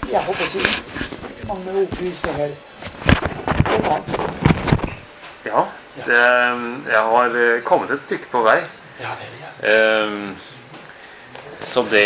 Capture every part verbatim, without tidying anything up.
jeg håper å si mange opplysninger om han. Ja, det, jeg har kommet et stykke på vei. Ja, vel, ja. Um, så det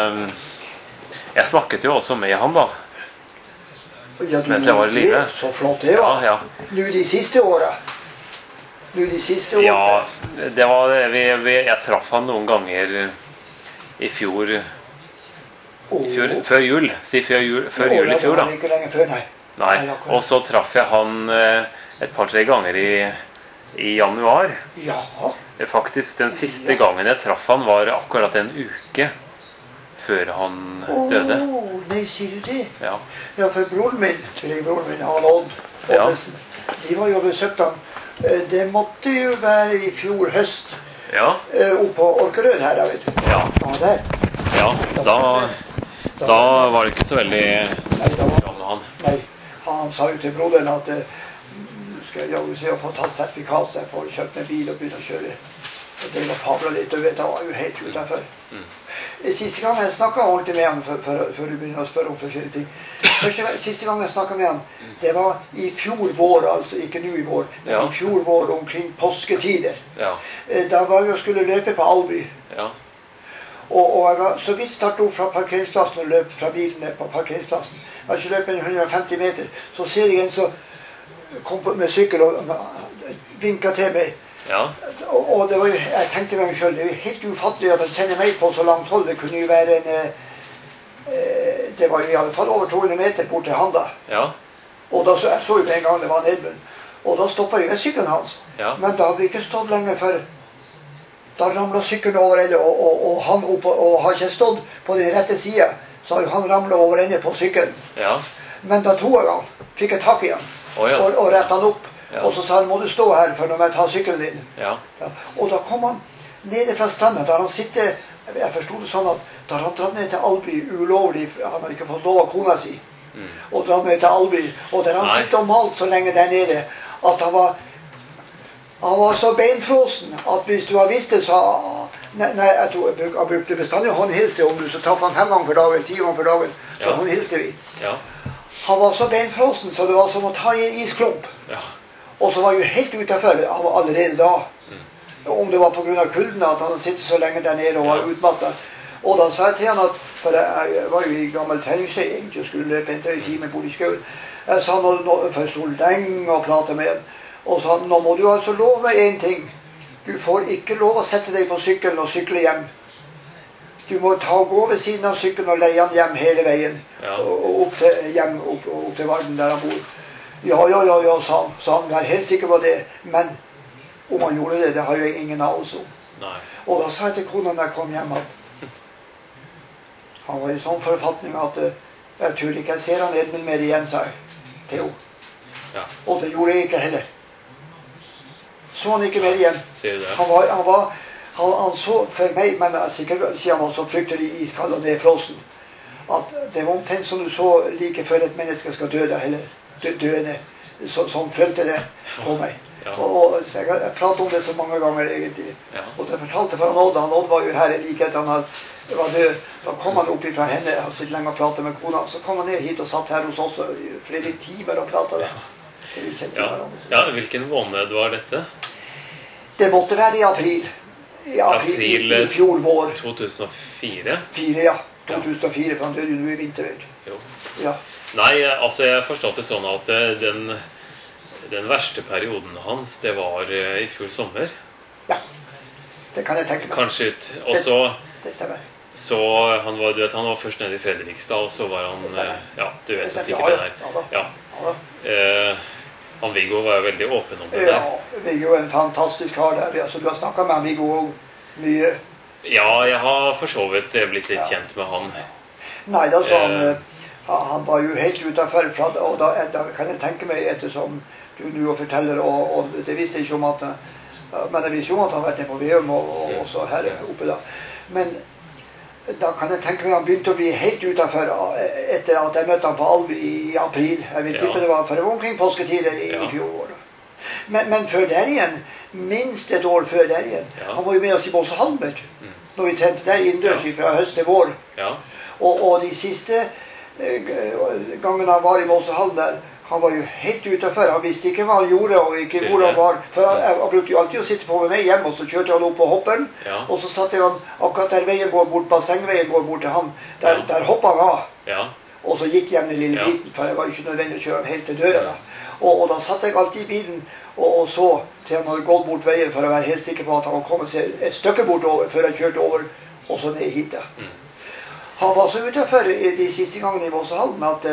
Jeg snakket jo også med han da. Ja, du, mens jeg var i live. Så flott det var. Ja, ja. Nå de siste åra. Nå de siste åra. Ja, det var vi, vi, jeg traff han noen ganger i fjor, oh. i fjor før jul. Si før jul, før jul i fjor, da. Ikke lenge før, nei. Nei. Og så traff jeg han et par-tre ganger i, i januar. Ja. Faktisk den siste gangen jeg traff han var akkurat en uke før han døde. Åh, nei, sier du det? Ja. Ja, for broren min, tvillingbroren min, han Odd, ja. De var jo besøkt han. Det måtte jo være i fjor høst. Ja. Oppe på Orkerød her, vet du. Ja. Ja, der. Ja, da, da var det ikke så veldig bra med han. Nei, han sa jo til broderen at nå skal jeg jo se å få tatt sertifikat så jeg får kjøpt en bil og begynne å kjøre. Og det var pablet litt, og vet, det var jo helt utenfor. Mm. Siste gang jeg snakket ordentlig med han, før du begynner å spørre om forskjellige ting. Første, siste gang jeg snakket med han, det var i fjor vår, altså ikke nå i vår, men ja. I fjor vår omkring påsketider. Ja. Da var vi og skulle løpe på Alby. Ja. Og, og jeg var så vidt startet opp fra parkeringsplassen og løp fra bilen ned på parkeringsplassen. Jeg har ikke løpet hundre og femti meter, så ser jeg en som kom med sykkel og vinket til meg. Ja. Og, og det var jo, jeg tenkte meg selv, det er jo helt ufattelig at han sender meg på så langt hold. Det kunne jo være en eh, det var jo i alle fall over to hundre meter bort til han da. Ja. Og da så, jeg så jo på en gang det var en Edmund. Og da stoppet jeg ved sykkelen hans. Ja. Men da hadde vi ikke stått lenge før da ramlet sykkelen over ende, og, og, og han opp, og har ikke stått på den rette siden, så har jo han ramlet over ende på sykkelen. Ja. Men da tog jeg han, fikk jeg tak i han, oh, ja. og, og rettet han opp. Ja. Og så sa han, må du stå her for når jeg tar sykkelen din. Ja. Ja. Og da kom han nede fra stranden, da han sitter, jeg forstod det sånn at da han dratt ned til Alby ulovlig, han hadde ikke fått lov av kona si, mm. og dratt ned til Alby, og der han Nei. Sitter og malt så lenge der nede, at han var, han var så beinfrosen, at hvis du har visst det, så, nei, nei jeg tror, jeg brukte bestandig håndhilse om du, så traff han fem ganger for dagen, ti ganger for dagen, så ja. Håndhilste vi. Ja. Han var så beinfrosen, så det var som å ta i en isklump. Ja. Og så var jo helt utenfor allerede da. Mm. Om det var på grunn av kulden at han sitter så lenge der nede og var ja. Utmattet. Og da sa jeg til han at, for jeg var jo i gammel treningstøy egentlig og skulle løpe en drøy time bort i skolen. Jeg sa nå, nå for jeg stod lenge og pratet med han. Og sa, nå må du altså love meg en ting. Du får ikke lov å sette deg på sykkelen og sykle hjem. Du må ta og gå ved siden av sykkelen og leie han hjem hele veien. Ja. Og, og opp til, hjem, opp, opp til Varden der han bor. Ja, ja, ja, ja, sa han. Sa han, jeg er helt sikker på det. Men om han gjorde det, det har jeg ingen anelse om. Nei. Og da sa jeg til kona når jeg kom hjem at han var i sånn forfatning at uh, jeg tror ikke jeg ser han Edmund mer igjen, sa jeg til henne. Ja. Og det gjorde jeg ikke heller. Så han ikke mer igjen. Han var, han var, han, han så for meg, men jeg sikkert sier han var så fryktelig iskald og nedfrossen, at det var omtrent som du så like før et menneske skal dø da, eller døende, som, som følte det på meg. Ja. Og, og jeg, jeg pratet om det så mange ganger egentlig. Ja. Og jeg fortalte for han Odd, han Odd var jo her like etter han var død. Da kom han opp fra henne, han sitter lenge og pratet med kona, så kom han ned hit og satt her hos oss flere timer og pratet. Ja. Ja. Ja, hvilken måned var dette? Det måtte være i april. I april, april i, i fjor vår. to tusen og fire? Fire, ja. to tusen og fire, for han døde jo nå i vinter. Jo. Ja. Nei, altså jeg forstått det sånn at den, den verste perioden hans, det var i fjor sommer. Ja, det kan jeg tenke meg. Kanskje ut. Og så, det, det så han var, du vet, han var først nede i Fredrikstad, og så var han, ja, du vet så sikkert det der. Ja, ja. ja. Eh, han Viggo var jo veldig åpen om det der. Ja, Viggo er en fantastisk kar der. Altså, du har snakket med Viggo mye. Ja, jeg har for så vidt blitt litt ja. Kjent med han. Nei, da sa han... Eh, han var jo helt utenfor fra det, og da, da kan jeg tenke meg ettersom du nå forteller, og, og det visste jeg ikke om at, men jeg visste jo om at han var nede på Veum og, og, og så her oppe da. Men da kan jeg tenke meg han begynte å bli helt utenfor etter at jeg møtte han på Alby i, i april. Jeg vil tippe ja. Det var for omkring påsketider i, ja. I fjor. Men, men før der igjen, minst et år før der igjen, ja. Han var jo med oss i Båse Halmer, mm. når vi trente der innendørs ja. Fra høst til vår. Ja. Og, og de siste gangen han var i Mossehallen der, han var jo helt utenfor. Han visste ikke hva han gjorde, og ikke hvor han var. For han, jeg, han brukte jo alltid å sitte på med meg hjem, og så kjørte han opp på hopperen. Ja. Og så satt jeg han akkurat der veien går bort, bassengveien går bort til han. Der, ja. der hoppet han av. Ja. Og så gikk hjem den lille Ja. biten, for det var jo ikke nødvendig å kjøre han helt til døra. Da. Og, og da satt jeg alltid i bilen, og, og så til han hadde gått bort veien, for å være helt sikker på at han var kommet seg et stykke bortover, før han kjørte over, og så ned hit. Da. Mm. Han var så utenfor de siste gangene i Mossehallen at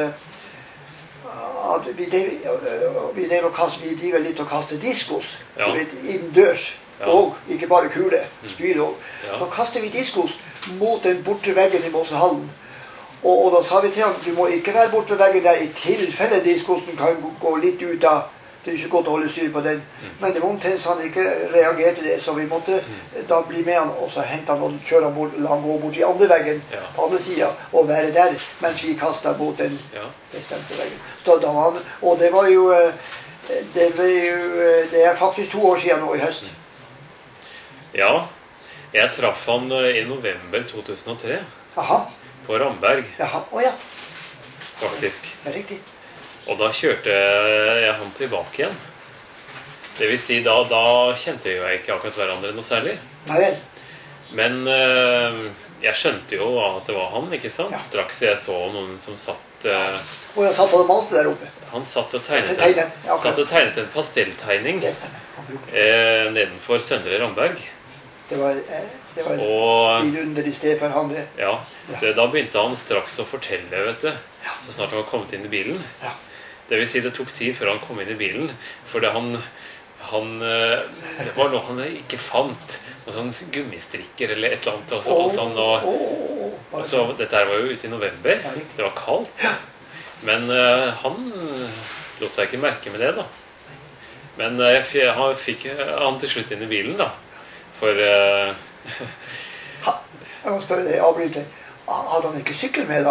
at vi driver, vi driver, kast, vi driver litt og kaster diskos ja. innendørs, ja. og ikke bare kule, spyd også. Ja. Så kaster vi diskos mot den bortre veggen i Mossehallen. Og, og da sa vi til ham, du må ikke være borte ved veggen der i tilfelle diskosen kan gå litt ut av. Det er ikke godt å holde styr på den. Mm. Men det var omtrent så han ikke reagerte det, så vi måtte mm. da bli med han, og så hente han og kjøre han bort, la han gå bort i andre veggen, ja. på andre siden, og være der, mens vi kastet mot den ja. bestemte veggen. Da, da var han, og det var jo, det var jo, det er faktisk to år siden nå i høst. Ja, jeg traff han i november to tusen og tre. Aha. På Ramberg. Jaha, å ja. Faktisk. Ja, riktig. Og da kjørte jeg han tilbake igjen. Det vil si, da, da kjente jeg jo ikke akkurat hverandre noe særlig. Nei vel. Men øh, jeg skjønte jo at det var han, ikke sant? Ja. Straks jeg så noen som satt... Øh, og jeg satt og malte der oppe. Han satt og tegnet, tegnet. Ja, satt og tegnet en pastelltegning eh, nedenfor Søndre Ramberg. Det var, det var et vidunderlig sted for han det. Ja, det, da begynte han straks å fortelle, vet du. Så snart han var kommet inn i bilen. Ja. Det vil si, det tok tid før han kom inn i bilen. For det, han, han, det var noe han ikke fant. Noen sånn gummistrikker eller et eller annet. Og så, og sånn, og, og så, dette her var jo ute i november. Det var kaldt. Men uh, han lot seg ikke merke med det, da. Men uh, jeg, han fikk han til slutt inn i bilen, da. For uh, jeg må spørre deg, avbryter. Hadde han ikke sykkel med, da?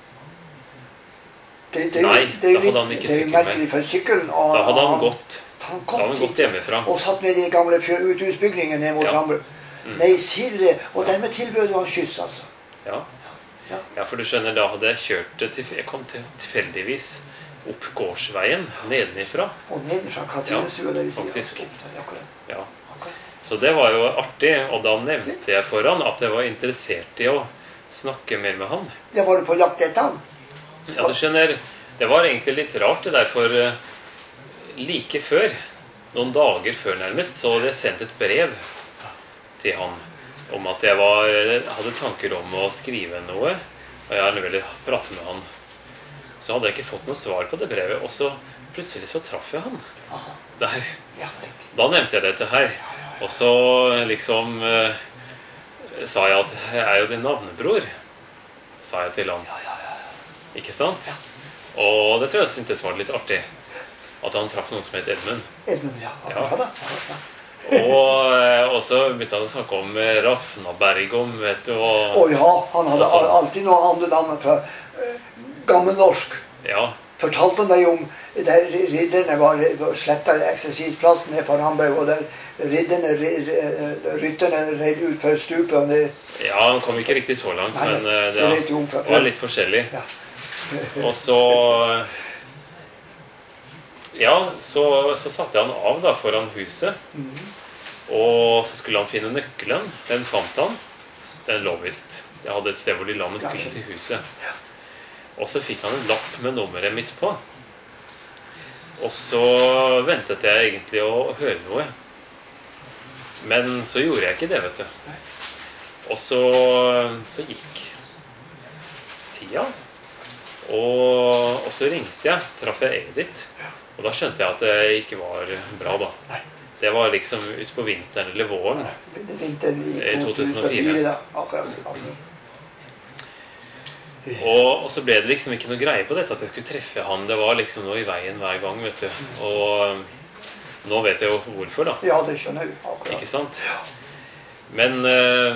Det, det, Nei, det, da hadde han ikke sykkel med. For sykkelen, og, da hadde han gått. Han da hadde han gått hjemmefra. Og satt med de gamle uthusbygningene ned mot Ramberg. Ja. Mm. Nei, sier det. Og dermed tilbød han skyss, altså. Ja. Ja. Ja, for du skjønner, da hadde jeg kjørt til, jeg kom til, tilfeldigvis opp gårdsveien, nedenifra. Og nedenifra Katrinestua, det vil si. Faktisk. Akkurat. Ja. Så det var jo artig, og da nevnte jeg for han at jeg var interessert i å snakke mer med han. Ja, var du på jakt etter han? Ja, du skjønner, det var egentlig litt rart det der, for like før, noen dager før nærmest, så hadde jeg sendt et brev til han om at jeg var, hadde tanker om å skrive noe, og jeg ville prate med han. Så hadde jeg ikke fått noe svar på det brevet, og så plutselig så traff jeg han der. Da nevnte jeg dette her. Og så liksom eh, sa jeg at jeg er jo din navnebror, sa jeg til han. Ikke sant? Og det tror jeg syntes var litt artig, at han traff noen som het Edmund. Edmund, ja. Ja. og, og så begynte han å snakke om Rafnabergom, vet du. Å oh, ja, han hadde så, alltid noen andre navn fra uh, gammelnorsk. Ja. Fortalte han deg om der ridderne var slettet eksersisplassen ned på Ramberg, og der ridderne, rytterne reid ut for stupet. Det... Ja, han kom ikke riktig så langt, nei, men uh, det, det var, var litt forskjellig. Ja. Og så ja, så, så satte jeg han av da foran huset. Mm. Og så skulle han finne nøkkelen. Den fant han. Den lå visst. Jeg hadde et sted hvor de la nøkkelen til huset. Ja. Og så fikk han en lapp med nummeret mitt på. Og så ventet jeg egentlig å høre noe. Men så gjorde jeg ikke det, vet du. Og så, så gikk tida. Og, og så ringte jeg, traff jeg Edith. Og da skjønte jeg at det ikke var bra, da. Det var liksom ut på vinteren eller våren. I to tusen og fire. Og, og så ble det liksom ikke noe greie på dette at jeg skulle treffe han. Det var liksom noe i veien hver gang, vet du. Og nå vet jeg jo hvorfor, da. Ja, det skjønner jeg akkurat. Ikke sant? Men eh,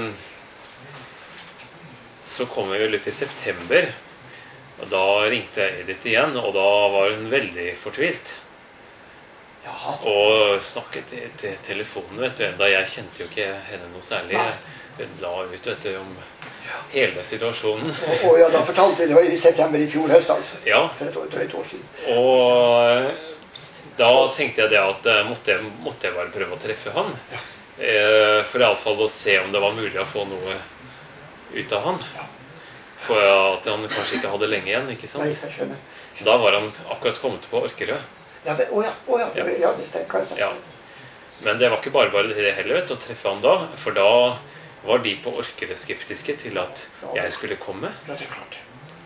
så kom vi jo litt i september. Og da ringte jeg Edith igjen, og da var hun veldig fortvilt. Jaha. Og snakket til, til telefonen, vet du. Da jeg kjente jo ikke henne noe særlig. Hun la ut, vet du, om hele situasjonen. Og, og ja, da fortalte vi det var i september i fjor høst, altså. Ja. For et år, for et år siden. Og da tenkte jeg det at måtte jeg, måtte jeg bare prøve å treffe han. Ja. Eh, for i alle fall å se om det var mulig å få noe ut av han. Ja. For at han kanskje ikke hadde lenge igjen, ikke sant? Nei, jeg skjønner. Da var han akkurat kommet på Orkerød. Ja, men, å ja, å ja, Ja. ja, det stemmer. Ja. Men det var ikke bare bare det heller, vet du, å treffe han da. For da var de på Orkerød skeptiske til at jeg skulle komme. Ja, det er klart.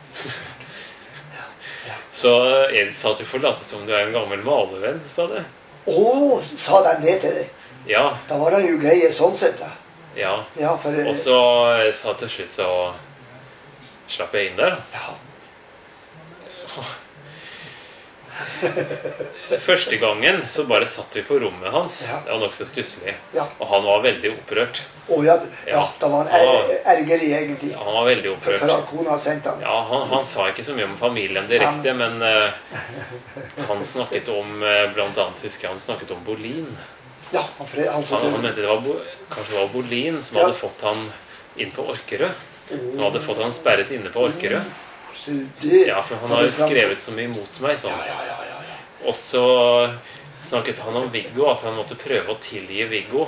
Så Edith sa at du får late som du er en gammel malervenn, sa det. Å, sa de det til deg? Ja, Da var han jo greie sånn sett, da. ja. Ja, for... Og så eh, sa til slutt så slapp jeg inn der. Ja. Første gangen så bare satt vi på rommet hans. Ja. Det var nokså stusslig. Ja. Og han var veldig opprørt. Å ja, ja, Ja. da var han er, ergerlig egentlig. Han var veldig For, opprørt. for at kona sendte han. Ja, han, han sa ikke så mye om familien direkte, men eh, han snakket om eh, blant annet, husker jeg, han snakket om Bolin. Ja, han, fre- han, Han, han mente det var, Bo- kanskje det var Bolin som Ja. hadde fått han inn på Orkerød. Han hadde fått han sperret inne på Orkerød. Så det... Ja, for han har jo skrevet så mye mot meg, sånn. Ja, ja, ja, ja, ja. Og så snakket han om Viggo, at han måtte prøve å tilgi Viggo.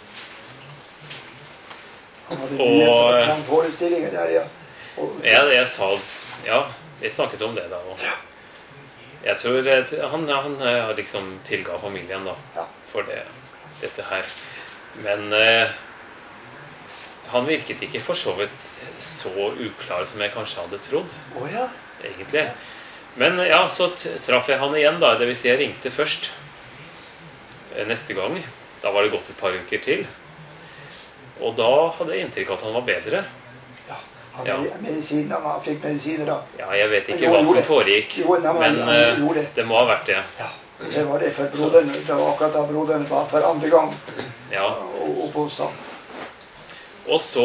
Han hadde Og- mye trang forestillinger der, ja. Og, Jeg, jeg sa Ja, vi snakket om det da. Og jeg tror eh, han, han eh, liksom tilga familien da Ja. for det, dette her. Men eh, han virket ikke for så vidt så uklar som jeg kanskje hadde trodd, Å ja. egentlig. Men ja, så t- traff jeg han igjen, da. Det vil si, jeg ringte først eh, neste gang. Da var det gått et par uker til. Og da hadde jeg inntrykk av at han var bedre. Ja. Han, Ja. Medisin, han fikk medisiner da. Ja, jeg vet ikke Jo, hva han som gjorde det. foregikk, Jo, nei, men men han eh, gjorde det. det må ha vært det. Ja. Det var det for broderen. Det var akkurat da broderen var for andre gang Ja. og, og på seg. Og så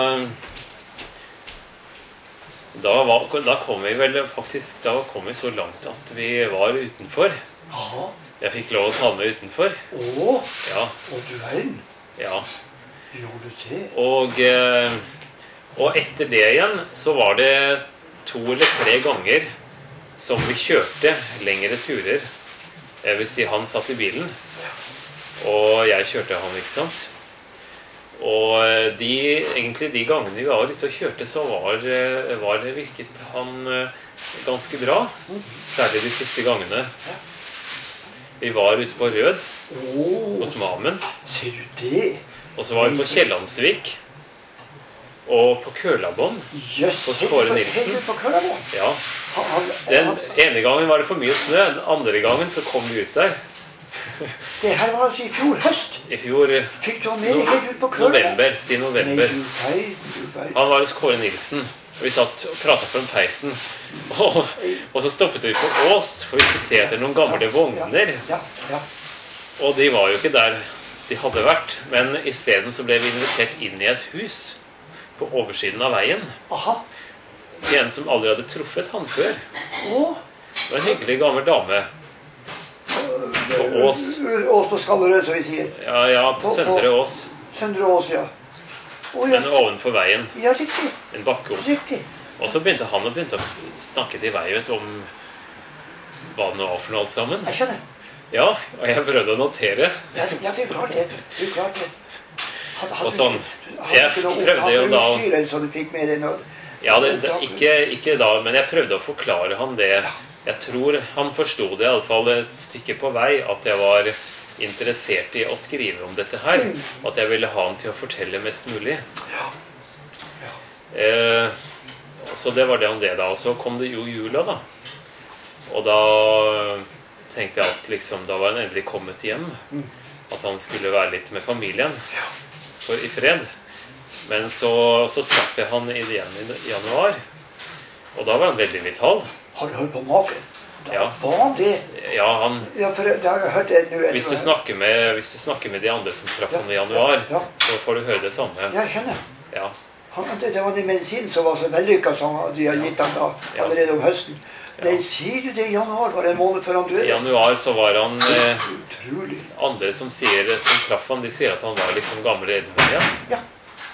da, var, da kom vi vel faktisk Da kom vi så langt at vi var utenfor. Jaha. Jeg fikk lov å ta med utenfor. Å, Ja, og du verden. ja. Gjorde du det? Og, eh, og etter det igjen så var det to eller tre ganger som vi kjørte lengre turer. Jeg vil si han satt i bilen, og jeg kjørte han, ikke sant? Og eh, de, egentlig de gangene vi var ute og kjørte, så var, eh, var det virket han eh, ganske bra. Særlig de siste gangene. Vi var ute på Rød, Å, hos Mamen. ser du det? Og så var vi på Kiellandsvik. Og på Kølabånd. Jøss, Hos Kåre Nilsen. Helt på Kølabånd. Ja. Han, han, Den han, ene gangen var det for mye snø. Den andre gangen så kom vi ut der. det her var altså i fjor høst. I fjor eh, Fikk du han med helt ut på Kølabånd? november. Si Nei, november. du verden, du verden. Han var hos Kåre Nilsen. Og vi satt og pratet foran peisen. Og, og så stoppet vi på Ås for vi skulle se etter noen gamle vogner. Ja, ja. Og de var jo ikke der de hadde vært. Men isteden så ble vi invitert inn i et hus på oversiden av veien. Aha. Til en som aldri hadde truffet han før. Å, Det var en hyggelig gammel dame. På Ås. Ås på Skallerød, som vi sier. Ja, ja, på Søndre Ås. Søndre Ås, ja. Å, ja. Men ovenfor veien. Ja, riktig. En bakke opp. Riktig. Og så begynte han å begynte å snakke til vei, vet du, om hva det nå var for noe alt sammen. Jeg skjønner. Ja, og jeg prøvde å notere. Ja, det- ja, det er klart det. Det er klart det. Hadde, hadde Og sånn. du- hadde Jeg du noe prøvde jo da å- utstyr som du fikk med deg når... Ja, det, det, ikke, ikke da, men jeg prøvde å forklare han det. Jeg tror han forsto det i alle fall et stykke på vei, at jeg var interessert i å skrive om dette her. At jeg ville ha han til å fortelle mest mulig. Eh, så det var det om det da. Og så kom det jo jula da. Og da tenkte jeg at liksom, da var han endelig kommet hjem. At han skulle være litt med familien. For i fred. Men så, så traff jeg han igjen i januar. Og da var han veldig vital. Har du hørt på maken? Da Ja. var han det. Ja, han... Ja, for det har jeg hørt det nå. Hvis du snakker med, hvis du snakker med de andre som traff han i januar, Ja. så får du høre det samme. Ja, jeg skjønner. Ja. Han, det, det var den medisinen som var så vellykket som de har gitt ham da, Ja. allerede om høsten. Ja. Nei, sier du det i januar? Var det en måned før han I døde? januar så var han... Eh, Utrolig. andre som sier, som traff han, de sier at han var liksom gamle Edmund igjen. Ja.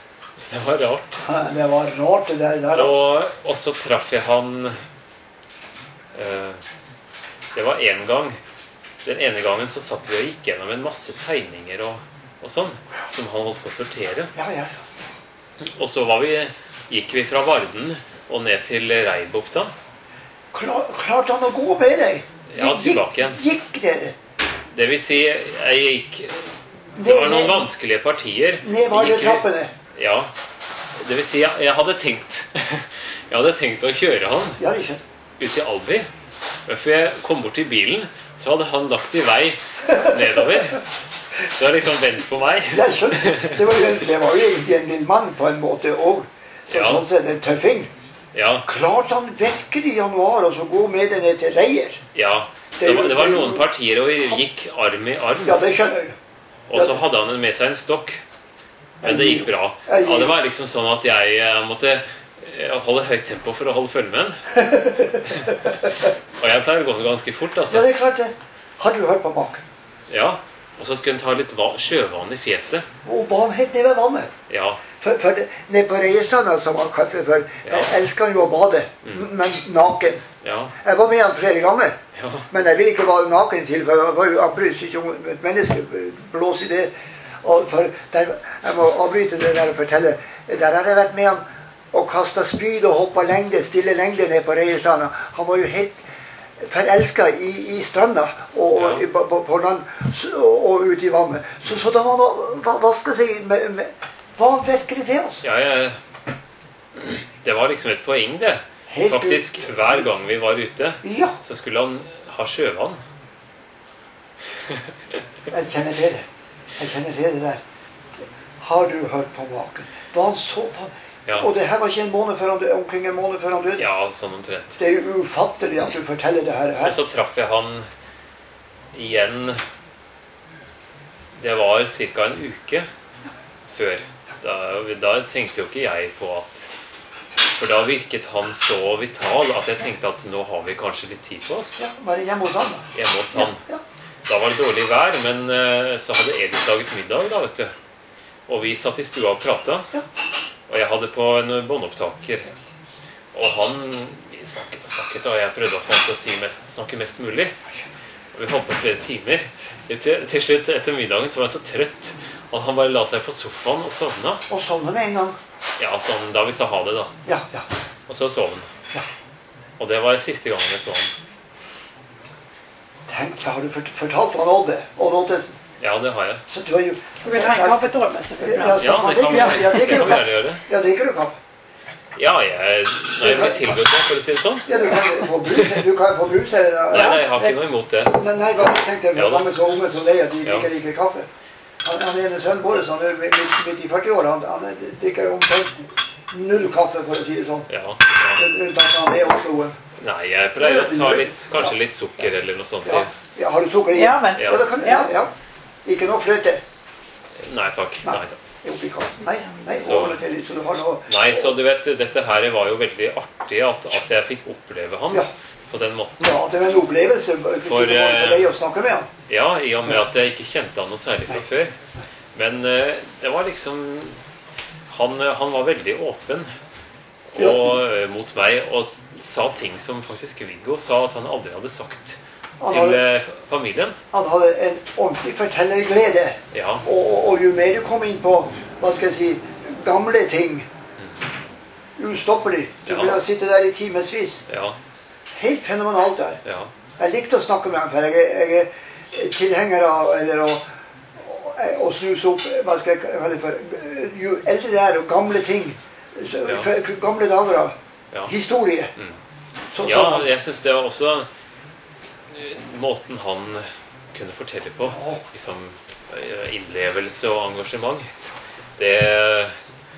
Det var rart. Ja, det var rart det der. der. Og, og så traff jeg han eh, Det var en gang. Den ene gangen så satt vi og gikk gjennom en masse tegninger og, og sånn, som han holdt på å sortere. Ja, ja. Og så var vi, gikk vi fra Varden og ned til Reibukta. Klar, klarte han å gå med deg? Ja, tilbake igjen. Gikk, gikk dere? Det vil si, jeg gikk Det var noen vanskelige partier. Ned var det trappene? Ja. Det vil si, jeg, jeg hadde tenkt Jeg hadde tenkt å kjøre han ja, ikke. ut til Albi. Men før jeg kom bort til bilen, så hadde han lagt i vei nedover. Så det var liksom vendt på meg. Jeg skjønner. Det var jo, det var jo egentlig en lille mann på en måte òg. Så, Ja. Sånn sett en tøffing. Ja. Klart han virkelig i januar og så gå med det ned til Reier. Ja. Det var, det var noen partier, og vi gikk arm i arm. Ja, det skjønner jeg. Og så hadde han med seg en stokk. Men det gikk bra. Ja, det var liksom sånn at jeg eh, måtte eh, holde høyt tempo for å holde følge med den. Og jeg pleier å gå ganske fort, Ja, altså. det er klart det. Har du hørt på bak? Ja. Og så skulle han ta litt va- sjøvann i fjeset. Og ba han helt ned ved vannet. Ja. For, for nede på Reierstranda, som han kalte det før, Ja. jeg elsker han jo å bade, Mm. men naken. Ja. Jeg var med han flere ganger, Ja. men jeg ville ikke være naken til, for jeg var jo absolutt ikke om et menneske blås i det. Og for der, jeg må avbryte det der og fortelle, der har jeg vært med han og kastet spyd og hoppet lengde, stille lengde ned på Reierstranda. Han var jo helt forelsket i, i stranda og, og Ja. i- på, på land s- og, og ute i vannet. Så, så da var han, hva, hva skal jeg si, med, med, var han virkelig det, altså? Ja, jeg, det var liksom et poeng, det. Helt ut- Faktisk, hver gang vi var ute, Ja, så skulle han ha sjøvann. jeg kjenner til det. Jeg kjenner til det der. Har du hørt på maken? Var han så på? Ja. Og det her var ikke en måned før han døde, omkring en måned før han døde. Ja, sånn omtrent. Det er jo ufattelig at du forteller det her. Og her. så traff jeg han igjen. Det var ca. en uke før. Da, da tenkte jo ikke jeg på at For da virket han så vital at jeg tenkte at nå har vi kanskje litt tid på oss. Ja, var det hjemme hos han da? Hjemme hos han. Ja, Da var det dårlig vær, men eh, så hadde Edith laget middag, da, vet du. Og vi satt i stua og prata. ja. Og jeg hadde på en båndopptaker. Og han vi snakket og snakket, og jeg prøvde å få han til å si mest, snakke mest mulig. Og vi holdt på flere timer. Til, til slutt, etter middagen, så var jeg så trøtt. Og han bare la seg på sofaen og sovna. Og sovne med en gang. Ja, sånn, da vi sa ha det, da. Ja, ja. Og så sov han. Ja. Og det var siste gangen jeg så han. Tenk, har du fort- fortalt han Odde? Odd Ottesen? Ja, det har jeg. Så du var jo... Du vil ha en kaffetår med seg for Ja, bra. Ja, det kan, Ja, ja, det det kan kan du vi gjerne gjøre. Ja, drikker du kaffe? Ja, jeg, når jeg blir tilbudt det, for å si det sånn. Ja, du kan få brus, du kan få brus her. Nei, nei, jeg har ikke noe imot det. Nei, nei, hva tenkte jeg? Ja, da. Han er så unge som deg at de Ja. drikker ikke kaffe. Han, han ene sønnen vår, han er midt, midt i førti-åra, han, han drikker omtrent null kaffe, for å si det sånn. Ja, ja. Unntatt han er også. Nei, jeg pleier å ta litt, kanskje litt sukker eller noe sånt Ja. til. Ja, har du sukker i? Ja, vel. Ja, det kan du. Ja. Ja. Ikke noe fløte? Nei takk. Nei. Nei, takk. Oppi kaffen. Nei, nei, Så- over til litt, så du har noe... Nei, så du vet, dette her var jo veldig artig at, at jeg fikk oppleve han Ja. på den måten. Ja, det var en opplevelse for, For, for eh, deg å snakke med han. Ja, i og med at jeg ikke kjente han noe særlig fra før. Men eh, det var liksom Han, eh, han var veldig åpen og, eh, mot meg og sa ting som faktisk Viggo sa at han aldri hadde sagt Han til hadde, eh, familien. han hadde en ordentlig fortellerglede. Ja. Og, og, og jo mer du kom inn på, hva skal jeg si, gamle ting, ustoppelig. Du Ja. kunne sitte der i timesvis. Ja. Helt fenomenalt der. Ja. Jeg likte å snakke med ham, for jeg, er- jeg er tilhenger av eller å, å, å snuse opp, hva skal jeg kalle det for, jo eldre det er, og gamle ting, så, Ja. for, gamle dager, Ja. historie. Mm. Så, Ja, så, jeg syns det var også eh, måten han kunne fortelle på. Ja. Liksom eh, innlevelse og engasjement. Det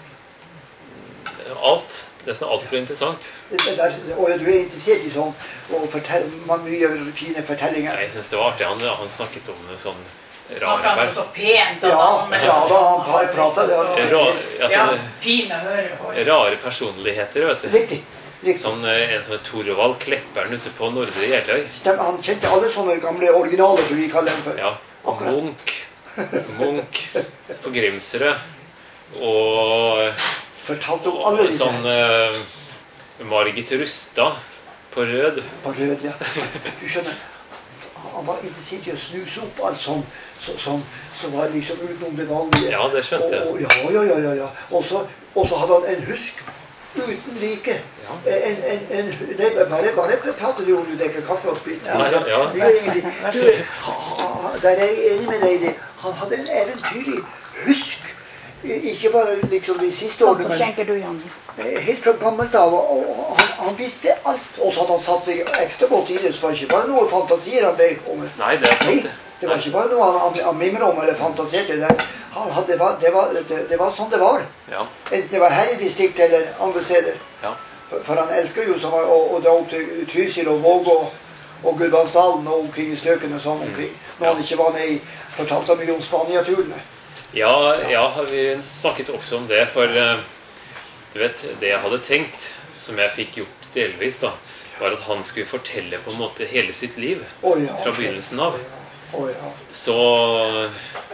Alt. Nesten alt ble interessant. det, det der, og du er interessert i sånn, og fortell, mye fine fortellinger. Jeg syns det var artig. Han, han snakket om det sånn Snakker rare han så pent. og Ja, han- ja, da han tar prater, det var- så- Ra, Ja, altså, fin å høre på. rare personligheter, vet du. Riktig. riktig. Sånn, eh, en som het Torvald Klepperen ute på Nordre Jeløy. Stem, han kjente alle sånne gamle originaler, som vi kaller dem for. Ja. Akkurat. Munch. Munch på Grimsrud. Og, Fortalte om alle og disse. sånn eh, Margit Rustad på Rød. På Rød, ja. Du skjønner, han var interessert i å snuse opp alt sånn, så, sånn, som var liksom utenom det vanlige. Ja, det skjønte jeg. Og, ja, ja, ja, ja, ja. Og så, og så hadde han en husk uten like. Ja. En, en, en, det, bare, bare prater du om du drikker kaffe og sprit. Ja, ja, ja. Det gjør ingenting. Du, ha, ha, der er jeg enig med deg i det. Han hadde en eventyrlig husk. Ikke bare liksom de siste årene, Hvorfor skjenker du, Jan? men helt fra gammelt av. Og, og han, han visste alt. Og så hadde han satt seg ekstra godt i det, så var det ikke bare noe fantasier han drev om. Nei, det er sant. Nei, det var ikke bare noe han, han, han mimret om eller fantaserte. Det, han hadde, det, var, det, var, det, det var sånn det var. Ja. Enten det var her i distriktet eller andre steder. Ja. For, for han elsker jo så, å, å dra opp til Trysil og Vågå og Gudbrandsdalen og omkring i strøkene og sånn omkring. Når han ikke var nede i, fortalte han mye om Spania-turene. Ja, ja, vi snakket også om det, for uh, du vet, det jeg hadde tenkt, som jeg fikk gjort delvis da, var at han skulle fortelle på en måte hele sitt liv, oh, ja, fra begynnelsen av. Oh, ja. Så uh,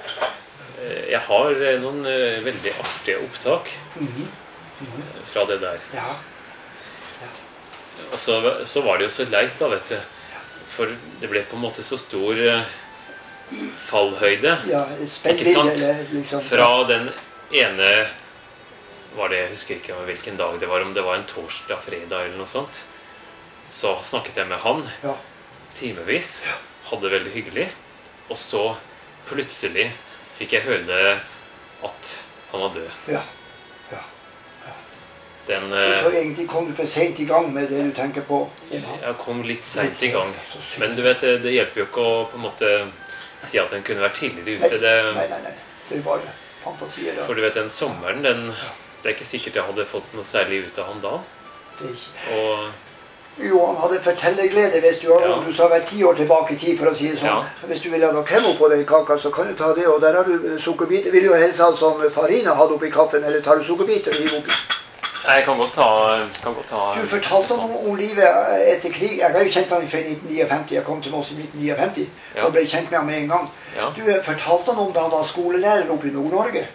jeg har noen uh, veldig artige opptak mm-hmm. Mm-hmm. fra det der. Ja. Ja. Og så, så var det jo så leit da, vet du, for det ble på en måte så stor uh, fallhøyde, ja, ikke sant? Liksom. Fra den ene, var det, jeg husker ikke hvilken dag det var, om det var en torsdag, fredag eller noe sånt, så snakket jeg med han, ja. timevis, hadde det veldig hyggelig, og så plutselig fikk jeg høre at han var død. Ja, ja, ja. Den, så, så egentlig kom du for sent i gang med det du tenker på? Jeg kom litt sent i gang, men du vet, det, det hjelper jo ikke å på en måte si at den kunne vært tidligere ute. Det, nei, nei, nei. Det er bare fantasier. Da. For du vet, den sommeren, den, det er ikke sikkert jeg hadde fått noe særlig ut av han da. Det er ikke. Og, jo, han hadde fortellerglede hvis du har, ja. Du sa vært ti år tilbake i tid, for å si det sånn. Ja. Hvis du vil ha noe krem på den kaka, så kan du ta det, og der har du sukkerbiter. Vil du helst ha sånn farina hadde oppi kaffen, eller tar du sukkerbiter og hiver oppi? Jeg kan godt ta, kan godt ta... Du fortalte om, om livet etter krig. Jeg har jo kjent han i nitten femtini. Jeg kom til oss i nitten femtini ja. Og ble kjent med ham med en gang. Ja. Du fortalte han om da han var skolelærer oppe i Nord-Norge.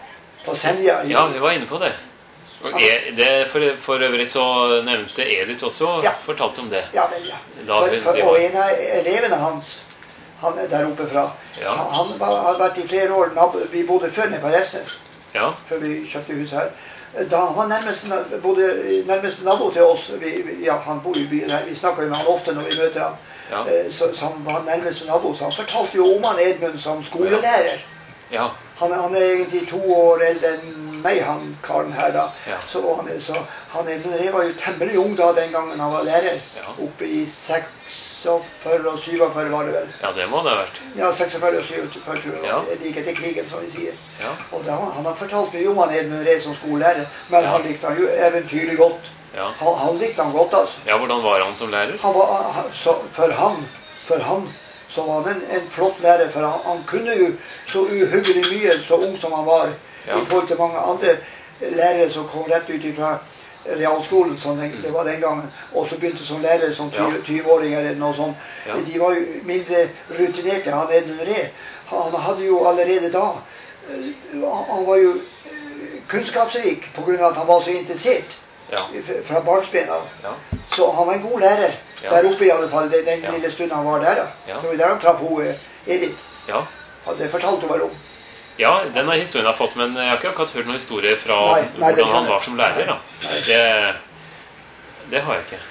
På Senja. Ja, vi var inne på det. Og er, det for, for øvrig så nevnte Edith også ja. Fortalte om det. Ja, vel, ja. Da, for, for, var... Og en av elevene hans, han er der oppe fra, ja. han, han var, har vært i flere år, vi bodde før med på Refsnes. Ja. Før vi kjøpte hus her. Da han var nærmest, både nærmest nabo til oss, vi, ja, han bor i byen her, vi snakker jo med han ofte når vi møter han, ja. så, så han var nærmest nabo, så han fortalte jo om han Edmund som skolelærer. Ja. Han, han er egentlig to år eldre enn meg, han karen her da, ja. så han, så han er, var jo temmelig ung da den gangen han var lærer, ja. Oppe i seksogfyrre og syvogfyrre var det vel. Ja, det må det ha vært. Ja, seksogfyrre og syvogfyrre, ja. Like etter krigen, som vi sier. Ja. Og da, han har fortalt meg om han Edmund Ree som skolelærer, men ja. Han likte han jo eventyrlig godt. Ja. Han, han likte han godt, altså. Ja, hvordan var han som lærer? Han var, han, så, for han, for han, så var han en, en flott lærer, for han, han kunne jo så uhyggelig mye, så ung som han var, ja. I forhold til mange andre lærere som kom rett ut ifra realskolen, sånn, det var den gangen, og så begynte som lærer som tyve-åringer eller noe sånt. Ja. De var jo mindre rutinerte. Han Edmund Ree, han hadde jo allerede da, han var jo kunnskapsrik på grunn av at han var så interessert ja. Fra barnsben av. Ja. Så han var en god lærer, ja. Der oppe i alle fall, den, den ja. Lille stunden han var der da. Ja. Så der han traff hun Edith. Ja. Det fortalte hun vel om. Ja, den har historien har fått, men jeg har ikke akkurat hørt noen historie fra nei, nei, hvordan han var som lærer da. Det, det har jeg ikke.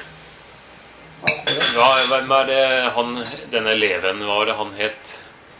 Hva, hvem er det han, denne eleven, hva var det han het?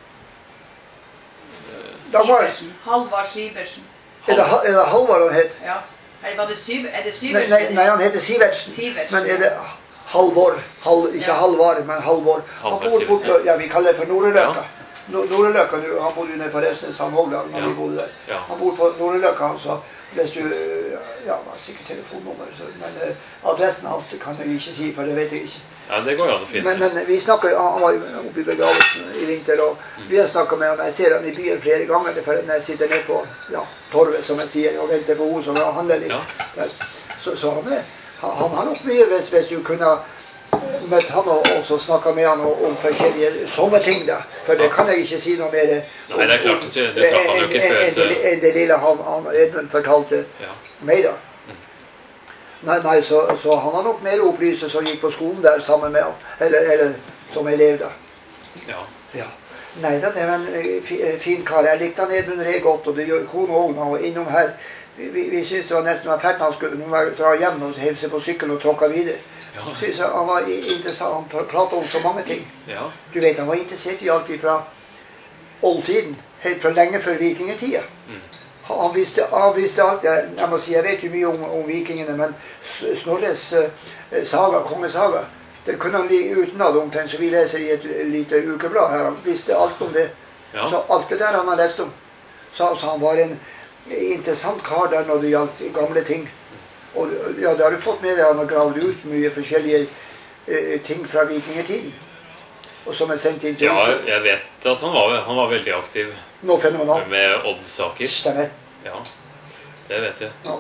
Sivertsen. Halvard Sivertsen. Er det, er det Halvard han het? Ja. Eller var det Syv, er det Sivertsen? Nei, nei, nei, han heter Sivertsen. Sivertsen. Men er det Halvor, Hal, ikke ja. Halvard, men Halvor. Han bor fort, ja, vi kaller det for Nordløkka. Ja. Nordløkka, han bodde jo nede på Refsnes, han også, når ja. Vi bodde der. Ja. Han bodde på Nordløkka, så hvis du, ja, sikkert telefonnummer, så, men uh, adressen hans kan jeg ikke si, for det vet jeg ikke. Ja, det går jo an å finne. Men, men vi snakket, han var jo oppe i begravelsen i vinter, og mm. vi har snakket med han, jeg ser han i byen flere ganger, for når jeg sitter nede på, ja, torvet, som jeg sier, og venter på henne, som handler litt. Ja. Så, så han, han, han har nok mye, hvis, hvis du kunne møtt han og, og så snakket med han om, om forskjellige sånne ting da. For det kan jeg ikke si noe mer om. Nei, det er klart, du, du traff han jo ikke før. En, en, en, det lille han, han Edmund fortalte ja. meg da. Mm. Nei, nei så, så han har nok mer opplyse som gikk på skolen der sammen med han. Eller, eller som elev da. Ja. Ja. Nei da, det var en fin kar. Jeg likte han Edmund Re godt, og det gjør kone også nå. Og innom her, vi, vi, vi syntes det var nesten var fælt han skulle dra hjem og heve seg på sykkel og tråkke videre. Ja. Synes jeg, han var interessant, han pratet om så mange ting. Ja. Du vet, han var interessert i alt fra oldtiden, helt fra lenge før vikingetida. Mm. Han, visste, han visste alt. Jeg, jeg må si, jeg vet jo mye om, om vikingene, men Snorres uh, saga, kongesaga, det kunne han ligge utenad omtrent, så vi leser i et lite ukeblad her. Han visste alt om det. Ja. Så alt det der han har lest om. Så, så han var en interessant kar der når det gjaldt gamle ting. Og ja, det har du fått med deg. Han har gravd ut mye forskjellige eh, ting fra vikingetiden. Og som er sendt inn til Ja, jeg vet at han var, han var veldig aktiv. Nå fenomenalt. Med oddsaker. Stemmer. Ja, det vet jeg. Ja.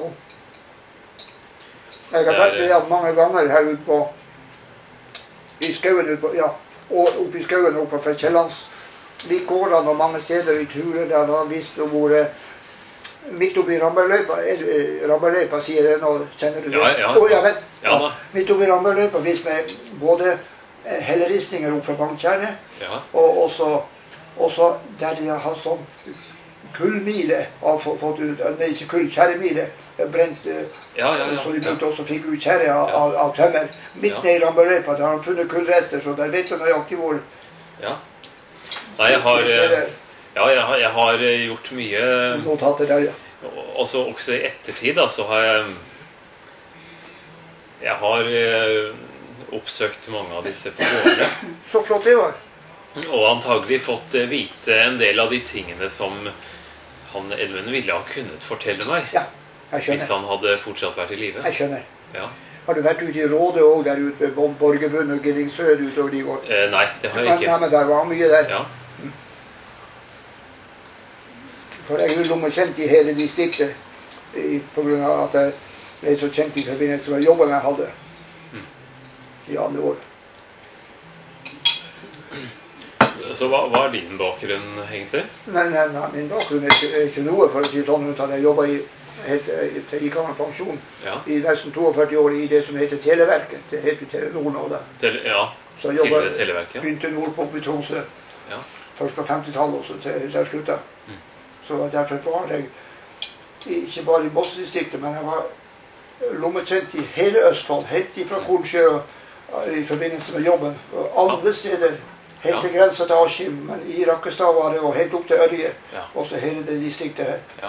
Jeg har vært med han mange ganger her ute på i skauen ut på, ja, og oppe i skauen oppe fra Kjellands Vikgårdene og mange steder i turer der han har visst å være midt oppi Ramberløypa, Ramberløypa sier det nå, kjenner du det? Ja, ja. Oh, ja, vet, ja, ja. Midt oppi Ramberløypa, visst med både helleristninger opp fra Banktjernet, ja. og også, også der de har sånn kullmile, har fått ut, nei, ikke kull, kjæremile, brent, ja, ja, ja. så de brukte også fikk ut kjære av, ja. av, av tømmer. Midt ja. ned i Ramberløypa, der har han funnet kullrester, så der vet du nøyaktig hvor. Ja. Nei, jeg har, ja, jeg har, jeg har gjort mye notater der, ja. Altså, også i ettertid, da, så har jeg, jeg har oppsøkt mange av disse på gårdene. Så flott det var. Og antagelig fått vite en del av de tingene som han Edmund ville ha kunnet fortelle meg. Ja, jeg skjønner. Hvis han hadde fortsatt vært i live. Jeg skjønner. Ja. Har du vært ute i Rådet også, der ute ved Borgerbund og Gillingsør utover de går? Eh, nei, det har jeg ikke. Ja, men der var mye der. Ja. Mm. For jeg er lommekjent i hele distriktet, i, på grunn av at jeg ble så kjent i forbindelse med jobben jeg hadde. Mm. I alle år. Så hva, hva er din bakgrunn, egentlig? Nei, nei, nei, min bakgrunn er ikke, er ikke noe, for å si sånn ut at jeg jobbet i, helt, i gammel pensjon ja. i nesten toogførti år i det som heter Televerket. Det heter Telenor nå da. Tele, ja, så jeg jobbet, Televerket. Ja. Begynte nordpå i Tromsø, ja. først på femtitallet og så til jeg sluttet. Mm. Så derfor var jeg ikke bare i Båtsdistriktet, men jeg var lommekjent i hele Østfold, helt ifra Kornsjø i forbindelse med jobben. Og alle steder, helt til ja. grensen til Askim, men i Rakkestad var det, og helt opp til Ørje, ja. også hele det distriktet her. Ja.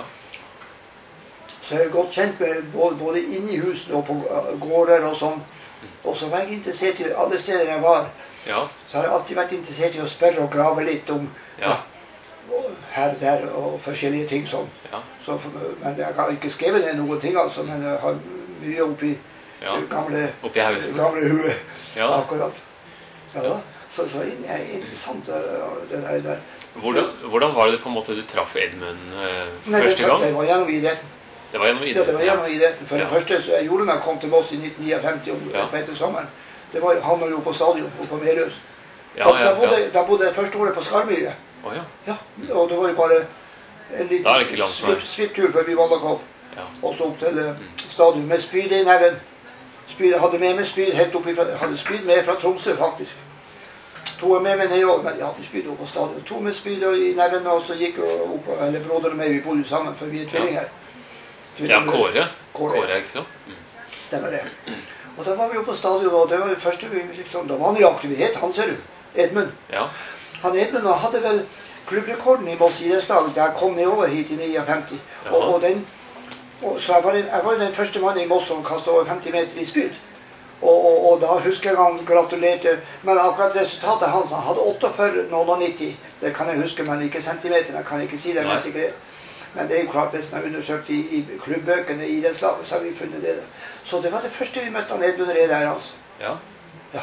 Så jeg er godt kjent med både, både inni husene og på gårder og sånn. Og så var jeg interessert i alle steder jeg var. Ja. Så har jeg alltid vært interessert i å spørre og grave litt om ja. Ja, her og der og forskjellige ting sånn. Ja. Så, men jeg har ikke skrevet ned noen ting altså, men jeg har mye oppi ja. gamle, oppi gamle huet. Ja. Akkurat. Ja da. Så, så det er interessant det der. der. Hvordan, hvordan var det på en måte du traff Edmund uh, Nei, første det, gang? Det var gjennom idretten. Det var gjennom idretten? Ja, det var gjennom idretten. For ja. det første så jeg gjorde da jeg kom til Moss i nitten femtini ja. på etter sommeren. Det var, han var jo på stadion oppe på Meløs. Ja, ja, da, bodde, ja. da bodde jeg første året på Skarmyre. Oh, ja. Ja, og det var jo bare en liten svipptur forbi Vallakov. Ja. Og så opp til uh, mm. stadion med spyd i neven. Spyd, hadde med meg spyd helt oppi, hadde spyd med fra Tromsø faktisk. To er med meg ned og, men ja, vi spydde opp på stadion. To med spyd i neven, og så gikk jeg opp, eller broderen og meg, vi bodde sammen, for vi er tvillinger. Ja, Kåre. Kåre, Kåre ikke så? Mm. Stemmer det. Og da var vi oppe på stadion, og det var det første vi liksom, da var han i aktivitet, han ser du, Edmund. Ja. Han Edmund hadde vel klubbrekorden i Moss idrettslag, da jeg kom nedover hit i femtini. Og, og den, og, så jeg var, den, jeg var den første mannen i Moss som kastet over femti meter i spyd. Og, og, og da husker jeg han gratulerte, men akkurat resultatet hans, han hadde åttiåtte komma nitti. Det kan jeg huske, men ikke centimeter, jeg kan ikke si det med sikkerhet. Men det er jo klart, hvis jeg har undersøkt i, i klubbbøkene i idrettslaget, så har vi funnet det. Så det var det første vi møtte han Edmund Re der, altså. Ja. Ja.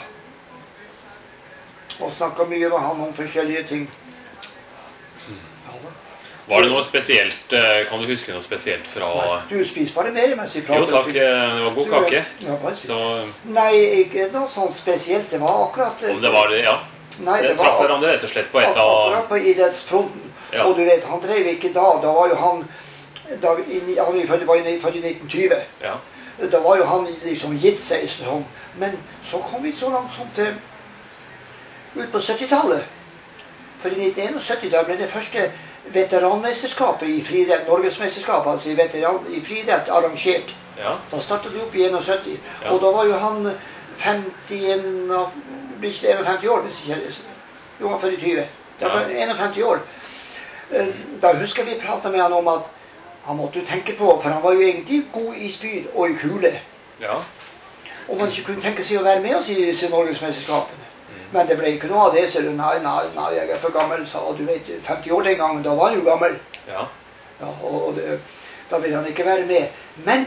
Og snakket mye med han om forskjellige ting. Ja da. Var det noe spesielt, eh, kan du huske noe spesielt fra... Nei, du spiser bare mer mens vi prater. Jo takk, eh, det var god kake. Ja, bare si. Så, Nei, ikke noe sånn spesielt. Det var akkurat... om det var det, ja. Nei, Det det traff var hverandre rett og slett på et akkurat av... på idrettsfronten. Ja. Og du vet, han drev ikke da. Da var jo han... Da, i- han var jo født- var jo født i nitten tjue. Ja, Da var jo han liksom gitt seg sånn. Men så kom vi så langt som til ut på syttitallet. For i nitten enogsytti da ble det første veteranmesterskapet i friidrett, Norgesmesterskapet, altså i, veteran, i friidrett arrangert. ja, Da startet det opp i enogsytti. Ja. Og da var jo han femtien, og- blir ikke enogfemti år, hvis ikke jo, han var født i tjue. Da var han enogfemti år. Eh, Da husker vi pratet med han om at han måtte jo tenke på, for han var jo egentlig god i spyd og i kule. ja, Og man ikke kunne tenke seg å være med oss i disse Norgesmesterskapene. Men det ble ikke noe av det, så du, nei, nei, nei, jeg er for gammel, sa, og du vet, femti år den gangen, da var han jo gammel. ja, Ja, og, og det, da ville han ikke være med. Men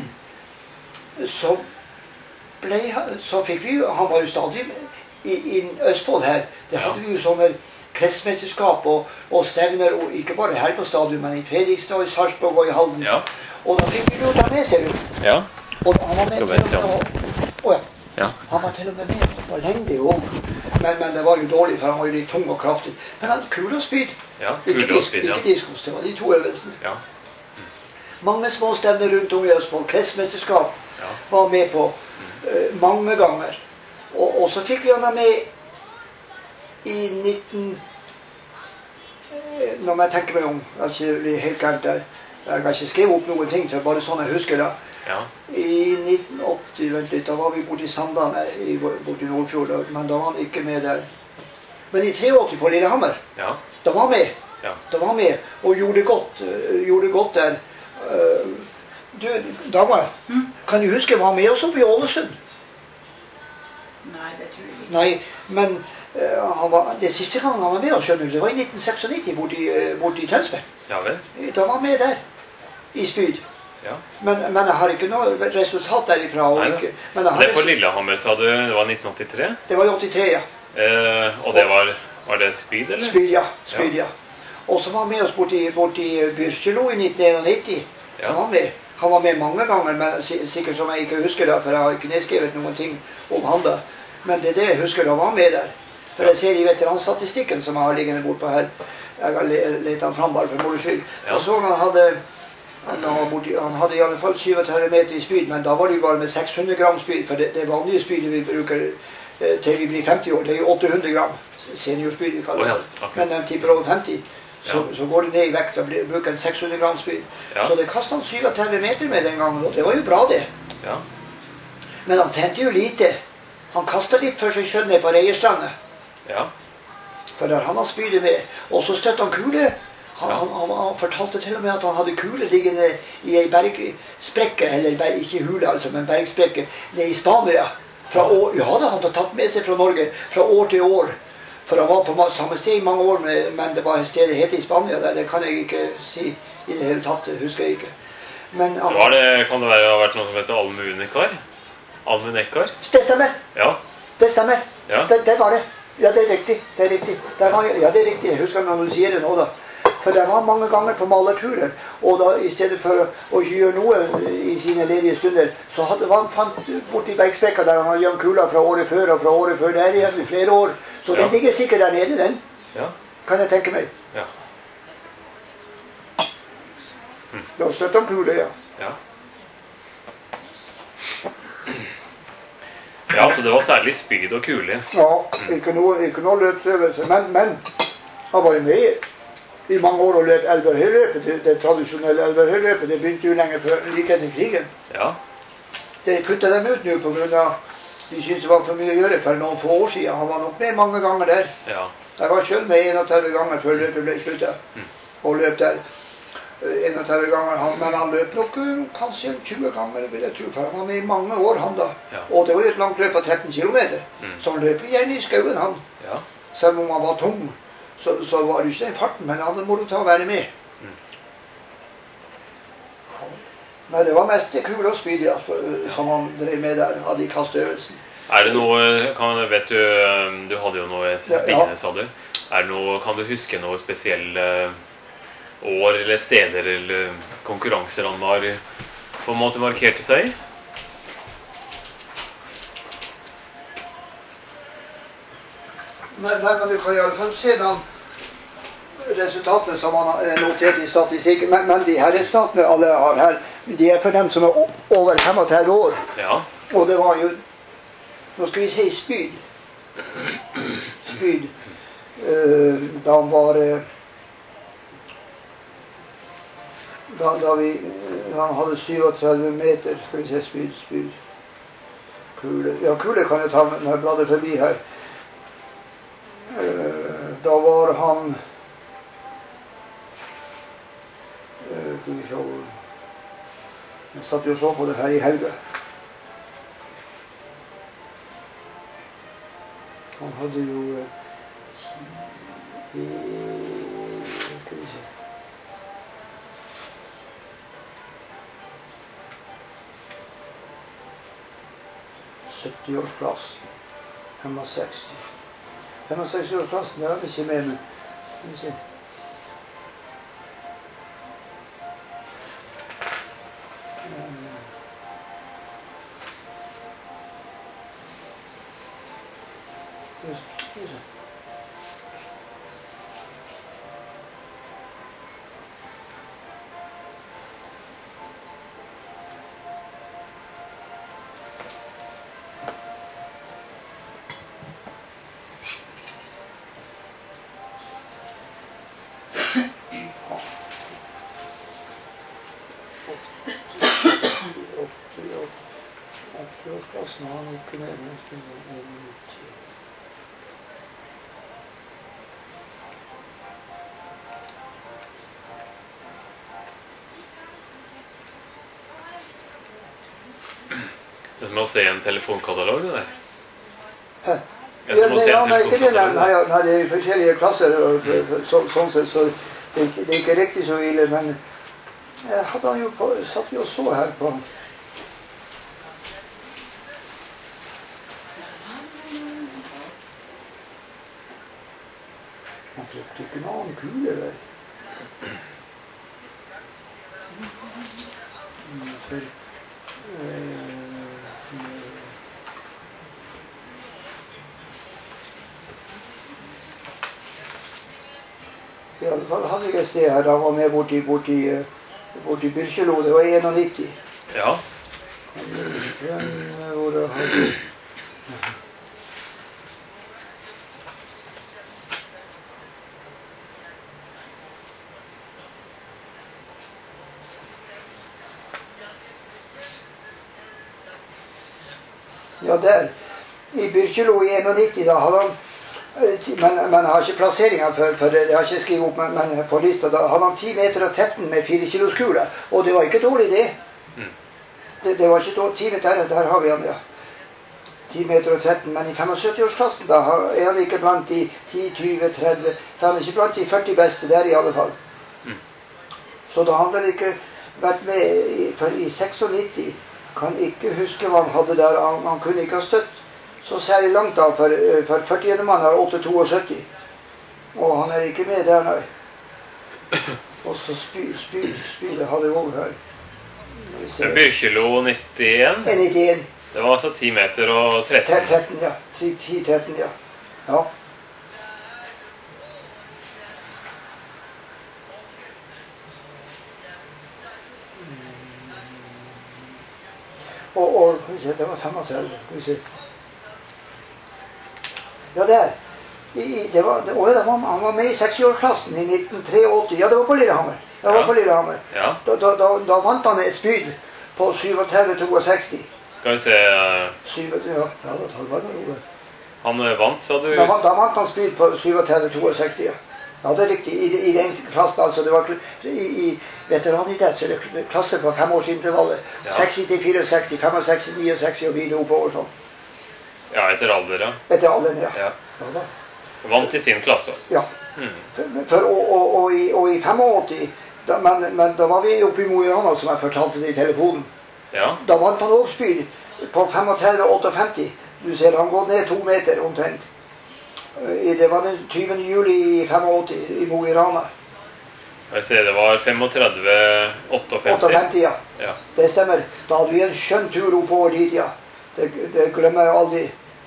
så ble han, så fikk vi jo, han var jo stadig i, i Østfold her, det hadde vi jo sånne kretsmesterskap og, og stevner, og ikke bare her på stadion, men i Fredrikstad, i Sarpsborg og i Halden. ja, Og da fikk vi jo ta med, ser du. ja, Og han var med til Provensia. og med, å ja. ja, Han var til og med med på lengde òg. Men, men det var jo dårlig, for han var jo litt tung og kraftig. Men han kule og spyd. ja, Ikke kule og disk- spyd, ja. ikke diskos, det var de to øvelsene. Ja, Mange små stevner rundt om i Østfold. Kretsmesterskap ja, var med på eh, mange ganger. Og, og så fikk vi han med i nitten... Eh, når jeg tenker meg om, jeg er ikke bli helt gærent der. Jeg har ikke skrevet opp noen ting, det er bare sånn jeg husker det. ja, I nitten åtti, vent litt, da var vi borte i Sandane, i, borte i Nordfjord, da- men da var han ikke med der. Men i treogti på Lillehammer, ja, da var han med. ja, Da var han med og gjorde godt, øh, gjorde godt der. Øh, du, damer, Mm. kan du huske han var med oss oppe i Ålesund? Nei, det tror jeg ikke. Nei, men øh, han var, det siste gang han var med oss, skjønner du, det var i nitten seksognitti borte i, øh, borte i Tønsberg. ja vel, Da var han med der, i spyd. ja. Men, men jeg har ikke noe resultat derifra. Og Nei, ikke, men jeg har Det på resu- Lillehammer, sa du, det var nitten åttitre? det var i åttitre, ja. Eh, og det var, var det spyd, eller? Spyd, ja. Spyd, ja. Og så var han med oss borti, borti Byrkjelo i nitten enognitti. Ja. Han var med. Han var med mange ganger, men si- sikkert som jeg ikke husker det, for jeg har ikke nedskrevet noen ting om han da. Men det er det jeg husker, da var han med der. For jeg ser i veteranstatistikken som jeg har liggende bortpå her, jeg har le- lett han fram bare for moro skyld. Ja. Og så han hadde, han, var borti, han hadde i alle fall syttitre meter i spyd, men da var det jo bare med seks hundre gram spyd, for det, det vanlige spydet vi bruker eh, til vi blir femti år, det er jo åtte hundre gram seniorspyd vi kaller Å ja, det. akkurat. Men når de tipper over femti, så, Ja. så går det ned i vekt og blir- bruker en seks hundre gram spyd. Ja. Så det kastet han syttitre meter med den gangen, og det var jo bra det. Ja, Men han trente jo lite. Han kastet litt for seg selv ned på Reierstrandet, ja, for der han har spydet med. Og så støtte han kule. Han, Ja. han, han, han fortalte til og med at han hadde kule liggende i ei bergsprekke, eller berg, ikke hule altså, men bergsprekke, nede i Spania. Fra år, ja, det hadde han tatt med seg fra Norge, fra år til år. For han var på ma- samme sted i mange år, med, men det var et sted det het i Spania. Der, det kan jeg ikke si i det hele tatt, det husker jeg ikke. Men han, var det, kan det være, ha vært noe som heter almuenekkar? Almuenekkar? det stemmer. Ja, Det stemmer. Ja. Det, det var det. Ja, det er riktig. Det er riktig. Det var, ja, det er riktig. Jeg husker når du sier det nå, da. For det var mange ganger på malerturer, og da i stedet for å gjøre noe i sine ledige stunder, så hadde han fant borti bergspekka der han hadde gjemt kula fra året før og fra året før der igjen i flere år. Så Ja. den ligger sikkert der nede, den. ja, Kan jeg tenke meg. ja, Da støtter han kule, ja. ja. Ja, så det var særlig spyd og kule. Ja, ikke noe, ikke noe løpsøvelse. Men, men han var jo med i mange år og løp Elverhøyløpet. Det, det tradisjonelle Elverhøyløpet. Det begynte jo lenge før, like etter krigen. Ja, Det kuttet dem ut nå på grunn av de syntes det var for mye å gjøre for noen få år siden. Han var nok med mange ganger der. ja, Jeg var selv med enogtredve ganger før løpet ble sluttet. Og løp der eh, enogtredve ganger. Han, men han løp nok eh, kanskje tjue ganger, vil jeg tro. For han var med i mange år, han da. Ja. Og det var jo et langt løp på tretten kilometer. Mm. Så han løp gjerne i skauen, han. ja, Selv om han var tung, så, så var det ikke den farten, men han hadde moro til å være med. Mm. Nei, det var mest kule og spyd, ja, for, uh, som han drev med der, hadde i kasteøvelsen. Er det noe, kan, vet du, du hadde jo noe Ja, ja. lignende, sa du. Er det noe, kan du huske noe spesiell, eh, år eller steder eller konkurranser han var på en måte markerte seg i? Nei, men du kan i alle fall se den resultatene som han har notert i statistikken. Men, men de her resultatene alle har her, de er for dem som er over femogtredve år. Ja. Og det var jo, nå skal vi si spyd. Spyd. Uh, da han var uh, da, da vi uh, han hadde syvogtredve meter, skal vi se, spyd, spyd. Kule. Ja, kule kan jeg ta når jeg bladder forbi her. Uh, da var han uh, skal vi se, jeg satt jo og så på det her i helga. Han hadde jo uh, skal vi se sytti-årsplass, femogseksti. femogseksti-årsplassen, det hadde ikke med meg. Skal vi se. Skal vi se. åtti-årsplassen har han ikke med meg. Det må se en telefonkatalog, det der. Hæ? Jeg skal må se en nei, ikke det, telefonkatalog. nei, nei, det er forskjellige klasser, og, så, sånn sett, så det er, ikke, det er ikke riktig så ille, men jeg hadde han jo på, satt jo og så her på. Han fikk ikke en annen kule der. For, øh, I alle fall hadde jeg et sted her, da var med borti, borti, borti Byrkjelo, det var nittien. Ja. Den, hvor jeg hadde... Ja, der. I Byrkjelo i nittien, da hadde han, men, men jeg har ikke plasseringen for, for jeg har ikke skrivet opp, men, men på lista, da hadde han ti meter og tretten med fire kilos kule, og det var ikke dårlig det. Mm. Det, det var ikke dårlig, ti meter, der har vi han, ja. ti meter og tretten, men i femogsytti-årsklassen da er han ikke blant de ti, tjue, tretti, da er han ikke blant de førti beste der i alle fall. Mm. Så da har han vel ikke vært med, i, for i nittien-seks, kan ikke huske hva han hadde der, han, han kunne ikke ha støtt så særlig langt da, for, for førtiende mann er åtte sytti-to, og han er ikke med der, nei. Og så spy, spy, spy, det hadde jeg også her. Byrkjelo nittien? nittien. Det var altså ti meter og tretten? tretten, ja. ti tretten, ja. Ja. Og, og, skal vi se, det var femogtredve, skal vi se. Ja, der. I, i, det var, det, å, det var, han var med i seksti-årsklassen i nitten tretti. Ja, det var på Lillehammer. Det var ja. på Lillehammer. Ja. Da, da, da, da vant han et spyd på syttisju sekstito. Skal vi se... Uh... syttisju, ja, ja, da tar det noe. Han vant, sa du? Da, da vant han spyd på syttisju sekstito, ja. Ja, det er riktig. I, i den klassen, altså, det var i, i veteranidrett, så det er klasser på femårsintervallet. Ja. seksti til sekstifire, femogseksti, niogseksti og videre oppover sånn. Ja, etter alder, ja. Etter alderen, ja. Ja. Ja, da. Vant i sin klasse. Ja. Mm. For, for, og, og, og, i, og i åttifem, da, men, men da var vi oppe i Mo i Rana, som jeg fortalte det i telefonen. Ja. Da vant han også spyd på femogtredve åttiofem. Du ser, han går ned to meter omtrent. Det var den tyvende juli i åttifem i Mo i Rana. Jeg ser det var femogtredve femtiåtte. åttiofem, ja. Ja. Det stemmer. Da hadde vi en skjønn tur oppover dit, ja. Det, det glemmer jeg aldri.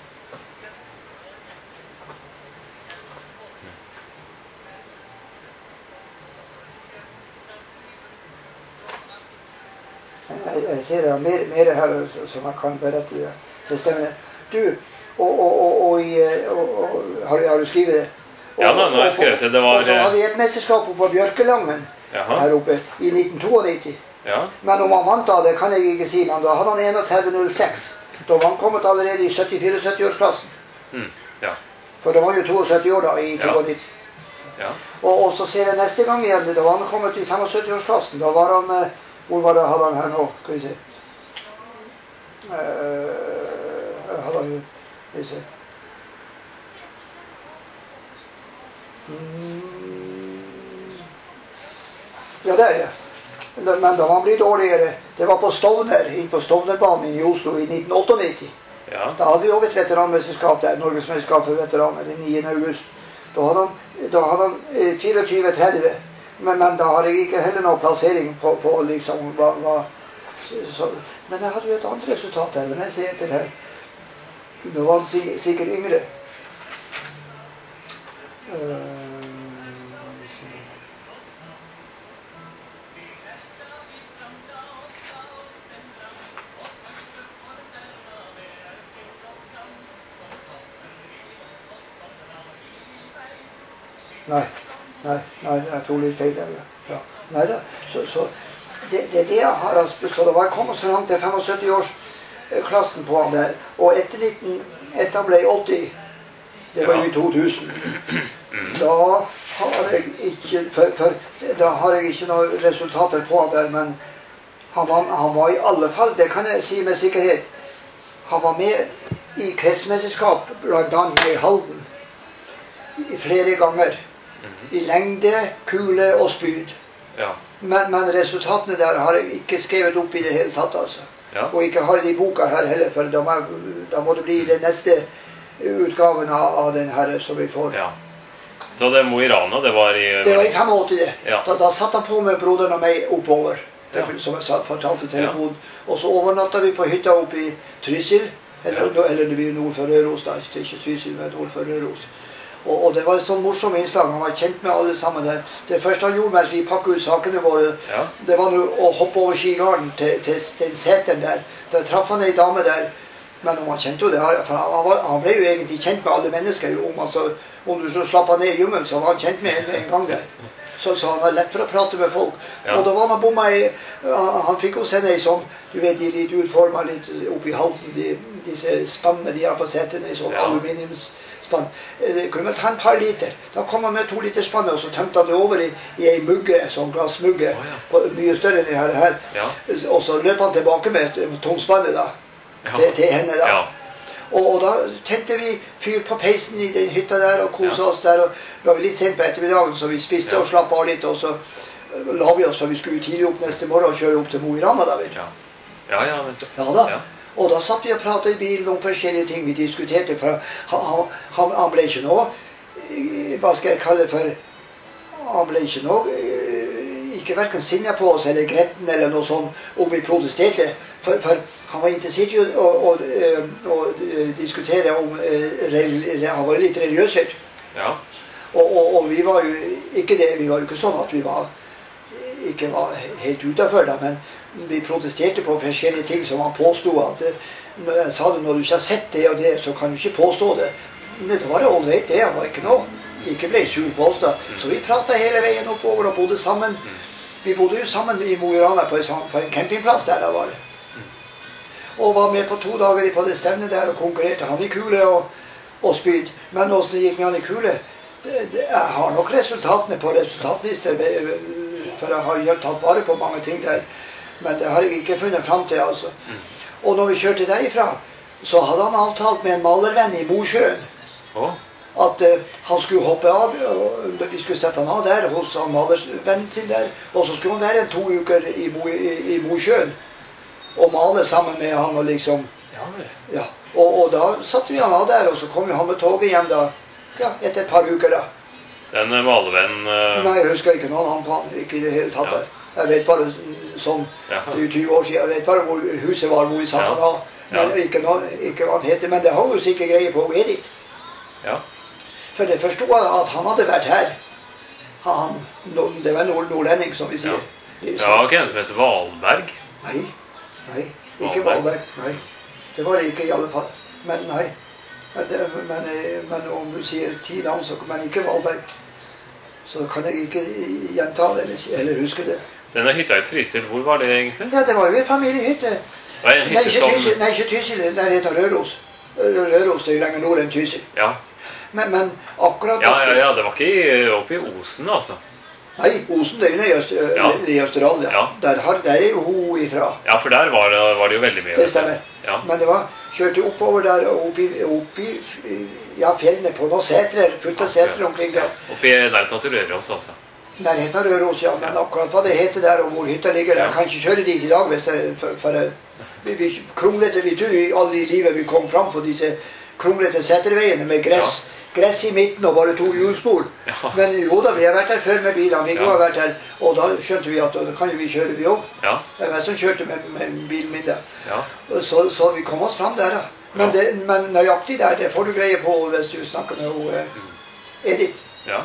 Jeg, jeg ser det mer, mer her som jeg kan berette. Det, det stemmer. Du, og, og, og, og, og, og har, har du skrevet det? Og, ja, nå har jeg skrevet det. Det var... Og så har vi et mesterskap på Bjørkelangen. Jaha. Her oppe i nitten nittito. Ja. Men om han vant da, det kan jeg ikke si, men da hadde han trettien null seks. Da var han kommet allerede i syttifire-sytti-årsklassen. Mm. Ja. For det var jo syttito år da, i nittito. Ja. Ja. Og, og så ser jeg neste gang igjen, da var han kommet i syttifem-årsklassen. Da var han, hvor var det, hadde han her nå, skal vi se. Uh, hadde han jo, skal vi se. Mm. Ja, der, ja. Men da var han blitt dårligere. Det var på Stovner, inn på Stovnerbanen i Oslo i nitten nittito. Ja. Da hadde vi også et veteranmesterskap der, Norgesmesterskap for veteraner, den niende august. Da hadde han, da hadde han fireogtyve tretti. Men, men da har jeg ikke heller noen plassering på, på liksom, hva, hva så, men jeg hadde jo et annet resultat her, men jeg ser etter her. Nå var han sikkert, sikkert yngre. Uh, Nei, nei, nei, jeg tror litt feil der, ja. Nei da, så, så det, det er det jeg har, så det var kommet så langt til syttifem-årsklassen på han der, og etter nitten, etter han ble åtti, det var jo i to tusen, da har jeg ikke, for, for, da har jeg ikke noen resultater på han der, men han var, han var i alle fall, det kan jeg si med sikkerhet, han var med i kretsmesterskap, blant annet i Halden, flere ganger. I lengde, kule og spyd. Ja. Men, men resultatene der har jeg ikke skrevet opp i det hele tatt, altså. Ja. Og ikke har det i boka her heller, for da må, da må det bli den neste utgaven av, av den her som vi får. Ja. Så det Mo i Rana, det var i... Det var i åttifem, det. Ja. Da, da satt han på med broderen og meg oppover, ja. Som jeg sa, fortalte telefonen. Ja. Og så overnatta vi på hytta oppe i Trysil, eller, ja. Eller det blir nord for Røros da, det er ikke Trysil, men nord for Røros. Og, og det var et sånn morsom innslag, han var kjent med alle sammen der. Det første han gjorde mens vi pakket ut sakene våre, ja. Det var nå å hoppe over skigarden til, til, til seten der. Da traff han en dame der, men han kjente jo det, for han, var, han ble jo egentlig kjent med alle mennesker. Om, altså, om du så slapp han ned i jungelen, så var han kjent med en, en gang der. Så, så han var lett for å prate med folk. Ja. Og da var han bomma i, han fikk også henne i sånn, du vet, de litt utformet litt oppi halsen, de, disse spannene de har på setene, i sånn ja. Aluminiums... Det kunne vel ta en par liter. Da kom han med to liter spannet, og så tømte han det over i, i en mugge, sånn glassmugge, oh, ja. På, mye større enn det her. her. Ja. Og så løp han tilbake med et tomspannet da, ja. til, til henne da. Ja. Og, og da tente vi fyr på peisen i den hytta der, og koset ja. Oss der, og det var litt sent på ettermiddagen, så vi spiste ja. Og slapp av litt, og så la vi oss, så vi skulle tidlig opp neste morgen og kjøre opp til Mo i Rana da, vet du. Ja, ja, ja, vet du. Ja da. Ja. Og da satt vi og pratet i bilen om forskjellige ting vi diskuterte, for han, han, han ble ikke noe, hva skal jeg kalle det for, han ble ikke noe, ikke hverken sinnet på oss eller gretten eller noe sånt, om vi protesterte, for, for han var interessert i å, å, å, å diskutere om, han var litt religiøs. Ja. Og, og, og vi var jo ikke det, vi var jo ikke sånn at vi var, ikke var helt utenfor da, men vi protesterte på forskjellige ting som han påstod at jeg sa det, når du ikke har sett det og det, så kan du ikke påstå det. Men det var det ålreit, det var ikke noe. Ikke ble sur på oss da. Så vi pratet hele veien oppover og bodde sammen. Vi bodde jo sammen i Mo i Rana på en, på en campingplass der da var det. Og var med på to dager på det stevnet der og konkurrerte han i kule og, og spyd. Men også det gikk med han i kule. Det, det, jeg har nok resultatene på resultatlister, for jeg har jo tatt vare på mange ting der. Men det har jeg ikke funnet frem til, altså. Mm. Og når vi kjørte derifra, så hadde han avtalt med en malervenn i Mosjøen oh. at uh, han skulle hoppe av, og vi skulle sette han av der hos han malervennen sin der, og så skulle han der en to uker i, Mo, i, i Mosjøen og male sammen med han og liksom ja, ja. Og, og da satte vi han av der, og så kom vi han med toget hjem da, ja, etter et par uker da. Den Valvenn uh... Nei, jeg husker ikke noen han kan. Ikke i det hele tatt. Ja. Jeg vet bare sånn, ja. det er jo tyve år siden, jeg vet bare hvor huset var, hvor vi satt da. Men ja. ikke, noe, ikke hva han heter, men det har jo sikkert greie på Edith. Ja. For det forstod jeg at han hadde vært her. Han, det var nord nordlending, som vi sier. Ja, ja ok, en som heter Valberg. Nei, nei, ikke Valberg, nei. Det var det ikke i alle fall. Men nei, men, det, men, men om du sier ti navn, så men ikke Valberg. Så kan jeg ikke gjenta det, eller, eller huske det. Denne hytta i Trysil, hvor var det egentlig? Ja, det var jo en familiehytte. Nei, en hytte nei, ikke som... Trysil, nei, ikke Trysil, der heter Røros. Røros, det er jo lenger nord enn Trysil. Ja. Men, men akkurat... Ja, ja, ja, det var ikke oppe i Osen, altså. Nei, Osen, det er jo nede i, Øster, ja. i Østerdal, ja. Ja. Der, har, der er jo hun ifra. Ja, for der var det, var det jo veldig mye. Det stemmer. Ja. Men det var, kjørte oppover der, og oppi, oppi ja, fjellene på noen setre, fullt av setre omkring der. Ja. Oppi nærheten av Røros, altså. Nærheten av Røros, ja, men akkurat hva det heter der, og hvor hytta ligger der, ja. kan ikke kjøre dit i dag, hvis jeg, for, for vi, vi krumlete, vi tror i alle i livet vi kom fram på disse krumlete seterveiene med gress, ja. gress i midten og bare to hjulspor. Ja. Men jo da, vi har vært der før med bilene, vi ja. har vært der, og da skjønte vi at da kan jo vi kjøre vi også. Ja. Det var jeg som kjørte med, med bilen min der. Ja. Så, så vi kom oss fram der da. Men, ja. det, men nøyaktig der, det får du greie på hvis du snakker med henne, eh, Edith. Ja.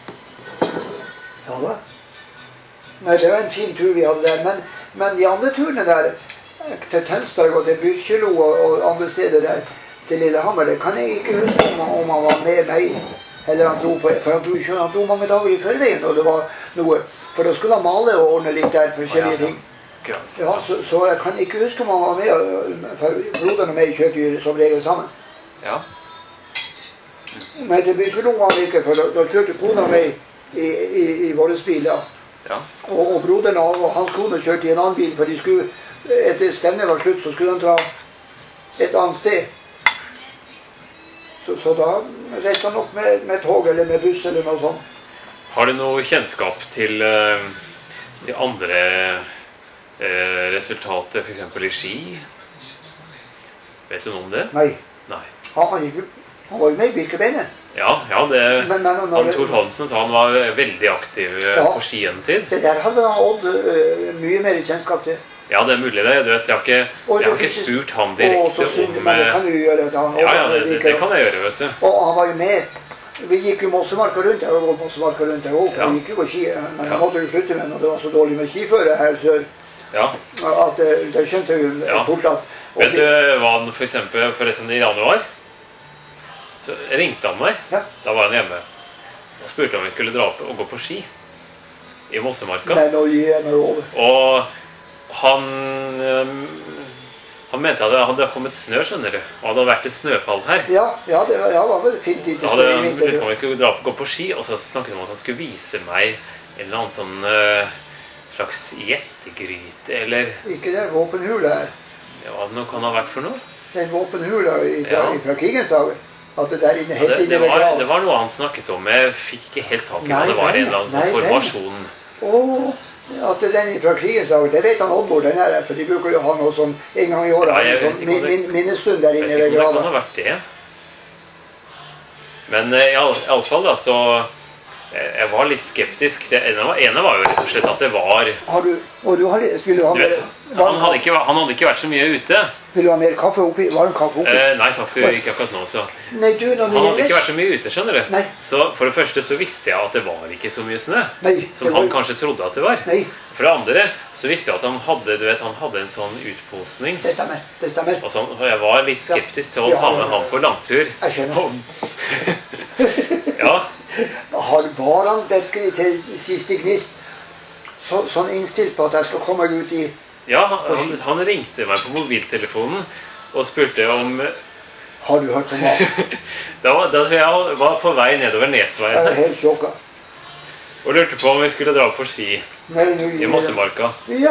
Ja da. Nei, det var en fin tur vi hadde der, men, men de andre turene der, til Tønsberg og til Byrkjelo og, og andre steder der, til Lillehammer, det kan jeg ikke huske om, om han var med meg, eller han dro på, for han dro, han dro mange dager i førveien, og det var noe, for da skulle han male og ordne litt der, forskjellige ting. Ja, så, så jeg kan ikke huske om han var med, for broderen og meg kjørte jo som regel sammen. Ja. Men til Byrkjelo var han ikke, for da, da kjørte kona meg i, i, i våre bil, ja. Ja. Og, og broderen og hans kone kjørte i en annen bil, for de skulle, etter stevnet var slutt, så skulle de dra et annet sted. Så, så da reiste han opp med, med tog eller med buss eller noe sånt. Har du noe kjennskap til uh, de andre uh, resultater, for eksempel i ski? Vet du noe om det? Nei. Nei. Han, han, gikk, han var jo med i Birkebeinet. Ja, ja, det, men, men, han Tor Hansen han var veldig aktiv uh, ja, på skien til. Det der hadde han Odd uh, mye mer kjennskap til. Ja, det er mulig det. Du vet, jeg har ikke, jeg har ikke spurt han direkte synd, om... Men det kan du gjøre. Han, ja, ja, det, det, det kan jeg gjøre, vet du. Og han var jo med. Vi gikk jo Mossemarka rundt der, og gått Mossemarka rundt der også. Ja. Vi gikk jo på ski, men ja. jeg måtte jo slutte med når det var så dårlig med skiføre her sør. Ja. At det, det skjønte jeg jo ja. fort at... Vet du hva han for eksempel, forresten i januar, så ringte han meg, ja. da var han hjemme, og spurte om vi skulle dra opp og gå på ski i Mossemarka. Nei, nå gir jeg meg over. Og han, um, han mente at det hadde kommet snø, skjønner du, og det hadde vært et snøfall her. Ja, ja det var, ja, var vel fint dit. Da hadde han lurt om vi skulle dra opp og gå på ski, og så snakket han om at han skulle vise meg en eller annen sånn uh, slags gjettegryte, eller... Ikke det, våpenhule her. Ja, hva det nå kan ha vært for noe? Den våpenhula fra, ja. fra krigens dager. At det der inne, ja, det, det, var, det var noe han snakket om, jeg fikk ikke helt tak i hva det var, en eller annen nei, formasjon. Åh, at det den fra krigens dager, det vet han om hvor den er, for de bruker jo ha noe sånn en gang i året, ja, sånn min, min, minnestund der inne ved graven. Det kan ha vært det. Men uh, i alle fall da, så jeg var litt skeptisk. Det ene var, ene var jo rett og slett at det var... Har du, og du har, skulle du ha mer... Han hadde, ikke, han hadde ikke vært så mye ute. Vil du ha mer kaffe oppi? Varm kaffe oppi? Eh, nei, takk, ikke akkurat nå, så... Nei, du, han hadde ikke vært så mye ute, skjønner du? Nei. Så for det første så visste jeg at det var ikke så mye snø. Nei. Som han kanskje trodde at det var. Nei. For det andre så visste jeg at han hadde, du vet, han hadde en sånn utposning. Det stemmer, det stemmer. Og, sånn, og jeg var litt skeptisk til å ja, ta med han på langtur. Jeg skjønner. Ja. Var han virkelig til siste gnist så, sånn innstilt på at jeg skal komme ut i... Ja, han, han ringte meg på mobiltelefonen og spurte om... Har du hørt om meg? da, da jeg var på vei nedover Nesveien. Jeg er helt sjokket. Og lurte på om vi skulle dra på ski Nei, nu, i Mossemarka. Ja.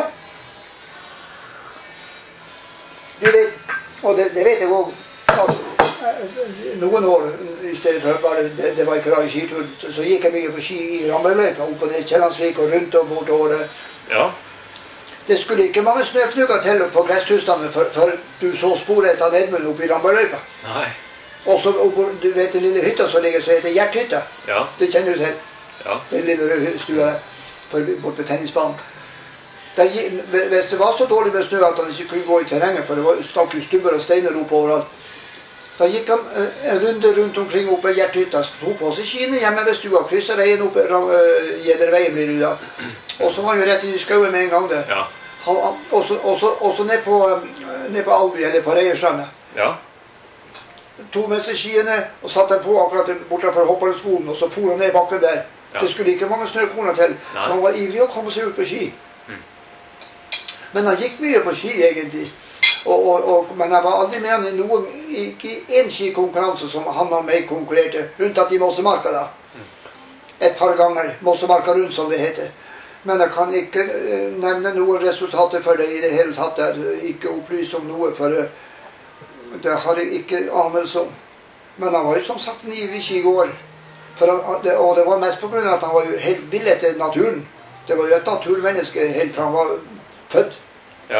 Du vet, og det, det vet jeg også, at noen år, i stedet for bare, det, det var ikke rart i skitur, så gikk jeg mye på ski i Ramberløypa, opp på det Kjellandsvik og rundt og bortover. Ja. Det skulle ikke mange snøfnuger til på gresshusene for, for du så sporet av Edmund oppe i Ramberløypa. Nei. Og så, og, du vet den lille hytta som ligger, så heter Hjerthytta. Ja. Det kjenner du til. Ja. Den lille røde stua bort ved tennisbanen. Der, hvis det var så dårlig med snø at han ikke kunne gå i terrenget, for det var stakk jo stubber og steiner opp overalt, da gikk han uh, en runde rundt omkring oppe i Hjerthytta, tok på seg skiene hjemme ved stua, krysset veien opp, uh, Gjellerveien blir det da. Og så var han jo rett inn i skauen med en gang der. Ja. Han, han, også, også, også ned på, uh, ned på Alby, eller på Reierstranda. Ja. Tog med seg skiene og satt dem på akkurat borte fra Hopparskolen, og så for han ned bakken der. Ja. Det skulle ikke mange snøkorner til, så han var ivrig å komme seg ut på ski. Mm. Men han gikk mye på ski egentlig. Og, og, og, men jeg var aldri med han i noen, ikke i en skikonkurranse som han og meg konkurrerte, unntatt i Mossemarka da. Et par ganger, Mossemarka rundt som det heter. Men jeg kan ikke uh, nevne noen resultater for det i det hele tatt, der ikke opplyse om noe, for uh, det har jeg ikke anelse om. Men han var jo som sagt en ivrig skigåer. For han, det, og det var mest på grunn av at han var jo helt vill etter naturen. Det var jo et naturmenneske helt fra han var født. Ja.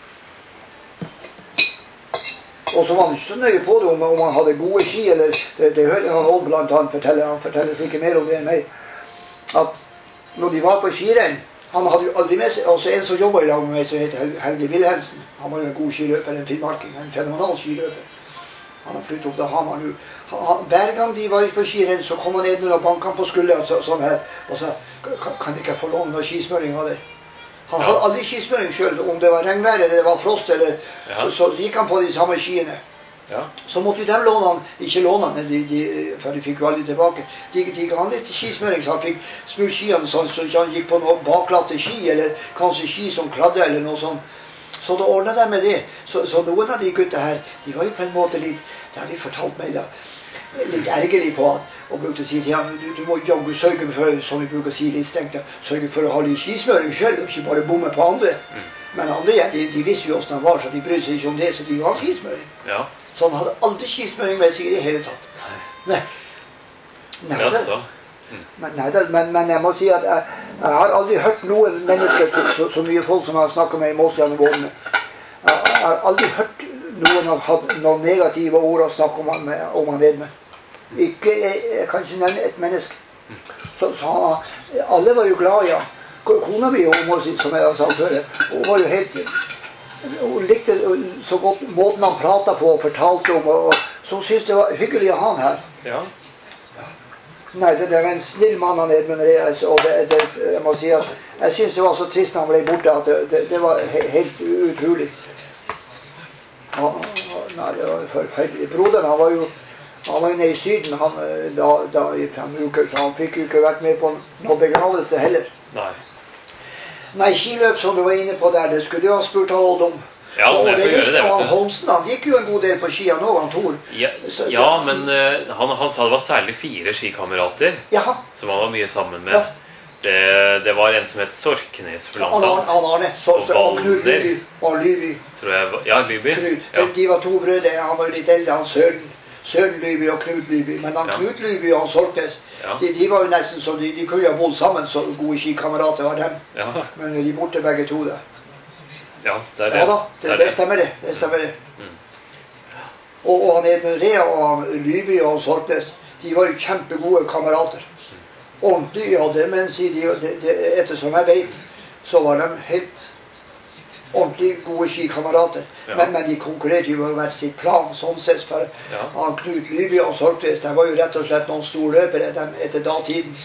Og så var han ikke så nøye på det om, om han hadde gode ski, eller det, det hører han Odd blant annet fortelle, han forteller sikkert mer om det enn meg, at når de var på skirenn, han hadde jo aldri med seg, også en som jobbet i lag med meg som heter Helge Wilhelmsen, han var jo en god skiløper, en finnmarking, en fenomenal skiløper. Han har flyttet opp da Hamar nå. Hver gang de var på skirenn, så kom han ned og banket på skulderen så, sånn her, og sa, kan ikke jeg få låne noe skismøring av det? Han hadde aldri skismøring selv, om det var regnvær eller det var frost, eller, ja. så, så gikk han på de samme skiene. Ja. Så måtte jo dem låne han, ikke låne han, de, de, for de fikk jo aldri tilbake. De, de ga han litt skismøring, så han fikk smurt skiene sånn, så han gikk på noe baklatte ski, eller kanskje ski som kladde, eller noe sånt. Så da ordnet de med det. Så, så noen av de gutta her, de var jo på en måte litt, det har de fortalt meg da, litt ergerlig på at, og brukte å si til ham, du, du må jogge sørge for, som vi bruker å si litt stengt, sørge for å ha litt skismøring selv, og ikke bare bomme på andre. Mm. Men andre, ja, de, de visste jo hvordan han var, så de brydde seg ikke om det, så de har skismøring. Ja. Så han hadde aldri skismøring med seg i det hele tatt. Nei. Nei, ja, det, mm. men, nei det, men, men jeg må si at jeg, jeg har aldri hørt noen mennesker, så, så, så mye folk som har snakket med i Moss gjennom årene. Jeg, jeg har aldri hørt noen har hatt noen negative ord å snakke om han, om han ved med. Ikke, jeg, jeg kan ikke nevne et menneske. Så, så alle var jo glad, ja. Kona mi, hun, som jeg har sagt før, hun var jo helt, hun likte så godt måten han pratet på og fortalte om, og, og så syntes det var hyggelig å ha han her. Ja. Nei, det, det var en snill mann han Edmund Reis, og det, det, jeg må si at jeg synes det var så trist når han ble borte, at det, det, det var he, helt utrolig. Ja, nei, det var forferdelig. Broderen, han var jo Han var jo nede i Syden han, da, da i fem uker, så han fikk jo ikke vært med på noen begravelse heller. Nei. Nei, skiløp som du var inne på der, det skulle du ha spurt han Odd om. Ja, og det visste han Holmsen, han gikk jo en god del på skiene nå, han Tor. Ja, så, ja men uh, han, han sa det var særlig fire skikamerater Jaha. Som han var mye sammen med. Ja. Det, det var en som het Sorknes for blant annet. Han var det. Så, så, og Knud Lyby. Og Lyby. Tror jeg, ja, Lyby. Knud. Ja. De var to brødre, han var jo litt eldre, han Søren. Søren Lyby og Knut Lyby, men han ja. Knut Lyby og han Sorknes, ja. de, de var jo nesten så de, de kunne jo ha bodd sammen, så gode skikamerater var dem. Ja. Men de er borte begge to der. Ja, det er det. Ja da, det, det, er det stemmer det, det stemmer det. Mm. Og, og han Edmund Rea og han Lyby og han Sorknes, de var jo kjempegode kamerater. Ordentlig, ja, det, men si de, de, de, ettersom jeg vet, så var de helt ordentlig gode skikamerater. Ja. Men, men de konkurrerte jo over sitt plan, sånn sett, for ja. Han Knut Lyby og Sorknes, de var jo rett og slett noen storløpere etter datidens.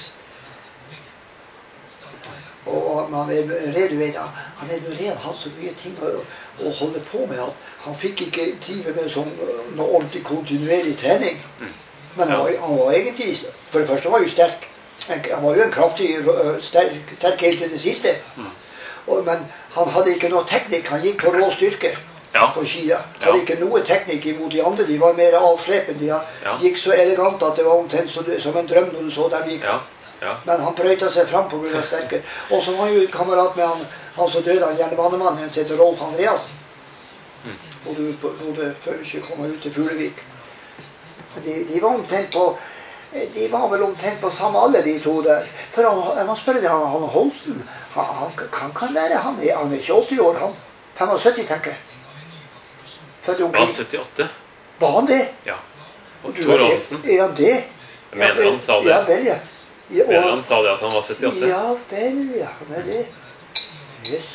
Og han er redd, du vet, han er redd, han så mye ting å, å holde på med, at han fikk ikke drive med sånn noe ordentlig kontinuerlig trening. Men han var, han var egentlig, for det første var han jo sterk. Han var jo en kraftig, sterk, sterk helt til det siste. Og, men han hadde ikke noe teknikk, han gikk på rå styrke ja. På skida. Han hadde ja. Ikke noe teknikk imot de andre, de var mer avslepen, de ja. Gikk så elegant at det var omtrent så, som en drøm når du så dem gikk. Ja. Ja. Men han brøyta seg fram på grunn av sterke. Og så var han jo et kamerat med han, han som døde, han jernbanemannen, han heter Rolf Andreasen. Mm. Bodde, bodde før ikke kom ut til Fuglevik. De, de var omtrent på De var vel omtrent på samme alder, de to der. For han, jeg må spørre deg, han, han Holsten, han, han kan, kan være, han er, han er ikke åtti år, han. syttifem, tenker jeg. Ja, syttiåtte. Var han det? Ja. Og Tor Hansen. Er han det? Jeg mener han sa det. Ja vel, ja. Ja, mener han sa det at han var syttiåtte. Ja vel, ja. Han er det. Yes.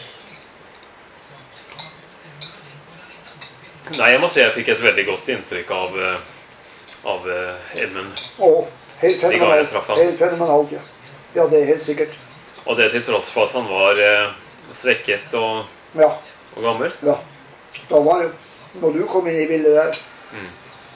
Nei, jeg må si jeg fikk et veldig godt inntrykk av, av Edmund. Å, helt De ganger jeg fenomenalt. traff han. Helt fenomenalt, ja. Ja, det er helt sikkert. Og det til tross for at han var eh, svekket og, Ja, og gammel. ja. Da var jo, når du kom inn i bildet der, Mm.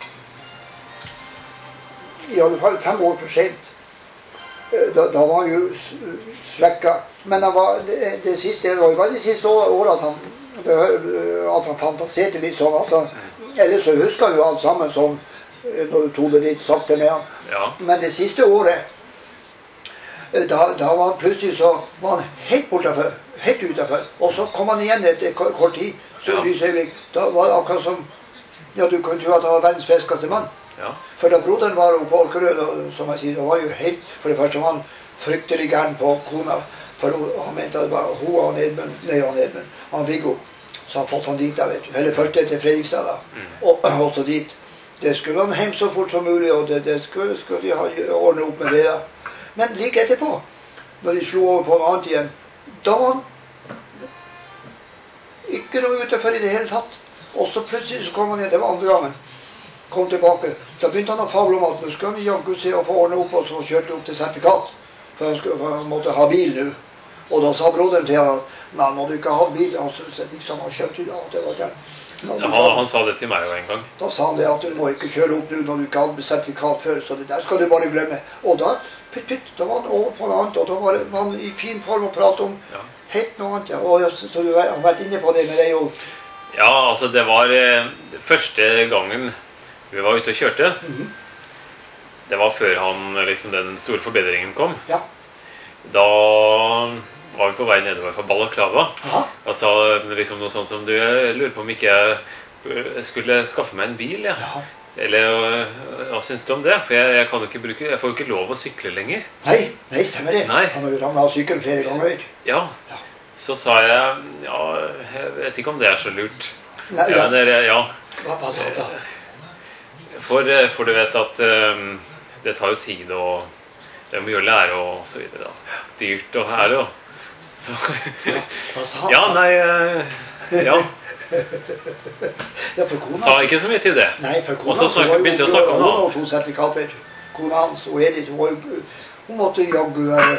i alle fall fem år for sent, eh, da, da var han jo s- svekka. Men han var, det, det siste, det var jo bare de siste år- året at han, at han fantaserte litt sånn at han, ellers så husker han jo alt sammen sånn, eh, når du tog det litt sakte med han. Ja. Men det siste året, eh, da, da var han plutselig så, var han helt bortafor, helt utenfor. Og så kom han igjen etter kort, kort tid, så Ja. lysøyeblikk. Da var det akkurat som, ja, du kunne tro at han var verdens friskeste mann. Ja. For da broderen var oppe på Orkerød, og som jeg sier, det var jo helt, for det første var han fryktelig gæren på kona, for hun, han mente at det var hun og han Edmund, nei han Edmund, han Viggo, så han fått han dit da, vet du, eller først til Fredrikstad da, og også dit. Det skulle han hjem så fort som mulig, og det, det skulle, skulle de ha ordnet opp med det da. Men like etterpå, når de slo over på noe annet igjen, da var han ikke noe utenfor i det hele tatt. Og så plutselig så kom han igjen, det var andre gangen, kom tilbake. Da begynte han å fable om at nå skulle han jaggu se og få ordnet opp, og så kjørte opp til sertifikat. For han, skulle, for han måtte ha bil nå. Og da sa broderen til han at nei, må du ikke ha bil? Han syntes liksom han kjørte i dag, det var det. Ja, han, han sa det til meg jo en gang. Da sa han det at du må ikke kjøre opp nå når du ikke hadde sertifikat før, så det der skal du bare glemme. Og da, pytt, pytt, da var han over på noe annet, og da var det- var han i fin form å prate om Ja. helt noe annet. Ja. Og ja, så, så du har vært inne på det med deg og Ja, altså det var eh, første gangen vi var ute og kjørte. Mhm. Det var før han, liksom, den store forbedringen kom. ja. Da var vi på vei nedover fra Balaklava. Aha. Og sa liksom noe sånt som du, jeg lurer på om ikke jeg eh, skulle skaffe meg en bil, ja. Ja. Eller eh, hva syns du om det? For jeg, jeg kan jo ikke bruke, jeg får jo ikke lov å sykle lenger. Nei, nei, stemmer det. Nei. Han har jo ramlet av sykkelen flere ganger, vet du. Ja. Ja. Så sa jeg, ja, jeg vet ikke om det er så lurt. Nei, Ja, ja. men det, ja. Hva, hva sa han da? For, eh, for du vet at eh, det tar jo tid, og det er mye å lære, og så videre da. Dyrt og herlig, og så... Hva sa han? Ja, nei, eh, ja. Ja, for kona... Sa ikke så mye til det. Nei, for kona... Og så snak- begynte jeg å snakke om Hun noe har annet. to sertifikat, vet du. Kona hans og Edith, hun, var jo- hun måtte jaggu være...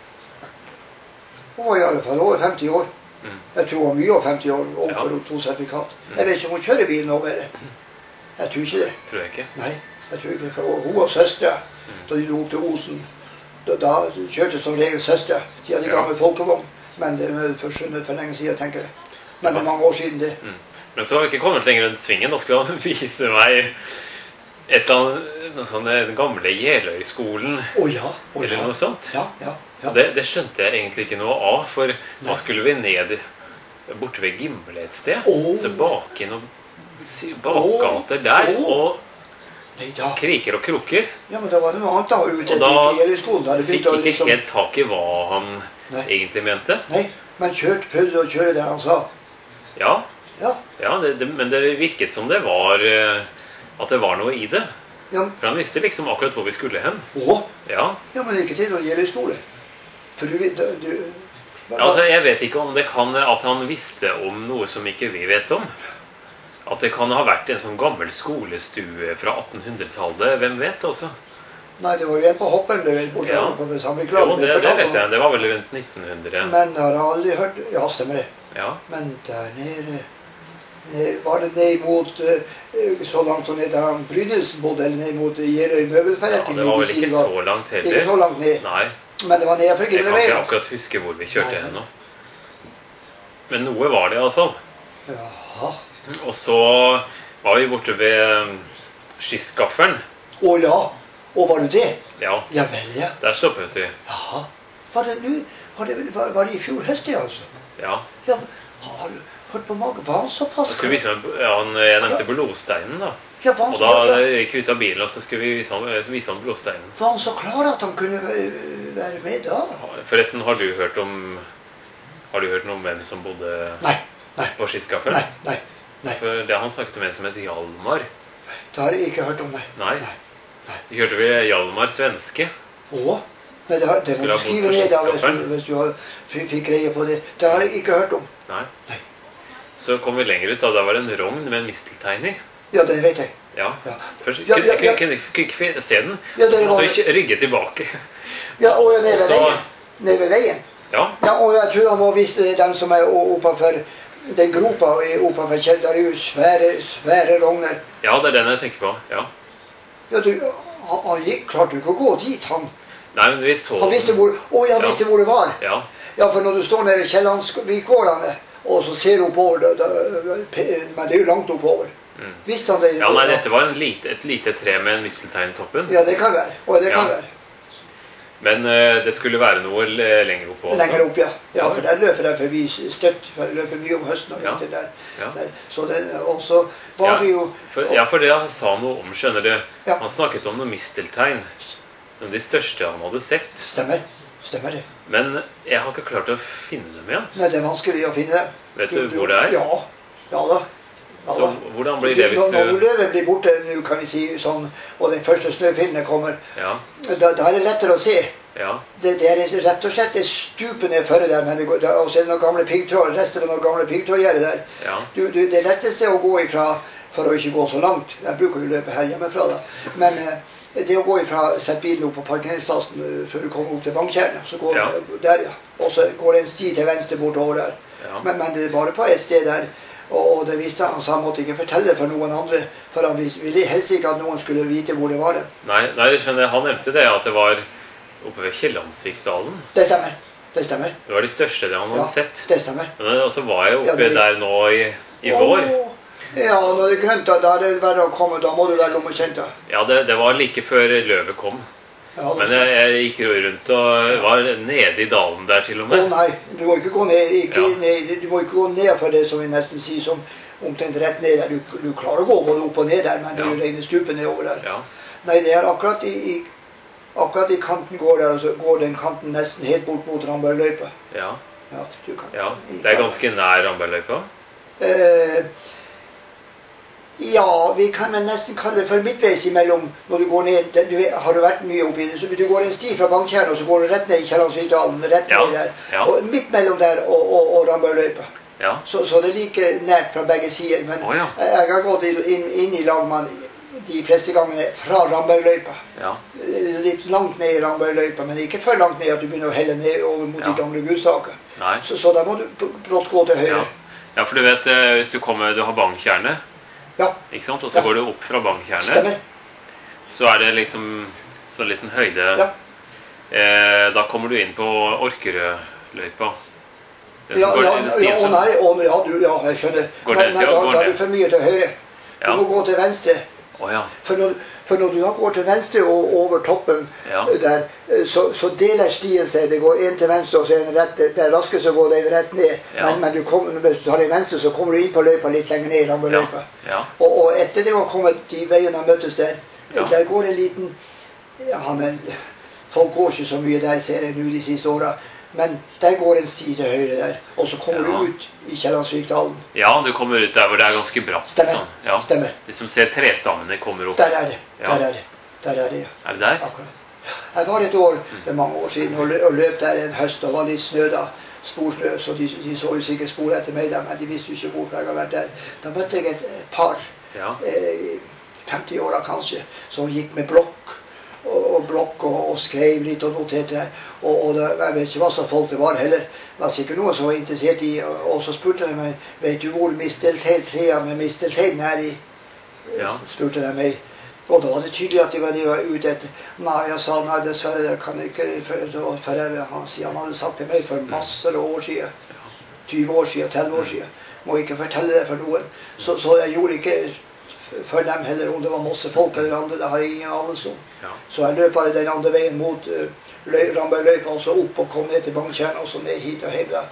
Hun var i alle fall over femti år. Mm. Jeg tror hun var mye over femti år, og Ja. for to sertifikat. Jeg vet ikke om hun kjører bil nå, bare. Jeg tror ikke det. Tror jeg ikke. Nei, jeg tror ikke. For hun og søstre, da de dro opp til Osen, da, da kjørte som regel søstre. De hadde Ja. gammel folkevogn, men det er forsvunnet for lenge siden, tenker jeg. Men det er mange år siden det. Mm. Men så har vi ikke kommet lenger enn svingen. Da skulle han vise meg et eller annet, noe sånn, den gamle Jeløy-skolen, Å ja, å eller ja. noe sånt. Ja, ja, ja. Det, det skjønte jeg egentlig ikke noe av, for da skulle vi ned borte ved Gimle et sted, Åh. så bak inn og si- bakgater der, Åh. og Nei, da. kriker og kroker. Ja, men da var det noe annet da, ute Og da i Jeløy-skolen. Da hadde Fikk begynt å ikke liksom... helt tak i hva han Nei. egentlig mente. Nei, men kjørt, prøvde å kjøre det han sa. Ja, Ja, ja det, det, men det virket som det var eh, at det var noe i det. ja, For han visste liksom akkurat hvor vi skulle hen. å, Ja, ja, men ikke til noen Jeløy-skole. For du vet, du... hva- altså Jeg vet ikke om det kan at han visste om noe som ikke vi vet om. At det kan ha vært en sånn gammel skolestue fra attenhundretallet. Hvem vet, altså? Nei, det var jo en på Hoppen, det vel, borte Ja. på det samme Jo, klavet. det, det vet jeg. Det var vel rundt nitten hundre. Men jeg har aldri hørt... Ja, stemmer det. Ja. Men der nede... nede- Var det ned mot... eh, så langt som ned der han Brynildsen bodde, eller ned mot Jeløy ja, møbelforretning? det var vel de ikke sier var- så langt Ikke heller. så langt ned. Nei, Men det var nede for jeg kan ikke Gimleveien. akkurat huske hvor vi kjørte Nei. hen nå. Men noe var det i alle fall. Jaha. Og så var vi borte ved um, skiskafferen. Å ja. Og var du det? Ja, Ja vel, ja. der stoppet vi. Jaha. Var det nu? Var det, var, var det i fjor høst, det altså? Ja. Ja, har du hørt på magen? Var han såpass? Da skulle vi vise ham, ja, han, jeg nevnte blodsteinen, da. Ja, var han, Og så, da ja, gikk vi ut av bilen, og så skulle vi vise ham, vise ham blodsteinen. var han så klar at han kunne være, være med da? Forresten, har du hørt om Har du hørt noe om hvem som bodde Nei, nei, på skiskafferen? nei, nei, nei. For det han snakket om en som het Hjalmar. Det har jeg ikke hørt om, nei. Nei. Nei. Nei. Hørte vi Hjalmar Svenske? Å? Nei, det, har, det må du skrive ned da, hvis du, hvis du har, fikk greie på det. Det har jeg ikke hørt om. Nei. Nei. Så kom vi lenger ut, da. Da var det en rogn med en misteltein i. Ja, det vet jeg. Ja. Ja. Først Ja, ja, ja. kunne jeg ikke se den. Ja, det var- Måtte vi rygge tilbake. Ja, og nede ved Så- veien. Nede ved veien. Ja. Ja, og jeg tror han må vise dem som er oppenfor den gropa oppenfor Kjell. Det er jo svære, svære rogner. Ja, det er den jeg tenker på. Ja. Ja, du, han, han gikk, klarte jo ikke å gå dit, han. Nei, men vi så Han visste hvor, å, jeg Ja. visste hvor det var. Ja. Ja, for når du står nede ved Kiellandsvikgårdene, og så ser du oppover, da, da, men det er jo langt oppover. Mm. Visste han det? Ja, nei, dette var en lite, et lite tre med en misteltein i toppen. Ja, det kan være. Og det kan Ja. være. Men eh, det skulle være noe le- lenger oppe også. Lenger opp, ja. Ja, for der løper jeg forbi støtt. For jeg løper mye om høsten og Ja. vinteren der. Ja. der. Så det, og så var Ja. det jo... For, ja, for det han sa noe om, skjønner du. Ja. Han snakket om noen misteltein. Som de største han hadde sett. Stemmer. Stemmer det. Men jeg har ikke klart å finne dem igjen. Nei, det er vanskelig å finne det. Vet du hvor det er? Ja. Ja da. Ja, Så da. hvordan blir det hvis Når, når du løven blir borte, nå kan vi si sånn, og den første snøfillen kommer, Ja. da, da er det lettere å se. Ja. Det, det er rett og slett det stuper ned før der, men det går, og så er det noen gamle piggtråd, resten av noen gamle piggtrådgjerder der. Ja. Du, du, det letteste å gå ifra, for å ikke gå så langt, jeg bruker jo løpe her hjemmefra da, men eh, det å gå ifra, sett bilen opp på parkeringsplassen eh, før du kommer opp til banktjernet, så går Ja. det der, ja. Og så går det en sti til venstre bortover der. Ja. Men, men det er bare på et sted der, og, og det visste han, så han måtte ikke fortelle for noen andre, for han ville helst ikke at noen skulle vite hvor det var det. Nei, nei, du skjønner, han nevnte det, at det var oppe ved Kiellandsvikdalen. Det stemmer, det stemmer. Det var de største det han hadde Ja, sett. det stemmer. Men og så var jeg Ja, oppe det- der nå i, i vår. Åh, ja, når det er grønt, da, da er det verre å komme, da må du være lommekjent da. Ja, det, det var like før løvet kom. Ja, Men jeg, jeg gikk jo rundt og var nede i dalen der til og Å med. nei, du må ikke gå ned, ikke Ja. ned, du må ikke gå ned for det som vi nesten sier som omtrent rett ned der. Du, du klarer å gå både opp og ned der, men det er jo Ja. rene stupet nedover der. Ja. Nei, det er akkurat i, i, akkurat i kanten går der, og så går den kanten nesten helt bort mot Ramberløypa. Ja. Ja, du kan. ja. Det er ganske nær Ramberløypa. Eh, ja, vi kan vel nesten kalle det for midtveis imellom når du går ned. Du vet, har du vært mye oppi det, så du går en sti fra banktjernet, og så går du rett ned i Kiellandsvikdalen, rett Ja, ned der. ja. Og midt mellom der og, og, og Ramberløypa. Ja. Så, så det er like nært fra begge sider. Men Å, ja. jeg har gått inn, inn, inn i lagmann de fleste gangene fra Ramberløypa. Ja. Litt langt ned i Ramberløypa, men ikke for langt ned at du begynner å helle ned over mot Ja. de gamle Gudsaker. Nei. Så, så da må du br- brått gå til høyre. Ja. ja, for du vet, eh, hvis du kommer, du har banktjernet, Ja, ikke sant? Og så Ja. går du opp fra banktjernet, stemmer. så er det liksom sånn liten høyde. Ja. Eh, da kommer du inn på Orkerødløypa. Den som Ja, går- ja, den ja, stigen å som- nei, å, ja, du, ja, jeg skjønner. Går Men, ned men til- da, går da er ned. du for mye til høyre. Du Ja. må gå til venstre. Å ja. For når, for når du da går til venstre og over toppen Ja. der, så, så deler stien seg. Det går en til venstre og så en rett. Det er raskest å gå den rett ned. Ja. Men, men du kommer, hvis du tar den venstre, så kommer du inn på løypa litt lenger ned i Ja. Ramberløypa. Ja. Og, og etter det å ha kommet de veiene har møttes der, Ja. der går en liten ja, men folk går ikke så mye der, ser jeg nå de siste åra. Men der går en sti til høyre der, og så kommer Ja. du ut i Kiellandsvikdalen. ja, du kommer ut der hvor det er ganske bratt. Stemmer. Sånn. Ja. Stemmer. De som ser trestammene kommer opp. Der er det. Ja. Der er det. Der er det, ja. Er det der? Akkurat. Jeg var et år, det er mange år siden, og lø- og løp der en høst, og var litt snø da. Sporsnø, så de, de så jo sikkert spor etter meg da, men de visste jo ikke hvorfor jeg har vært der. Da møtte jeg et et par, Ja. eh, femti-åra kanskje, som gikk med blokk. Og, og blokk og, og skrev litt og noterte. Og, og det, jeg vet ikke hva slags folk det var heller. Det var sikkert noen som var interessert i, og, og så spurte de meg, vet du hvor misteltein-trea med misteltein er i? Ja. Spurte de meg. Og da var det tydelig at de var, de var ute etter. Nei, jeg sa nei, dessverre, jeg kan ikke. For, for jeg, han sier han hadde sagt til meg for masser av år siden. tyve år siden, tretti år siden. Må ikke fortelle det for noen. Så, så jeg gjorde ikke for dem heller, om det var masse folk eller andre, det har jeg ingen anelse om. Ja. Så jeg løp bare den andre veien mot uh, Ramberløypa, og så opp og kom ned til banktjernet, og så ned hit og hjem da.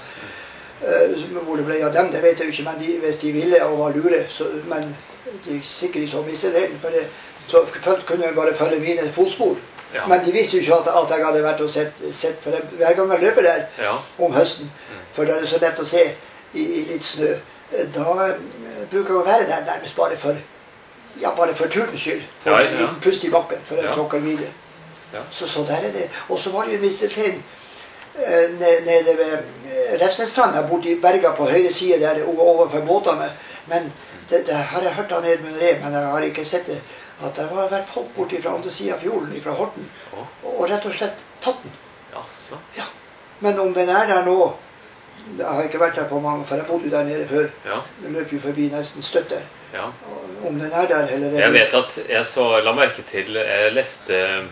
Uh, hvor det ble av dem, det vet jeg jo ikke, men de, hvis de ville og var lure, så, men de er sikkert så mistet det, for det, så kunne jeg bare følge mine fotspor. Ja. Men de visste jo ikke at, at jeg hadde vært og sett, sett for det, hver gang jeg løper der Ja. om høsten, for det er så lett å se i, i litt snø, da uh, bruker jeg å være der nærmest bare for Ja, bare for tullens skyld. For Ja, en ja. liten pust i bakken, for en Ja. tråkker videre. Ja. Så, så der er det. Og så var det jo misteltein eh, nede, nede ved eh, Refsenstranda, borte i berga på høyre side der overfor båtene. Men det, det har jeg hørt av Edmund Ree, men jeg har ikke sett det. At det var vært folk borte fra andre siden av fjorden, fra Horten, Å. og, og rett og slett tatt den. Jaså. Ja. Men om den er der nå, jeg har ikke vært der på mange, for jeg bodde jo der nede før. Ja. Den løp jo forbi nesten støtt der. Ja. Og om den er der, eller... Jeg vet at jeg så la merke til Jeg leste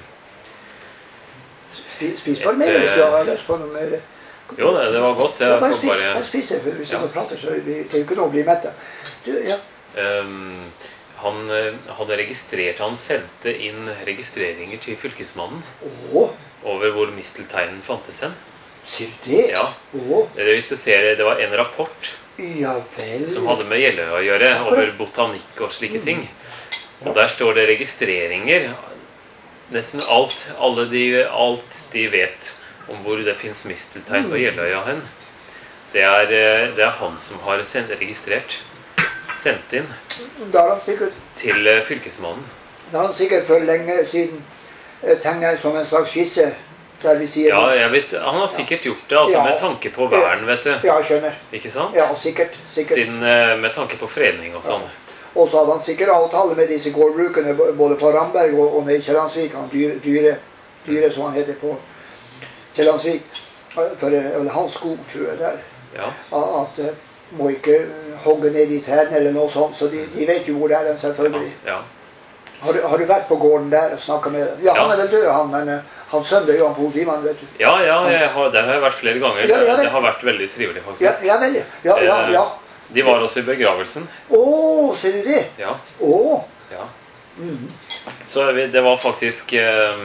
Spi, spis bare Et, mer, hvis eh, du har lyst på noe mer. Jo, det, det var godt. Ja, Jeg bare får spis, bare bare spis, for hvis Ja. du prater, så er det jo ikke noe å bli mett av. Du, ja. Ehm, Han eh, hadde registrert Han sendte inn registreringer til fylkesmannen Åh, over hvor mistelteinen fantes hen. sier det? Ja. Åh, Det, hvis du ser, det var en rapport ja vel. som hadde med Jeløya å gjøre, over botanikk og slike ting. Og der står det registreringer. Nesten alt, alle de, alt de vet om hvor det fins misteltein på Jeløya hen, det er, eh, det er han som har sendt, registrert. Sendt inn Da har han sikkert, til eh, fylkesmannen. da har han sikkert for lenge siden eh, tegnet som en slags skisse, der vi sier... Ja, jeg vet, han har sikkert gjort det, altså Ja. med tanke på vern, vet du. Ja, jeg skjønner. Ikke sant? Ja, sikkert, sikkert. Siden eh, med tanke på fredning og sånn. Og så hadde han sikkert avtale med disse gårdbrukene, b- både på Ramberg og, og nede i Kjellandsvik, han dyre, dyre, dyre som han heter på Kjellandsvik. For det er vel hans skog, tror jeg, der. Ja. At uh, må ikke uh, hogge ned i trærne eller noe sånt, så de, de vet jo hvor det er, selvfølgelig. Ja. Har du, har du vært på gården der og snakket med dem? Ja, Ja. han er vel død, han, men uh, han sønn er jo han politimannen, vet du. Ja, ja, jeg har, der har jeg vært flere ganger. Ja, ja, vel. Det har vært veldig trivelig, faktisk. Ja, ja vel, ja, ja, Eh, ja. De var også i begravelsen. Å, ser du det? Ja. Å, ja. mhm. Så vi- det var faktisk eh,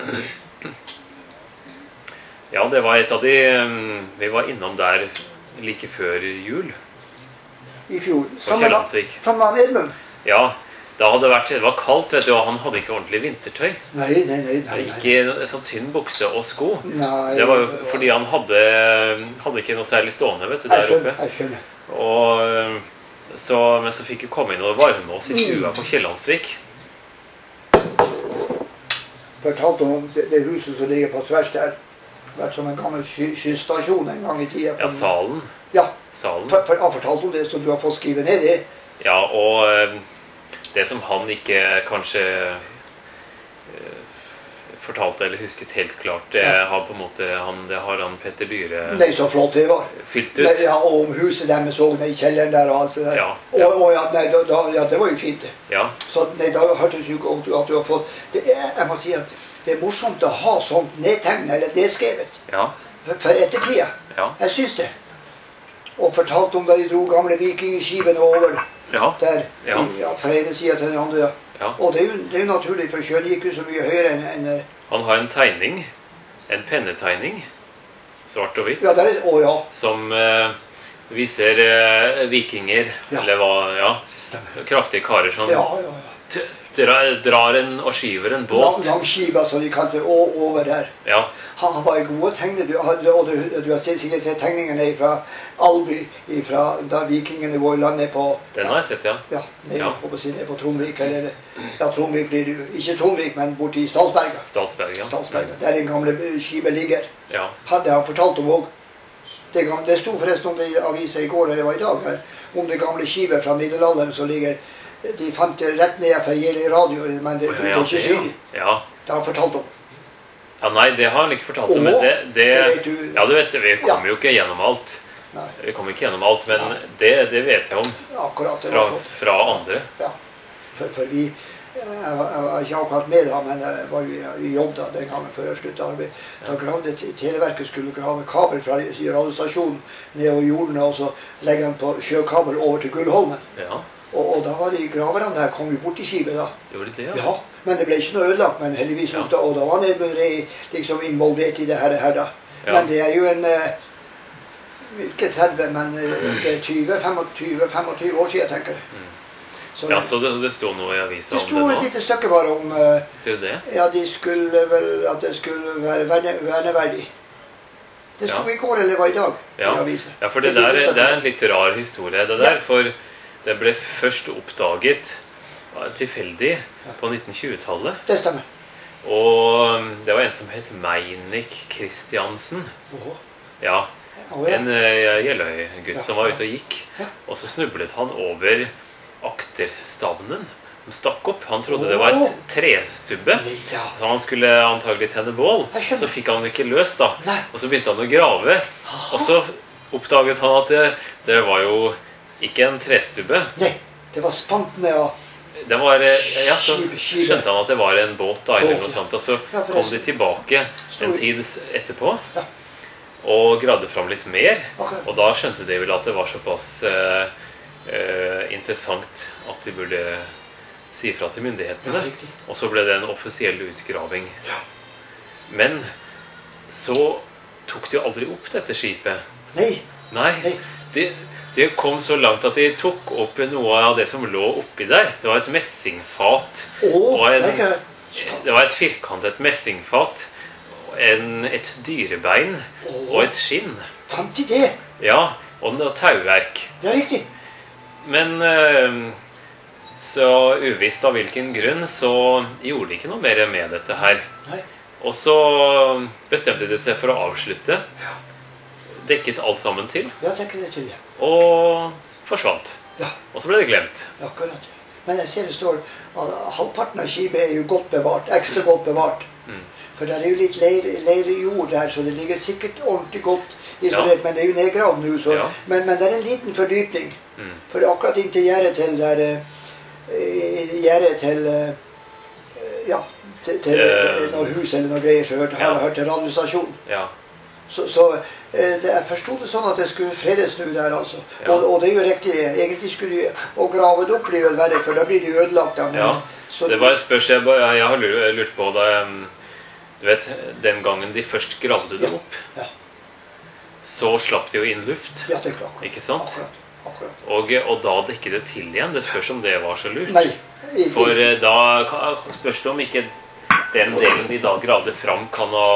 Ja, det var et av de eh, Vi var innom der like før jul. I fjor. På Sammen med Kjellandsvik. sammen med han Edmund. Ja, da hadde det vært Det var kaldt, vet du, og han hadde ikke ordentlig vintertøy. Nei, nei, nei, nei, nei. Ikke en sånn tynn bukse og sko. Nei, Det var jo fordi han hadde Hadde ikke noe særlig stående, vet du, Jeg der skjønner, oppe. jeg skjønner. Og eh, så, men så fikk vi komme inn og varme oss i stua på Kjellandsvik. Fortalte om det, det huset som ligger på tvers der. Vært som en gammel sky, skystasjon en gang i tida. Ja, salen. Ja, Salen. for, for, han fortalte om det, så du har fått skrive ned det. Ja, og eh, det som han ikke kanskje eh, fortalte eller husket helt klart, det Ja. har på en måte han, det har han Petter Dyre Nei, så flott det var. fylt Nei, ut. ja, og om huset deres òg, i kjelleren der og alt det der. Ja, ja. Og, og ja, nei, da, da, ja, det var jo fint, det. Ja, Så nei, da hørtes jo ikke ut at du har fått det er, Jeg må si at det er morsomt å ha sånt nedtegnet eller nedskrevet ja, for, for ettertida. ja, Jeg syns det. Og fortalte om da de dro gamle vikingskipene over ja, der. Ja. Ja, fra ene sida til den andre. ja. Og det er, jo, det er jo naturlig, for sjøen gikk jo så mye høyere enn enn, eh, Han har en tegning, en pennetegning, svart og hvitt, Ja, der er Å ja. som eh, viser eh, vikinger, Ja. eller hva, ja, Stemmer. kraftige karer som Ja, ja, ja. t- drar, drar en og skyver en Lang, båt. Langskipa, som de kalte det, og over der. Ja, Han, han var en god tegner, du, og du, du har sikkert sett tegningene fra Alby, fra da vikingene var i landet på den har jeg sett, ja. Ja, nede, Ja. på, nede på Trondvik, eller ja, Trondvik blir det jo, ikke Trondvik, men borti Stalsberga. Statsberg, ja. Stalsberga, der den gamle skipet ligger. Ja, Hadde han fortalt om òg. Det, gam- det sto forresten om det i avisa i går, eller det var i dag, her, om det gamle skipet fra middelalderen som ligger. De fant det rett ned fra Jeløy radio, men det, Å, det ja, er ja, ikke det, synlig. ja. ja. Det har han fortalt om. Ja, nei, det har han ikke fortalt om, Å, men det, det, det vet du. ja, du vet, vi kommer Ja. jo ikke gjennom alt. Nei, Vi kommer ikke gjennom alt, men Nei. det, det vet jeg om akkurat. Det fra, var flott. fra andre. Ja, for, for vi jeg var, jeg var ikke akkurat med da, men jeg var jo i- i jobb da, den gangen før jeg sluttet arbeid. Da gravde Te- Televerket skulle grave kabel fra radiostasjonen nedover jorden, og så legge den på sjøkabel over til Gullholmen. Ja, Og, og da var de graverne der, kom jo bort i skipet da. gjorde de det, ja? Ja, men det ble ikke noe ødelagt, men heldigvis Ja. nok da, og da var Edmund Ree liksom involvert i det her, her da. Ja. Men det er jo en, eh, ikke tretti, men eh, det er tjue femogtyve år siden, tenker jeg. Så, Ja, så det, det sto noe i avisa det om sto det et nå? lite stykke bare om, eh, Ser du det? ja, de skulle vel, at det skulle være verne, verneverdig. Det sto Ja. i går, eller var i dag, Ja, i avisen. ja for det der det er en litt rar historie, det der. For det ble først oppdaget tilfeldig på nitten tjue-tallet. Det stemmer. Og det var en som het Meinik Kristiansen. Åh. Ja, Åh, ja. en uh, Jeløy-gutt Ja, som var ja. ute og gikk. Ja. Og så snublet han over akterstavnen som stakk opp. Han trodde det var et trestubbe. Ja. Så han skulle antagelig tenne bål. Jeg skjønner. Så fikk han det ikke løst da. Nei. Og så begynte han å grave. Og så oppdaget han at det, det var jo ikke en trestubbe. Nei, det var spantene og... Det var, ja, så Skip- skip. skjønte han at det var en båt da, eller Båt, noe ja. sånt. Og så Ja, forresten. kom de tilbake en Stor. tid etterpå. Ja. Og gravde fram litt mer. Akkurat. Og da skjønte de vel at det var såpass eh, eh, interessant at de burde si fra til myndighetene. Ja, riktig. Og så ble det en offisiell utgraving. Ja. Men så tok de jo aldri opp dette skipet. Nei, Nei, Nei. de, de kom så langt at de tok opp noe av det som lå oppi der. Det var et messingfat. åh, Og det en, er ikke... det var et firkantet messingfat. En, et dyrebein og et skinn. Fant de det? Ja, og noe tauverk. Ja, riktig. Men eh, så uvisst av hvilken grunn så gjorde de ikke noe mer med dette her. Nei. Og så bestemte de seg for å avslutte. Dekket alt sammen til, Ja, tenker det til det. og forsvant. Ja, Og så ble det glemt. akkurat. Men jeg ser det står at halvparten av skipet er jo godt bevart, ekstra godt bevart. Mm. For det er jo litt leir, leirjord der, så det ligger sikkert ordentlig godt isolert. Ja. Men det er jo nedgravd nå, så. Ja. Men, men det er en liten fordypning. Mm. For akkurat inntil gjerdet til der eh, Gjerdet til eh, Ja, til, til Eh, noe hus eller noe greier, så hørte ja. han hørte radiostasjonen. Ja. Så, så eh, det, jeg forsto det sånn at det skulle fredes nå der, altså. Ja. Og, og det er jo riktig. Egentlig skulle de å grave det opp blir vel verre, for da blir de ødelagt. Da, men- Ja, så, det var et spørsmål jeg, bare- jeg har lurt, lurt på da um, du vet, den gangen de først gravde det Ja. opp, Ja. så slapp de jo inn luft. Ja, det er klart. Ikke sant? Akkurat. akkurat. Og, og da dekke det til igjen. Det spørs om det var så lurt. Nei. i- For i- eh, da ka- spørs det om ikke den delen de da gravde fram, kan ha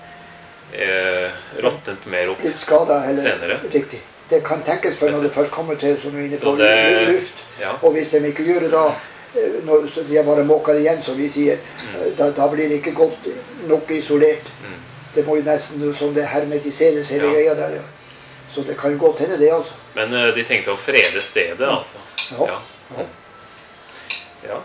eh, råtnet mer opp. Litt skada eller senere. Riktig. Det kan tenkes for når det først kommer til som vi er inne på Så det- luft. Ja. Og hvis de ikke gjør det da, eh, når så de har bare måka det igjen, som vi sier, Mm. eh, da, da blir det ikke godt nok isolert. Mm. Det må jo nesten som det hermetiseres hele Ja. greia der, ja. Så det kan jo godt hende det, altså. Men eh, de tenkte å frede stedet, altså. Ja. Ja. Ja. Ja.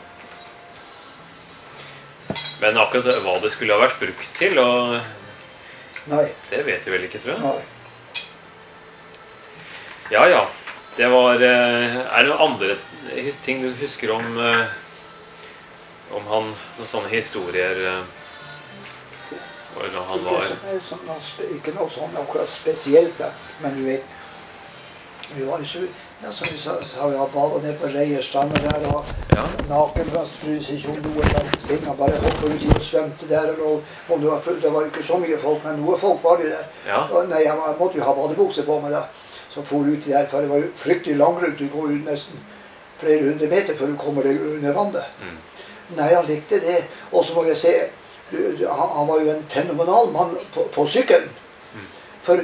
Men akkurat hva det skulle ha vært brukt til, og Nei. det vet vi vel ikke, tror jeg. Nei. Ja, ja. Det var eh, Er det noen andre his- ting du husker om eh, om han, noen sånne historier eh, hvor han var Ikke, som, som noe, spe- ikke noe sånn akkurat spesielt, da. Men du vet, vi var jo så, ja, som vi sa, så har vi hatt badet ned på Reierstranden der, og Ja. naken fra strusesjon, noe langt seng, og bare hoppet uti og svømte der, og, og det, var, det var jo ikke så mye folk, men noe folk var det der. Ja. Og, nei, jeg, var, jeg måtte jo ha badebukse på meg da, så for uti der, for det var jo fryktelig langrundt, du går jo nesten flere hundre meter før du kommer deg under vannet. Mm. Nei, han likte det, og så må jeg se, du, du, han, han var jo en fenomenal mann på, på sykkelen. Mm. For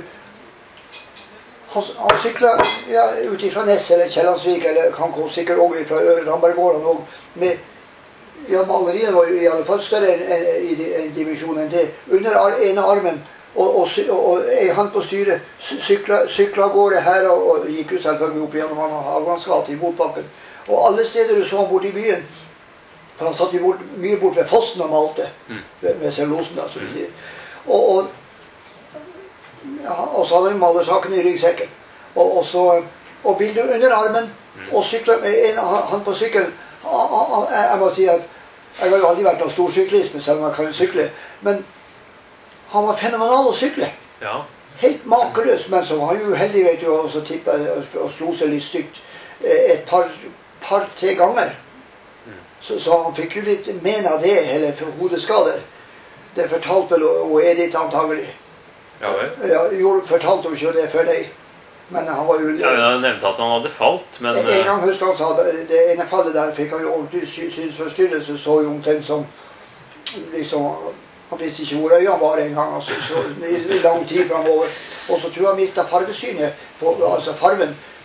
han, han syklet ja, ut fra Ness eller Kjellandsvik, eller han kom sikkert også fra Rambergården, og med, ja, maleriet var jo i alle fall større enn en, i de- en dimensjon enn det. Under ar, ene armen, og, og, sy- og, og ei hand på styret, sy- sykla, sykla av gårde her, og, og gikk jo selvfølgelig opp gjennom Avgangsgata i motbakken. Og alle steder du så han borte i byen, for han satt jo bort, mye bort ved fossen og malte, Mm. ved, ved cellulosen da, som vi sier. Og, og, ja, og så hadde han malersaken i ryggsekken. Og, og, så, og bildet under armen, og sykler med en hand på sykkel. Jeg, jeg må si at jeg har jo aldri vært noen stor syklist, selv om jeg kan sykle. Men han var fenomenal å sykle. Ja. Helt makeløs, men så var han jo uheldig, vet du, og så tippet og, og slo seg litt stygt eh, et par, par tre ganger. Så, så han fikk jo litt men av det, eller for hodeskader. Det fortalte vel og Edith antagelig. Ja vel. Ja, jo, fortalte hun ikke det for deg. Men han var jo... Ja, jeg nevnte at han hadde falt, men En eh, gang husker han sa det, det ene fallet der fikk han jo ordentlig sy- synsforstyrrelse, så jo omtrent som liksom, han visste ikke hvor øynene var en gang, altså, så i, i lang tid fremover. Og så tror jeg han mistet fargesynet, på, altså farven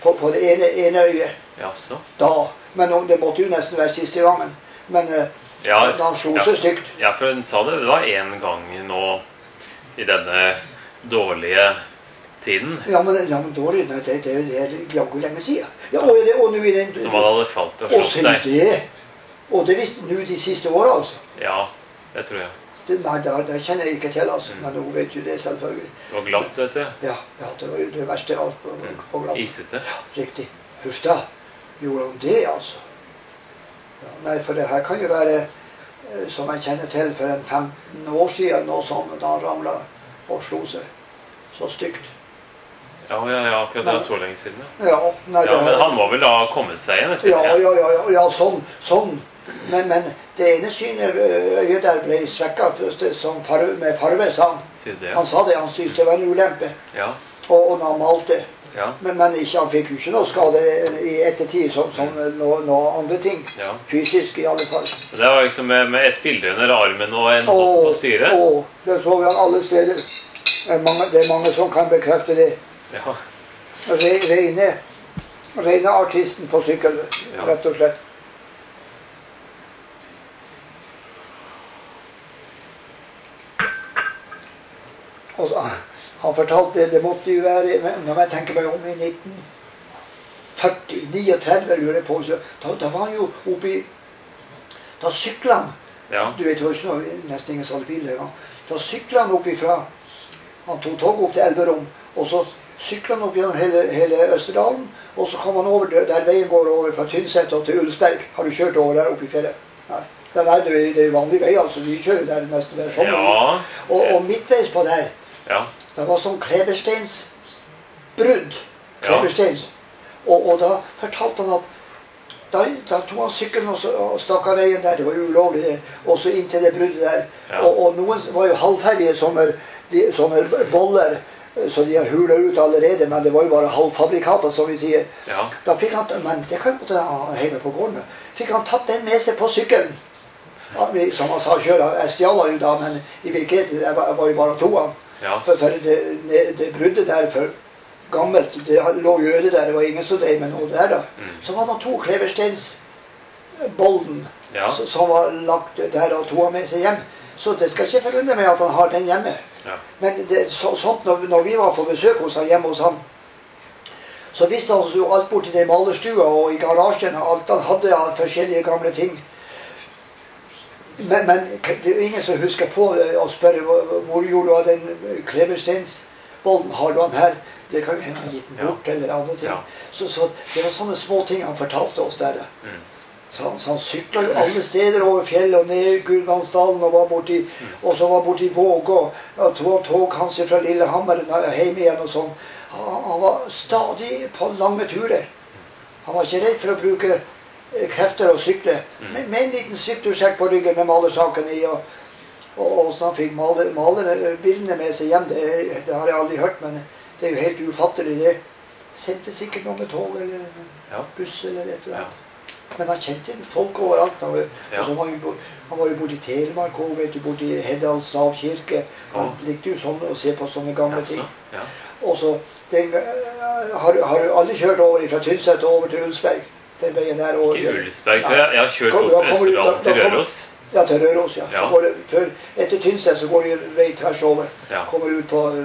på, på det ene, ene øyet. Jaså. Da. Men det måtte jo nesten være siste gangen. Men uh, ja, da han slo seg stygt. Ja, for hun sa det, det var en gang nå i denne dårlige tiden. Ja, men, ja, men dårlig, det, det, det, det er jaggu lenge siden. Ja, og, det, og nå i den... Som han hadde falt og slått seg. Det. Og det visste nå de siste årene, altså. Ja, det tror jeg. Det, nei, det, det kjenner jeg ikke til, altså. Mm. Men hun vet jo det selvfølgelig. Det var glatt, vet du. Ja, ja, det var jo det verste av alt på, på glatt. Isete. Ja, riktig. Huff da. Gjorde hun det, altså? Ja, nei, for det her kan jo være, eh, som jeg kjenner til, for en femten år siden, noe sånt, da han ramlet og slo seg. Så stygt. Ja, ja, ja, akkurat det var så lenge siden. Ja, nei, ja, men han må vel ha kommet seg igjen? Ja, ja, ja, ja, ja, sånn, sånn. Men, men det ene synet øyet der ble svekket farve, med farve, sa han. Det, ja. Han sa det, han syntes det var en ulempe. Ja. Og, og når han malte. Ja. Men, men ikke, han fikk jo ikke noe skade i ettertid, som, som noe, noe andre ting. Ja. Fysisk i alle fall. Det var liksom med, med et bilde under armen og en hånd på styret? Å, det så vi han alle steder. Det er mange, det er mange som kan bekrefte det. Ja. Re, rene, rene artisten på sykkel, ja. Rett og slett. Og så, han fortalte det, det måtte jo være, når jeg tenker meg om i nitten førti, niogtredve lurer jeg på, så da, da var han jo oppe i, da syklet han, ja. Du vet jo ikke noe, nesten ingen sånne biler, ja. Da syklet han opp ifra, han tok tog opp til Elverum, og så syklet han opp gjennom hele, hele Østerdalen, og så kom han over der, der veien går over fra Tynset og til Ulsberg. Har du kjørt over der oppe i fjellet? Nei. Det er, det er vanlig vei, altså, vi kjører der nesten hver sommer. Ja. Og, og midtveis på der, ja. Det var sånn klebersteinsbrudd. Klebersteins. Ja. Og, og da fortalte han at da, da tog han sykkelen og, og stakk av veien der, det var ulovlig det, og så inn til det bruddet der. Ja. Og, og noen var jo halvferdige sånne, de, sånne boller, så de har hula ut allerede, men det var jo bare halvfabrikater, som vi sier. Ja. Da fikk han, men det kan jo han hjemme på gården, fikk han tatt den med seg på sykkelen. Ja, som han sa selv, jeg stjal jo da, men i virkeligheten, jeg var, var jo bare to han. Ja. For, for det, det, det bruddet der for gammelt, det lå jo øde der, det var ingen som drev med noe der da. Mm. Så var det to klebersteinsbollen ja. som var lagt der og tog med seg hjem. Så det skal ikke forundre meg at han har den hjemme. Ja. Men det, så, sånt når, når vi var på besøk hos han, hjemme hos han, så visste han jo alt bort i den malerstua og i garasjen, alt han hadde av forskjellige gamle ting. Men, men det er jo ingen som husker på å spørre hvor, hvor gjorde du av den klebersteinsbollen, har du han her? Det kan jo hende han gitt den bort, ja. Eller andre ting. Ja. Så, så det var sånne små ting han fortalte oss der. Mm. Så, han, så han syklet jo alle steder over fjellet og ned Gudbrandsdalen og var borti, mm. og så var borti Våg og, og tog, tog han seg fra Lillehammer hjemme igjen og sånn. Han, han var stadig på lange turer. Han var ikke redd for å bruke krefter å sykle, mm. med, med en liten sykkelsekk på ryggen med malersaken i, og, og, og så han fikk maler, malerbildene med seg hjem, det, det har jeg aldri hørt, men det er jo helt ufattelig, det sendte sikkert noe med tog eller ja. Buss eller et eller annet. Ja. Men han kjente folk overalt, han var, ja. Og så var jo, han var jo borte i Telemark, og vet du, borte i Heddal stavkirke, han ja. Likte jo sånn å se på sånne gamle ja, ting. Ja. Og så, den, har, har du aldri kjørt over fra Tynset og over til Ulsberg? Den veien der over. I Ulsberg, ja. Jeg har kjørt opp Østerdalen til Røros. Ja, til Røros, ja. Ja. Går, før, etter Tynset så går det vei tvers over. Ja. Kommer ut, på,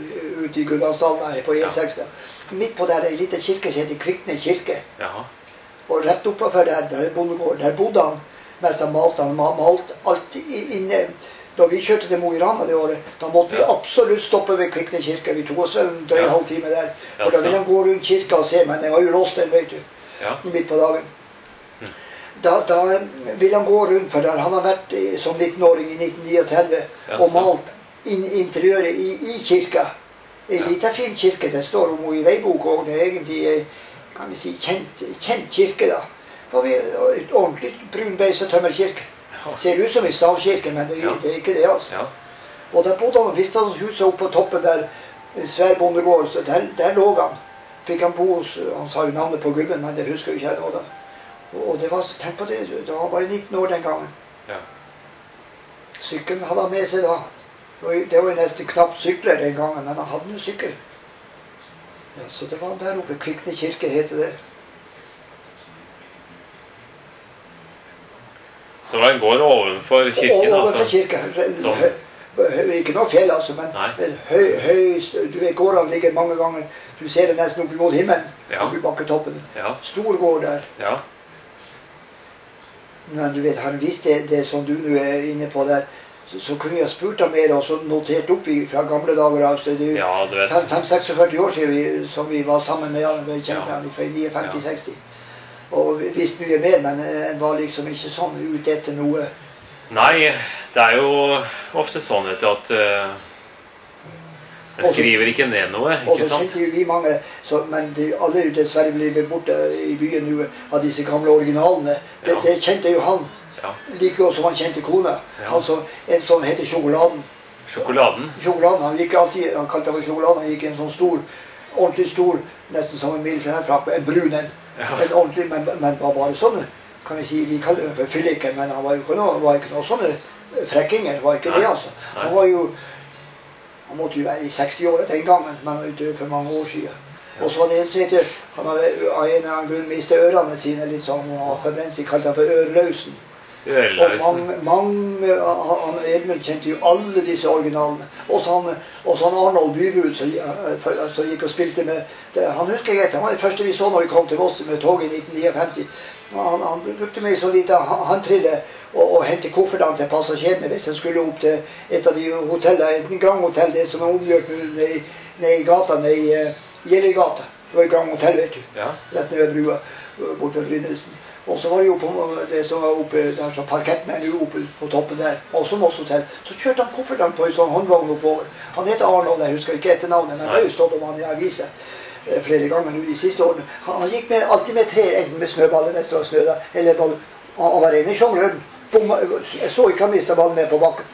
ut i Gudbrandsdalen på E seks. Ja. Midt på der er en liten kirke som heter Kvikne kirke. Ja. Og rett oppover der, der er bondegård. Der bodde han mens han malte. Han malte alt inne. Da vi kjørte til Mo i Rana det året, da måtte vi absolutt stoppe ved Kvikne kirke. Vi tok oss en drøy ja. halvtime der. Og da ville han gå rundt kirka og se, men det var jo låst den, vet du. Ja. Midt på dagen. Mm. Da, da ville han gå rundt, for der han har vært som nittenåring i nitten niogtredve ja, og malt inn, interiøret i, i kirka. En ja. Liten fin kirke, det står om i veibok, og det er egentlig kan vi si, kjent, kjent kirke da. Da har vi et ordentlig brun beis og tømmerkirke. Ja. Ser ut som en stavkirke, men det, ja. Det er ikke det altså. Ja. Og der bodde han, visste han huset oppe på toppen der, en svær bondegård, så der, der lå han. Fikk han bo hos, han sa jo navnet på gubben, men det husker jo ikke jeg nå da. Og, og det var, tenk på det, da var han bare nitten år den gangen. Ja. Sykkelen hadde han med seg da. Det var jo nesten knapt sykler den gangen, men han hadde jo sykkel. Ja, så det var der oppe. Kvikne kirke heter det. Så det var en gård ovenfor kirken, og, ovenfor altså? kirken. Sånn. Ikke noe fjell, altså, men, men høy, høy, du vet gårdene ligger mange ganger, du ser det nesten opp mot himmelen, ja. opp i bakketoppen. Ja. Stor gård der. Ja. Men du vet, han visste det, det som du nå er inne på der, så, så kunne jeg spurt ham mer og så notert opp i, fra gamle dager. Altså, det er ja, du vet. fem seksogførti år siden vi, som vi var sammen med han, vi kjente ja. han fra femtini seksti. Og vi visste mye mer, men en var liksom ikke sånn ute etter noe. Nei, det er jo ofte sånn vet du, at uh, en skriver ikke ned noe, ikke sant? Og så kjente jo vi mange, så, men de, alle dessverre ble borte i byen nå av disse gamle originalene. Det, ja. det kjente jo han, ja. like godt som han kjente kona. Ja. Altså, en som heter Sjokoladen. Sjokoladen? Sjokoladen, han gikk alltid, han kalte det for Sjokoladen, han gikk en sånn stor, ordentlig stor, nesten som en militærfrapp, en brun en. Ja. En ordentlig, men, men var bare sånne, kan vi si, vi kaller det for fylliker, men han var jo ikke noe, var ikke noe sånne frekkinger, var ikke Nei. det altså. Han var jo, han måtte jo være i seksti år den gangen, men han var ute for mange år siden. Ja. Og så var det en som heter, han hadde av en eller annen grunn mistet ørene sine litt sånn, og han forbrent seg, kalte han for Ørløsen. Og mange, mange han, Edmund kjente jo alle disse originalene. Også han, også han Arnold Bybud som gikk og spilte med det, han husker jeg etter, han var det første vi så når vi kom til Voss med toget i nitten femtini. Han, han brukte meg så lite handtrille og, og hente koffertene til passasjerene hvis han skulle opp til et av de hotellene, enten Grand Hotel, det som er omgjort nede i, ned i gata, nede i uh, Gjellergata. Det var et Grand Hotel, vet du. Ja. Rett ned ved brua, bort ved Brynesen. Og så var det jo på det som var oppe der, så parketten er nå oppe på toppen der, også Moss Hotel. Så kjørte han koffertene på en sånn håndvogn oppover. Han heter Arnold, jeg husker ikke etter navnet, men det har jo stått om han i aviser flere ganger nå de siste årene. Han, han gikk med, alltid med tre, enten med snøballer, hvis det var snø der, eller ball. Han var en i sjongløren. Jeg så ikke han mistet ballen ned på bakken.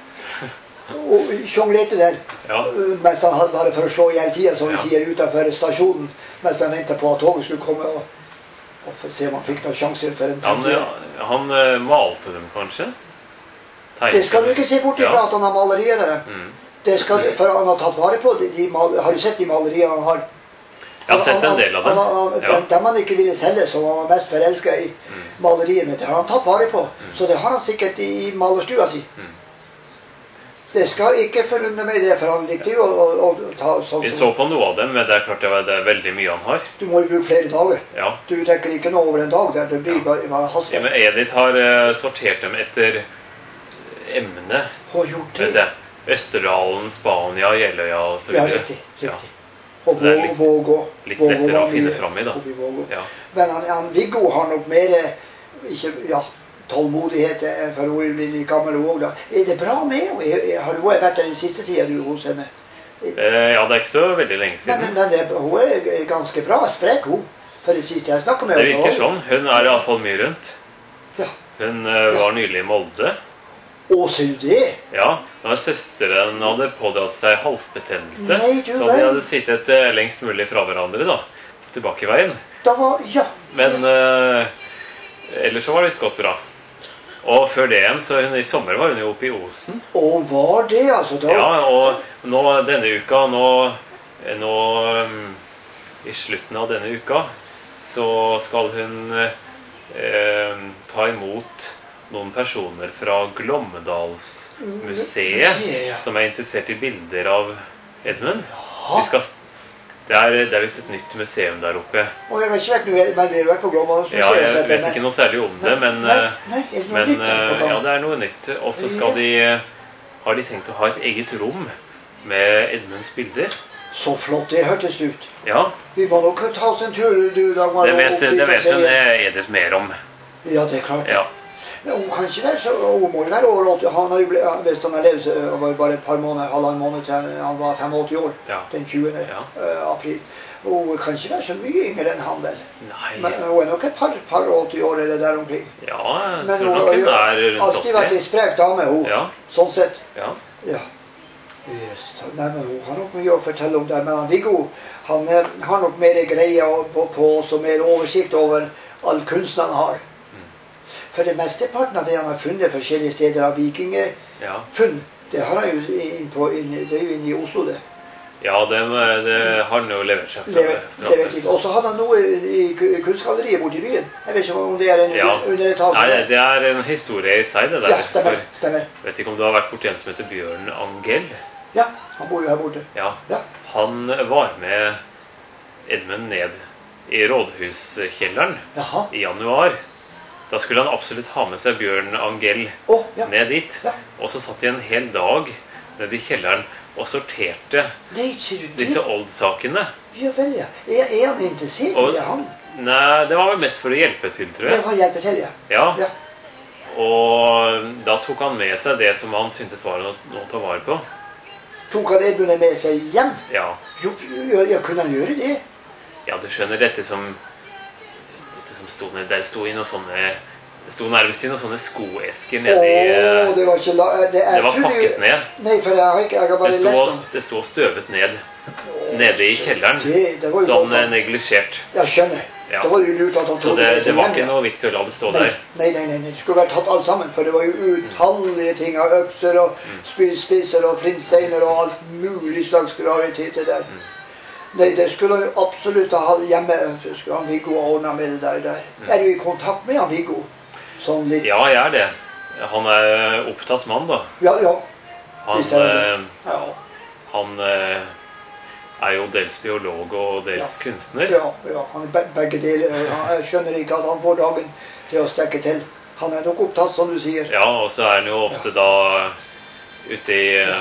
Og sjonglerte der, ja. mens han hadde bare for å slå i hele tiden, som vi ja. sier, utenfor stasjonen, mens han ventet på at toget skulle komme. og Og for å se om han fikk noen sjanser for en han, han uh, malte dem kanskje? Tegnte. Det skal du ikke se bort ifra ja. at han har malerier der. Mm. Det skal, for han har tatt vare på de, de mal, har du sett de malerier han har? Jeg har sett en del av dem. Han, han, ja. Dem han ikke ville selge, som han var mest forelsket i mm. maleriene, det har han tatt vare på. Mm. Så det har han sikkert i, i malerstua si. Mm. Det skal ikke forundre meg det, for han likte jo å, å, å ta sånt. Vi så på noe av dem, men det er klart det, det er veldig mye han har. Du må jo bruke flere dager. Ja. Du rekker ikke noe over en dag der, det blir ja. bare, bare hastig. Ja, men Edith har uh, sortert dem etter emne. Har gjort det? det. Østerdalen, Spania, Jeløya og så videre. Ja, riktig, riktig. Ja. Og Vågå. Litt lettere å finne frem i da. Ja. Men han, han Viggo har nok mer, ikke, ja, tålmodighet for hun blir litt gammel og da. Er det bra med henne? Har du vært der den siste tiden du hos henne? Eh, ja, det er ikke så veldig lenge siden. Men, men det, hun er ganske bra, sprek hun. For det siste jeg snakket med henne. Det virker sånn. Hun er i alle fall mye rundt. Ja. Hun uh, var ja. nylig i Molde. Å, ser du det? Ja, da søsteren hadde pådratt seg halsbetennelse. Nei, du, så de hadde sittet uh, lengst mulig fra hverandre da. Tilbake i veien. Da var, ja. Men uh, ellers så var det gått bra. Og før det igjen, så hun, i sommer var hun jo oppe i Osen. Og var det altså da? Ja, og nå denne uka, nå, nå um, i slutten av denne uka, så skal hun eh, ta imot noen personer fra Glommedalsmuseet, ja. som er interessert i bilder av Edmund. De skal Det er, det er vist et nytt museum der oppe. Og jeg har ikke vært noe, men vi har vært på Glommedalsmuseet. Ja, jeg vet ikke noe særlig om det, men, nei, nei, er det men nytt, ja, det er noe nytt. Og så skal de, har de tenkt å ha et eget rom med Edmunds bilder. Så flott, det hørtes ut. Ja. Vi må nok ta oss en tur, du, Dagmar. Det vet, det vet hun Edith mer om. Ja, det er klart. Ja. Men hun kan ikke være så, hun må jo være over åtti. Han har jo ble, hvis han har levd, så var det bare et par måneder, halvannen måned til han var femogåtti år, ja. den tjuende Ja. Uh, april. Og hun kan ikke være så mye yngre enn han vel. Nei. Men hun er nok et par, par åtti år eller der omkring. Ja, jeg men tror nok hun er rundt åtti. Alltid vært en sprek dame, hun. Ja. Sånn sett. Ja. Ja. Yes. Nei, men hun har nok mye å fortelle om det. Men han Viggo, han eh, har nok mer greie på, på oss og mer oversikt over all kunsten han har. For det mesteparten av det han har funnet forskjellige steder av vikingfunn, ja. det har han jo inn på, inn, det er jo inne i Oslo det. Ja, det, det har han jo levert seg. Lever, lever ikke. Og så hadde han noe i, i kunstgalleriet borte i byen. Jeg vet ikke om det er en ja. underetasje. Nei, det er en historie i seg, det der. Ja, stemmer, stemmer. Jeg vet ikke om du har vært borti en som heter Bjørn Angell? Ja, han bor jo her borte. Ja. Ja. Han var med Edmund ned i rådhuskjelleren Jaha. i januar. Da skulle han absolutt ha med seg Bjørn Angell oh, ja. ned dit. Ja. Og så satt de en hel dag nede i kjelleren og sorterte Nei, sier du det? disse Old-sakene. Ja vel, ja. Er, er han interessert i det, han? Nei, det var vel mest for å hjelpe til, tror jeg. Det var hjelpe til, ja. Ja. ja. Og da tok han med seg det som han syntes var noe, noe å ta vare på. Tok han Edmund med seg hjem? Ja. Jo, ja, ja, kunne han gjøre det? Ja, du skjønner, dette som Dette som sto ned, der sto i noe sånne Det sto nærmest i noen sånne skoesker nede i oh, det var ikke la, det, det var pakket ned. Nei, for jeg har, ikke, jeg har bare det sto, lest om det sto støvet ned oh, nede i kjelleren. Det, det var sånn neglisjert. Jeg skjønner. Ja. Det var jo lurt at han Så det, det var ikke noe vits i å la det stå nei, der. Nei, nei, nei, det skulle vært tatt alt sammen. For det var jo utallige ting av økser og mm. spydspisser og flintsteiner og alt mulig slags rariteter der. Mm. Nei, det skulle han jo absolutt ha hjemme. Skulle han Viggo ordne med det der. der. Mm. Er du i kontakt med han Viggo? Sånn litt. Ja, jeg er det. Han er opptatt mann, da. Ja, ja. Han, eh, ja. han eh, er jo dels biolog og dels ja. kunstner. Ja, ja, han er begge deler. Jeg skjønner ikke at han får dagen til å strekke til. Han er nok opptatt, som du sier. Ja, og så er han jo ofte ja. da ute i ja.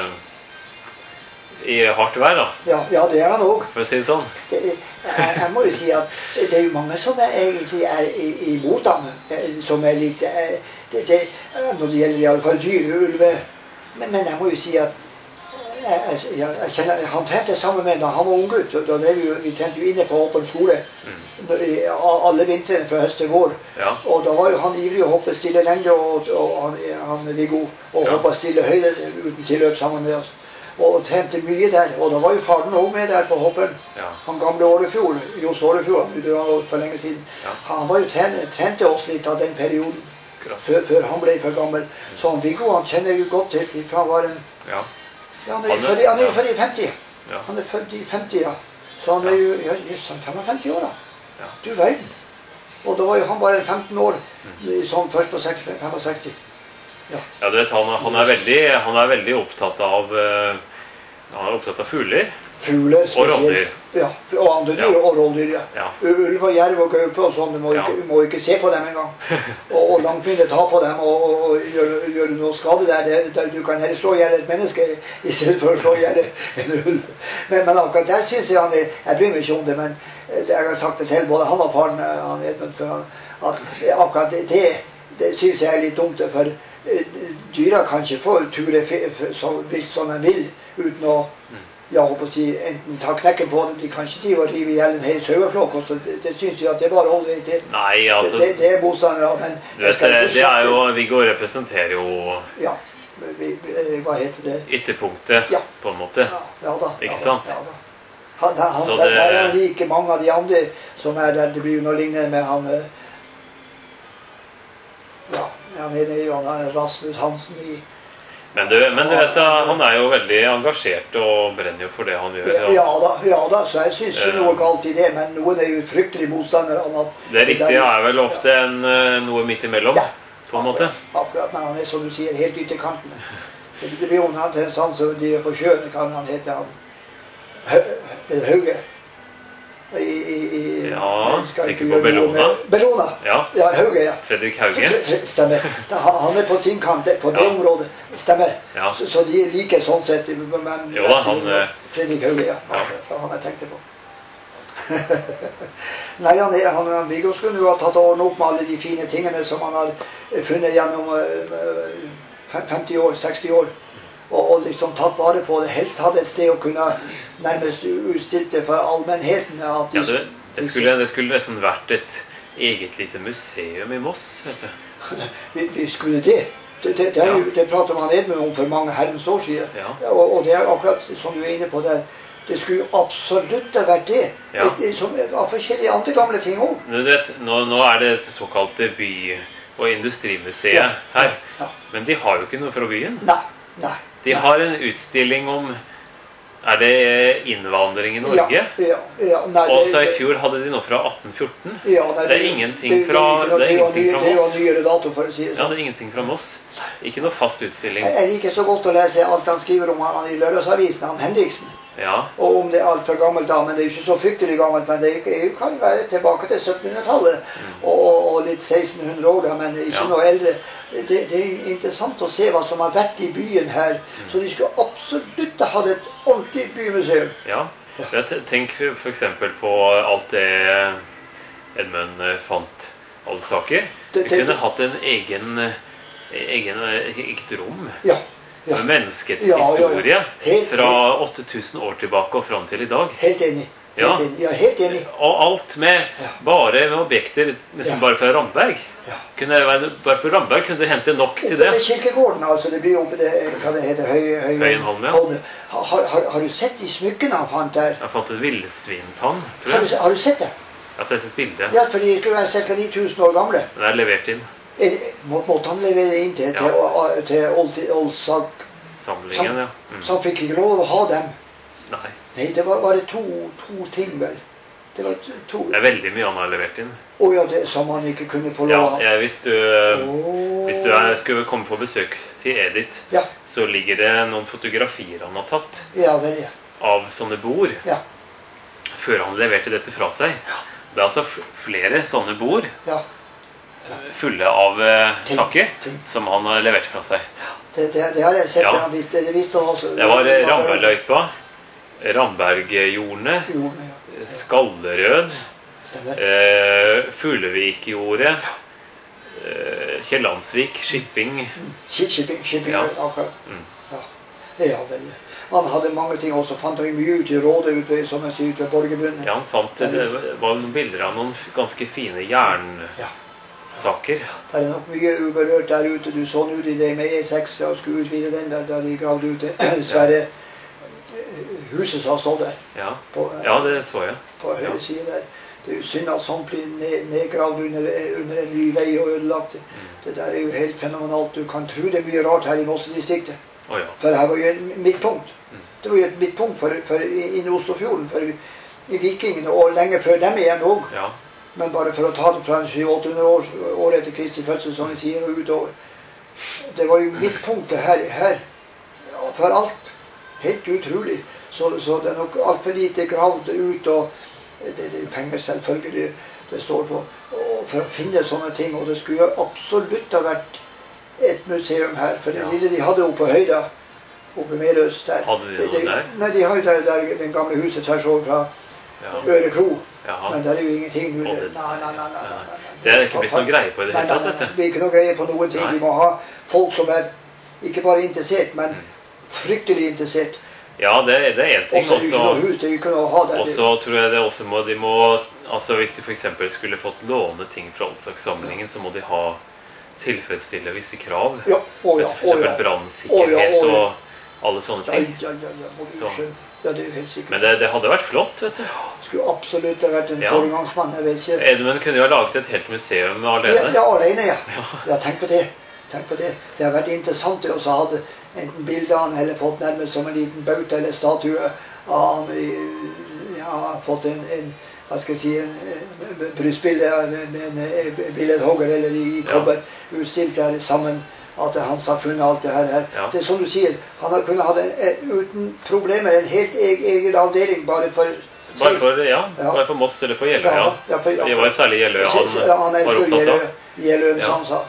i hardt vær, da. Ja, ja, det er han òg. For å si det sånn. Det, jeg, jeg må jo si at det er jo mange som er egentlig er imot ham. Som er litt det, det, når det gjelder i alle fall dyr, ulve. Men, men jeg må jo si at jeg, jeg, jeg kjenner, han trente sammen med da han var unggutt. Da drev vi, vi trente jo inne på åpen skole mm. i alle vintrene fra høst til vår. Ja. Og da var jo han ivrig å hoppe stille lengde, og, og han, han Viggo, og ja. hoppa stille høyde uten tilløp sammen med oss. Og trente mye der, og da var jo faren også med der på hoppen. Ja. Han gamle Årefjord, Johs Årefjord, det var for lenge siden. Ja. Han var jo trente, trente oss litt av den perioden, før, før han ble for gammel. Så han Viggo, han kjenner jo godt til, for han var en... Ja. Ja, han er jo født, ja. født i femti. Ja. Han er født i femti, ja. Så han er jo, ja, just, han er femtifem år da. Ja. Du verden. Og da var jo han bare femten år, mm. sånn først på sekstifem. Ja. Ja, du vet, han, han, er veldig, han er veldig opptatt av uh, han er opptatt av fugler. Fugler og rovdyr. Ja, og andre dyr ja. og rovdyr, ja. ja. Ulv og jerv og gaupe og sånn, du må, ja. ikke, du må ikke se på dem engang. Og, og langt mindre ta på dem og, og, og gjøre, gjøre noe skade der. Det, der. Du kan heller slå ihjel et menneske i stedet for å slå ihjel en ulv. Men, men akkurat der synes jeg han er, jeg bryr meg ikke om det, men jeg har sagt det til både han og faren, han Edmund, for han, at akkurat det, det, det synes jeg er litt dumt, for dyra kan ikke få ture hvis sånn de vil, uten å ja, å si, enten ta knekken på dem. De kan ikke de rive i hjel en hel saueflokk. Det, det synes jeg at det bare holder ikke. Nei, altså... Det, det er motstandere, men... Du vet, det, det er jo... Viggo representerer jo... Ja, vi, hva heter det? Ytterpunktet, ja. på en måte. Ja, ja da. Ikke ja, sant? Ja, da. Han, han, han, det... der er like mange av de andre som er der. Det blir jo noe lignende med han... Ja, han er jo Rasmus Hansen i... Men du, men du vet, han er jo veldig engasjert og brenner jo for det han gjør. Ja, ja da, ja da, så jeg synes ikke noe galt i det, men noen er jo fryktelig motstander. Det riktige er vel ofte en, noe midt imellom, ja, på en måte. Akkurat, men han er, som du sier, helt ytterkanten. Det blir jo han til en sånn som de er på sjøen, kan han hete han Hauge. I, i, i, ja, ikke på Bellona. Bellona, ja. ja, Hauge, ja. Fredrik Hauge. Stemmer. Han er på sin kant, på det ja. området. Stemmer. Ja. Så, så de er like sånn sett. Men, jo da, han... Fredrik Hauge, ja. ja. ja. Han jeg tenkte på. Nei, han, han, han Viggo skulle jo ha tatt og ordnet opp med alle de fine tingene som han har funnet gjennom femti år, seksti år. Og, og liksom tatt vare på det. Helst hadde et sted å kunne nærmest utstilt det for allmennheten. At de, ja, det, det, skulle, det skulle nesten vært et eget lite museum i Moss, vet du. vi, vi skulle det. Det, det, det, ja. det pratet man Edmund om for mange herrens år siden. Ja. Og, og det er akkurat som du er inne på der. Det skulle jo absolutt ha vært det. Ja. det, det som var forskjellige andre gamle ting også. Du vet, nå, nå er det et såkalte by- og industrimuseet ja. her. Ja. Men de har jo ikke noe fra byen. Nei, nei. De har en utstilling om Er det innvandring i Norge? Ja, ja, ja. Nei, Og så det- i fjor hadde de noe fra atten fjorten. Ja, nei, Det er ingenting det- det- fra- det- det- det er det var ingenting nye- fra Det var Moss. nyere dato, for å si det Ja, sånn. det er ingenting fra Moss. Ikke noe fast utstilling. Jeg jeg liker så godt å lese alt han skriver om han i Lørdagsavisen, han Henriksen. Ja, Og om det er altfor gammelt da, men det er jo ikke så fryktelig gammelt, men det er- kan jo være tilbake til syttenhundretallet og, og, og litt sekstenhundre år da, men ikke Ja. noe eldre. Det, det er interessant å se hva som har vært i byen her, så de skulle absolutt ha hatt et ordentlig bymuseum. ja. Jeg te- Tenk for eksempel på alt det Edmund eh, fant, alle saker. Det- Vi det- kunne hatt en egen, eh, egen eh, eget rom Ja, ja. med menneskets Ja, ja, ja. historie Helt- fra åtte tusen år tilbake og fram til i dag. Helt enig. Helt Ja. enig. Ja, helt enig. Og alt med Ja. bare med objekter nesten Ja. bare fra Ramberg. Ja. Kunne det være, bare på Ramberg kunne du hente nok til Oppe det. ved kirkegården, altså, det blir oppe det, hva det heter, høy, høy, Høyenholm, ja. Holme. Har, har, har du sett de smykkene han fant der? Jeg fant et villsvintann, tror Har du, jeg. har du sett det? Jeg har sett et bilde. Ja, for de skulle være ca. ni tusen år gamle. Den er levert inn. Er det- må- Måtte han levere inn til, til, Ja. til Old- Oldsak? Samlingen, ja. Mm. Så han fikk ikke lov å ha dem? Nei. Nei, det var bare to, to ting, vel. Det var to. Det er veldig mye han har levert inn. Å ja, det som han ikke kunne få Ja, lov av. jeg, hvis du, Åh. hvis du er, skulle komme på besøk til Edith, Ja, så ligger det noen fotografier han har tatt ja vel, ja. av sånne bord, Ja, før han leverte dette fra seg. Det er altså f- flere sånne bord, ja. fulle av eh, Ting, saker, ting. som han har levert fra seg. Det, det, det har jeg sett. Ja. Han visste, det visste han også. Det var eh, Rambergløypa, Rambergjordene, Jo, ja. Skallerød, Stemmer. eh, Fuglevikjordet, eh, Kiellandsvik, Shipping. Shi- Shipping, shipping Ja. akkurat. Mm. Ja, ja vel. Han hadde mange ting også. Fant han mye ut i rådet ute, som jeg sier, ute ved Borgerbunnen. Ja, han fant det, det var noen bilder av noen ganske fine jernsaker. Det er nok mye uberørt der ute. Du så nå de det med E seks og skulle utvide den der, der de gravde ut det svære eh, huset som stod der. Ja. På, eh, Ja, det så jeg. på høyre Ja. side der. Det er jo synd at sånt blir ned, nedgravd under, under en ny vei og ødelagt. Mm. Det der er jo helt fenomenalt. Du kan tro det er mye rart her i Mosse-distriktet. Å ja. For her var jo et midtpunkt. Mm. Det var jo et midtpunkt for, for inn i Oslofjorden, for i vikingene, og lenge før dem igjen òg. Ja. Men bare for å ta det fra sju til åtte hundre år, år etter Kristi fødsel, som vi sier, og utover. Det var jo midtpunktet her, her ja, for alt. Helt utrolig. Så, så det er nok altfor lite gravd ut, og det, det er penger selvfølgelig det står på, og for å finne sånne ting. Og det skulle jo absolutt ha vært et museum her, for det Ja. lille de hadde oppe på høyda, oppe i Meløs der. Hadde de noe Det- det- der? Nei, de har jo der, der den gamle huset tvers over fra Ja. Øre kro. Jaha. Men det er jo ingenting nå. Og Nei, det- nei, nei, nei, nei, Ja. nei, nei. Det er ikke blitt noe greie på i det Nei, hele nei, tatt, nei, dette. det er ikke noe greie på noen ting. Nei. De må ha folk som er ikke bare interessert, men Mm. fryktelig interessert. Ja, det, det er én Og ting. så er det ikke noe Også, hus, det er jo ikke noe å ha der. og så tror jeg det også må De må Altså hvis de f.eks. skulle fått låne ting fra Oldsakssamlingen, så må de ha tilfredsstille visse krav. Ja, å ja, For å eksempel ja. brannsikkerhet Å ja, å ja. og alle sånne Ja, ting. ja, ja, ja, må vi Så. skjønne. Ja, det er jo helt sikkert. Men det, det hadde vært flott, vet du. Skulle absolutt ha vært en Ja. foregangsmann, jeg vet ikke. Edmund kunne jo ha laget et helt museum Ja, alene. ja, alene, ja. Ja. Ja, tenk på det. Tenk på det. Det har vært interessant det også å ha enten bilde av han, eller fått nærmest som en liten bauta eller statue av han. i- Ja, fått en, en hva skal jeg si, en eh, brystbilde av en, en, en billedhogger eller i Ja. kobber utstilt der sammen. At det er han som har funnet alt det her. her. Ja. Det er som du sier, han har kunnet ha en, en, uten problemer en helt egen, egen avdeling bare for Bare for, ja, Ja. bare for Moss eller for Jeløya. Ja, ja, for- Det var jo særlig Jeløya han Ja, han er var for opptatt av. Jeløen, Ja. som han sa.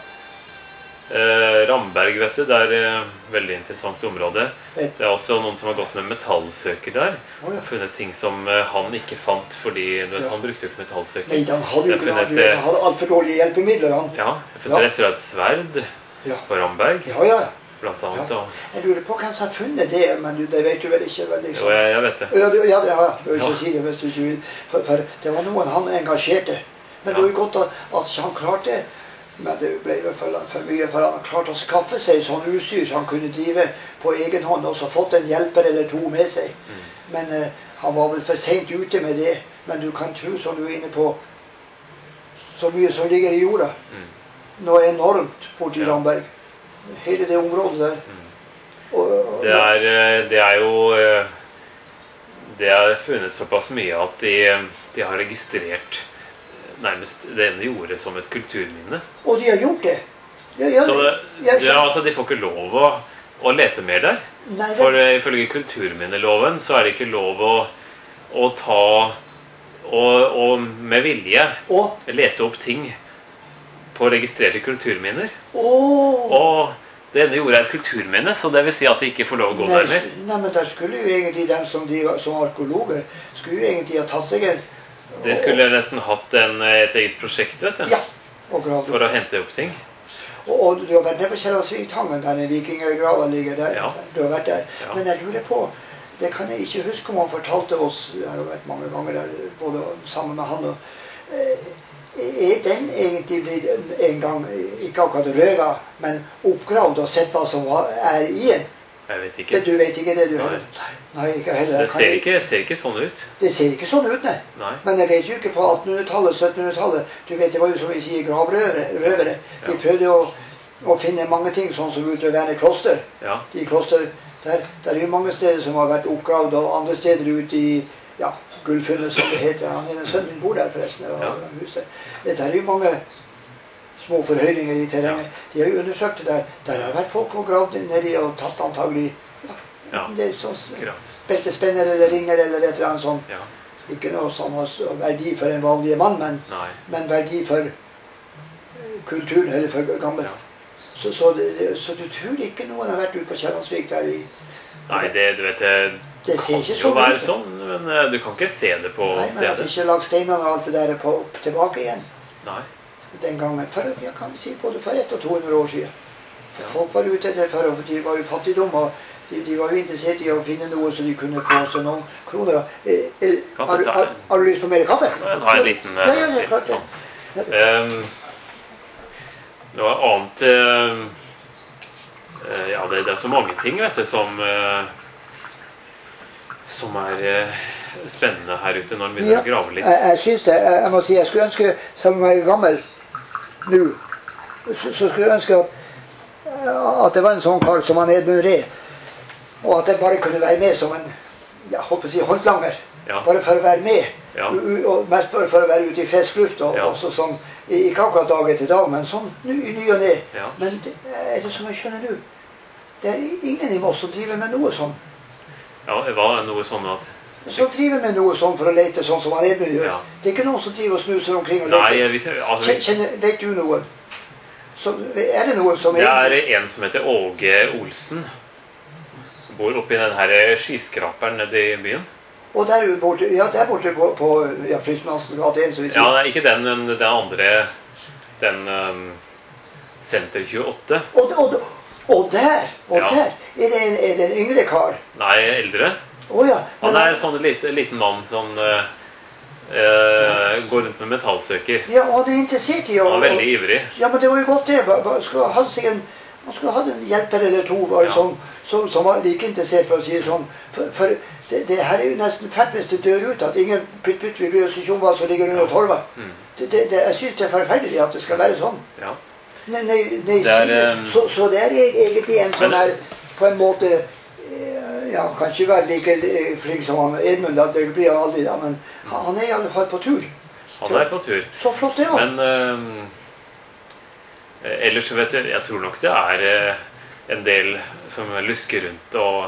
Eh, Ramberg, vet du, det er et veldig interessant område. Et- Det er også noen som har gått med metallsøker der. Å, ja. Funnet ting som eh, han ikke fant, fordi du vet, Ja. han brukte jo ikke metallsøker. Nei, han hadde jo Jeg ikke har noe, funnet, han hadde altfor dårlige hjelpemidler, han. Ja, jeg har Ja. funnet rester av et sverd Ja, på Ramberg, ja. ja. blant annet. Ja. Og, Jeg lurer på hvem som har funnet det, men du, det vet du vel ikke? Vel, liksom. jo, jeg, jeg vet det. Ja, du, ja, det har jeg. Du vil ikke Ja. si det hvis du ikke vil. For, for det var noen han engasjerte. Men det var jo godt at, at han klarte det. Men det ble jo for, for mye, for han klarte å skaffe seg sånn utstyr så han kunne drive på egen hånd, og så fått en hjelper eller to med seg. Mm. Men eh, han var vel for sent ute med det. Men du kan tro, som du er inne på, så mye som ligger i jorda. Mm. Noe enormt borti Ja. Ramberg. Hele det området der. Mm. Og, og, Det er, eh, det er jo eh, det er funnet såpass mye at de, de har registrert nærmest denne jordet som et kulturminne. Og de har gjort det. Ja, ja, Så det, jeg- ja, altså, de får ikke lov å, å lete mer der. Nei, For det, eh, ifølge kulturminneloven så er det ikke lov å, å ta og, og med vilje og, lete opp ting på registrerte kulturminner. og, Og denne jorda er et kulturminne, så det vil si at de ikke får lov å gå der nei, mer. nei, men der skulle jo egentlig dem som, de, som arkeologer, skulle jo egentlig ha tatt seg en... De skulle nesten hatt en, et eget prosjekt, vet du, Ja, akkurat. for å hente opp ting. Og, og du har vært nede på Kjellasviktangen, der den vikinggrava ligger der. Ja. Du har vært der. Ja. Men jeg lurer på, det kan jeg ikke huske om han fortalte oss, jeg har vært mange ganger der, både sammen med han og, eh, er den egentlig blitt en gang, ikke akkurat røva, men oppgravd og sett hva som var, er i en? Jeg vet Det, ikke. du vet ikke det du Nei. heller? Nei, ikke heller. Det Kan ser jeg- ikke, ser ikke sånn ut. Det ser ikke sånn ut, nei. Nei. Men jeg vet jo ikke på attenhundretallet, syttenhundretallet. Du vet, det var jo som vi sier gravrøvere. De Ja. prøvde å, å finne mange ting, sånn som ute ved Verne kloster. Ja. De kloster, der, der er jo mange steder som har vært oppgravd, og andre steder ute i ja, Gullfunnet, som det heter. Han ene sønnen min bor der forresten. Og, Ja. huset. Det er jo mange små forhøyninger i terrenget. De har jo undersøkt det der. Der har vært folk og gravd nedi og tatt antagelig ja, Ja. det er sånn Akkurat. beltespenner eller ringer eller et eller annet sånt. Ja. Ikke noe som har så verdi for en vanlig mann, men, Nei. men verdi for eh, kulturen eller for gammel. Ja. Så, så, det, så du tror ikke noen har vært ute på Kjellandsvik der i Nei, det, du vet, det Det ser kan ikke jo sånn være ut. sånn, men eh, du kan ikke se det på Nei, men at stedet. ikke lagt steinene og alt det der på, tilbake igjen Nei. den gangen. For, jeg kan si både for ett og to hundre år siden. Ja. Folk var ute etter, for for de var jo fattigdom, og de, de var jo interessert i å finne noe så de kunne få seg noen kroner. Eh, eh, Kaffe, har, du- da. har, har du lyst på mer kaffe? Jeg har en liten Ja, ja, ja, klart det. Um, Noe annet eh, eh, Ja, det, det er så mange ting, vet du, som eh, som er eh, spennende her ute når man begynner Ja, å grave litt. jeg, jeg synes det. Jeg, jeg må si, jeg skulle ønske, selv om jeg er gammel nå, så, så skulle jeg ønske at, at det var en sånn kar som han Edmund Ree, og at jeg bare kunne være med som en, jeg håper å si, håndlanger. Ja. Bare for å være med, Ja. u, u, og mest bare for å være ute i frisk luft, og Ja. også sånn, ikke akkurat dag etter dag, men sånn ny, i ny og ned. Ja. Men det er det som jeg skjønner nå, det er ingen i Moss som driver med noe sånn. Ja, det var noe sånn at Som driver med noe sånn for å lete sånn som han Edmund gjør. Ja. Det er ikke noen som driver og snuser omkring og leter. Nei, hvis, altså, hvis, Kjenner, vet du noen? Så, er det noen som det er en som heter Åge Olsen. Bor oppi den her skyskraperen nede i byen. Og der er borte, ja, der borte på, på ja, Frydsmansens gate én, så vi sier. Ja, det er ikke den, men den andre. Den um, Senter tjueåtte. Og, og, og der, og Ja. der, er det, en, er det en yngre kar? Nei, eldre. Å ja. Han men er en sånn lite, liten mann som uh, uh, går rundt med metallsøker. Ja, og han er interessert i å... Han er veldig ivrig. Ja, men det var jo godt det. Hva- hva- Skulle ha seg en, man skulle hatt en hjelper eller to bare Ja. sånn, som, som var like interessert, for å si det sånn. For, for det, det her er jo nesten fælt hvis det dør ut, at ingen pytt pytt vi bryr oss ikke om hva som ligger under torva. Mm. Det, det, det, jeg synes det er forferdelig at det skal være sånn. Ja. Nei, nei, nei, Det er, um, så, så det er e- egentlig en som Men- er på en måte eh, ja, kan ikke være like eh, flink som han Edmund, da, det blir han aldri da, men han, han er i alle fall på tur. Han er på tur. Så flott det var. Men um, ellers så vet jeg Jeg tror nok det er eh, en del som lusker rundt og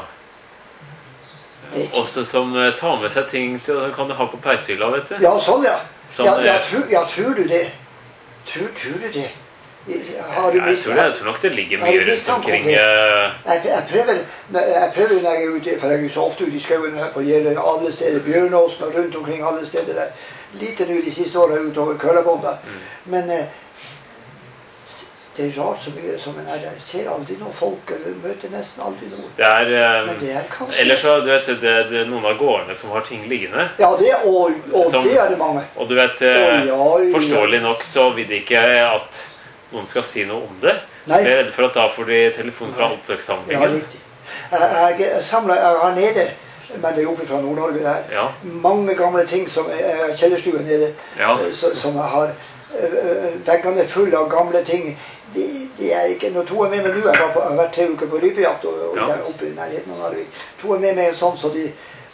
også som eh, tar med seg ting til kan du ha på peishylla, vet du. Ja, sånn ja. Sånn, ja, ja, eh, tror, ja, tror du det? Tror, tror du det? Har du Jeg tror, det, jeg tror nok det ligger Har mye du rundt mistanke om omkring det? eh, Jeg, jeg prøver jeg prøver når jeg er ute, for jeg er jo så ofte ute i skauen her på Jeløya, alle steder, Bjørnåsen og rundt omkring alle steder der. Lite nå de siste årene utover Kølabånda. Mm. Men eh, det er rart så mye som en er der. Jeg ser aldri noen folk, eller møter nesten aldri noen. Det er eh, Men det er kanskje... Ellers så, du vet, det, det er noen av gårdene som har ting liggende. Ja, det er, og, og Som- det er det mange. Og du vet, eh, Oi, oi, oi. forståelig nok så vil de ikke at noen skal si noe om det. Nei. Jeg er redd for at da får de telefon fra Ja, Altsøksamlingen. riktig. Jeg, jeg samler, jeg har nede, men det er oppe fra Nord-Norge der, Ja. mange gamle ting som er kjellerstuen nede, Ja. eh, så- som jeg har, øh, veggene fulle av gamle ting. De, de er ikke, når to er med meg nå, jeg var på, jeg har vært tre uker på rypejakt og, og Ja. der oppe i nærheten av Narvik. To er med meg sånn, så de,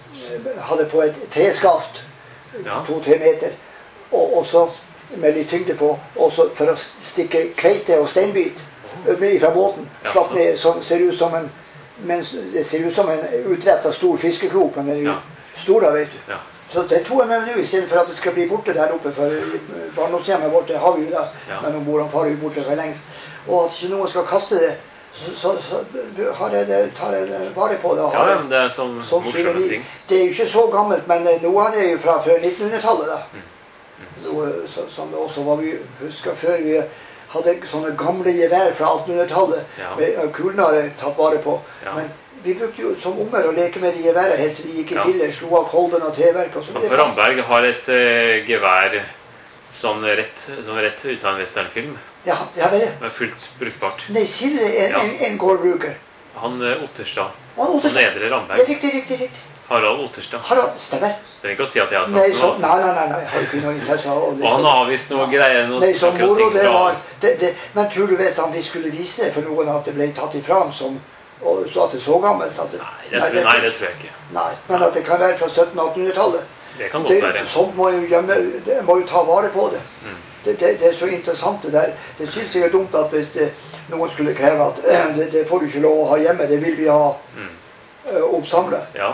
hadde på et treskaft, Ja. to-tre meter, og, og så med litt tyngde på, og så for å stikke kveite og steinbit fra båten, Ja, slapp så. ned, som ser ut som en, mens det ser ut som en utrettet stor fiskekrok, men den er jo Ja. stor da, vet du. Ja. Så det tog jeg med meg nå, i stedet for at det skal bli borte der oppe, for barndomshjemmet vårt, det har vi jo da, Ja. men mor og far er jo borte for lengst, og at ikke noen skal kaste det, så, så, så har jeg det, tar jeg det vare på det. og Ja, har ja, det men det er sånn som morsomme frivillig. ting. Det er jo ikke så gammelt, men eh, noe av det er jo fra før nittenhundretallet da. Mm. Noe, så, som det også var vi husker før vi hadde sånne gamle gevær fra attenhundretallet, Ja. med eh, kulene har jeg tatt vare på. Ja. Men vi brukte jo som unger å leke med de geværet helt til de gikk i Ja. filler, slo av kolben og treverk og så Og videre. Ramberg har et eh, gevær sånn rett, sånn rett ut av en westernfilm. Ja, ja vel. Men fullt brukbart. Nei, sier det en, Ja. en, en gårdbruker. Han eh, Otterstad. Og På Otterstad. Nedre Ja, Ramberg. riktig, riktig, riktig. Harald Otterstad. Harald, stemmer. Trenger ikke å si at jeg har Nei, sagt så, noe. Altså. nei, nei, nei, nei, jeg har ikke noe interesse av å Og han har visst noe greier. Noe Nei, så akkurat moro ting det fra- var det, det, Men tror du hvis han vi skulle vise det for noen at det ble tatt ifra ham som og så at det så gammelt at det, Nei, det tror, nei, det tror jeg ikke. nei, men at det kan være fra sytten-attenhundretallet. Det kan godt være. Sånt må jo gjemme, det må jo ta vare på det. Mm. Det, det, det er så interessant det der. Det synes jeg er dumt at hvis det, noen skulle kreve at eh, det, det får du ikke lov å ha hjemme, det vil vi ha Mm. uh, oppsamlet. Ja.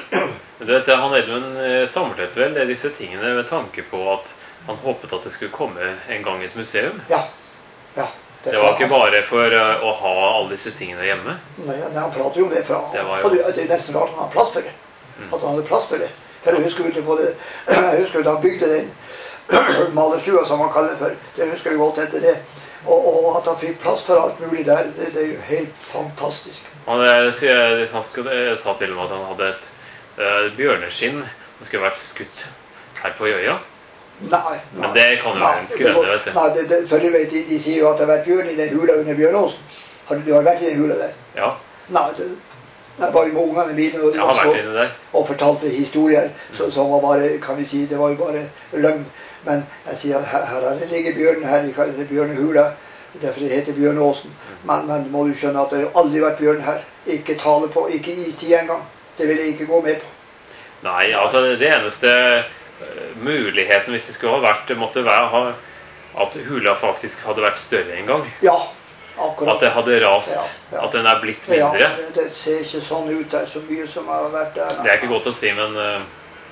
Men du vet, han Edmund eh, samlet vel disse tingene med tanke på at han håpet at det skulle komme en gang et museum. Ja. ja. Det var ikke bare for eh, å ha alle disse tingene hjemme. Nei, nei, han prater jo om det fra Det var jo- og det, det er nesten rart at han har plass for det. Mm. At han hadde plass for det. For jeg husker ute på det Jeg husker da han bygde den malerstua som han kaller det for. Det husker jeg godt etter det. Og, og at han fikk plass for alt mulig der, det, det er jo helt fantastisk. Han, eh, sier- han skulle, eh, sa til og med at han hadde et eh, bjørneskinn som skulle vært skutt her på Jøya. Nei, nei. Men det kan jo være en skrøne, det må- vet du. Nei, det, det, for du vet, de, de sier jo at det har vært bjørn i den hula under Bjørnåsen. Har du, du har vært i den hula der? Ja, Nei, det, jeg var jo med ungene mine og, jeg har vært inne der. og fortalte historier så, som var bare, kan vi si, det var jo bare løgn. Men jeg sier at her, her er det ligger bjørnen her i det bjørnehula, derfor det heter Bjørnåsen. Men, men må du skjønne at det har aldri vært bjørn her. Ikke tale på, ikke istid engang. Det vil jeg ikke gå med på. Nei, altså det eneste eh, muligheten hvis det skulle ha vært, det måtte være ha, at hula faktisk hadde vært større en gang. Ja, akkurat. At det hadde rast, Ja, ja. at den er blitt Ja, mindre. det, det ser ikke sånn ut der, så mye som har vært der. Det er ikke godt å si, men eh,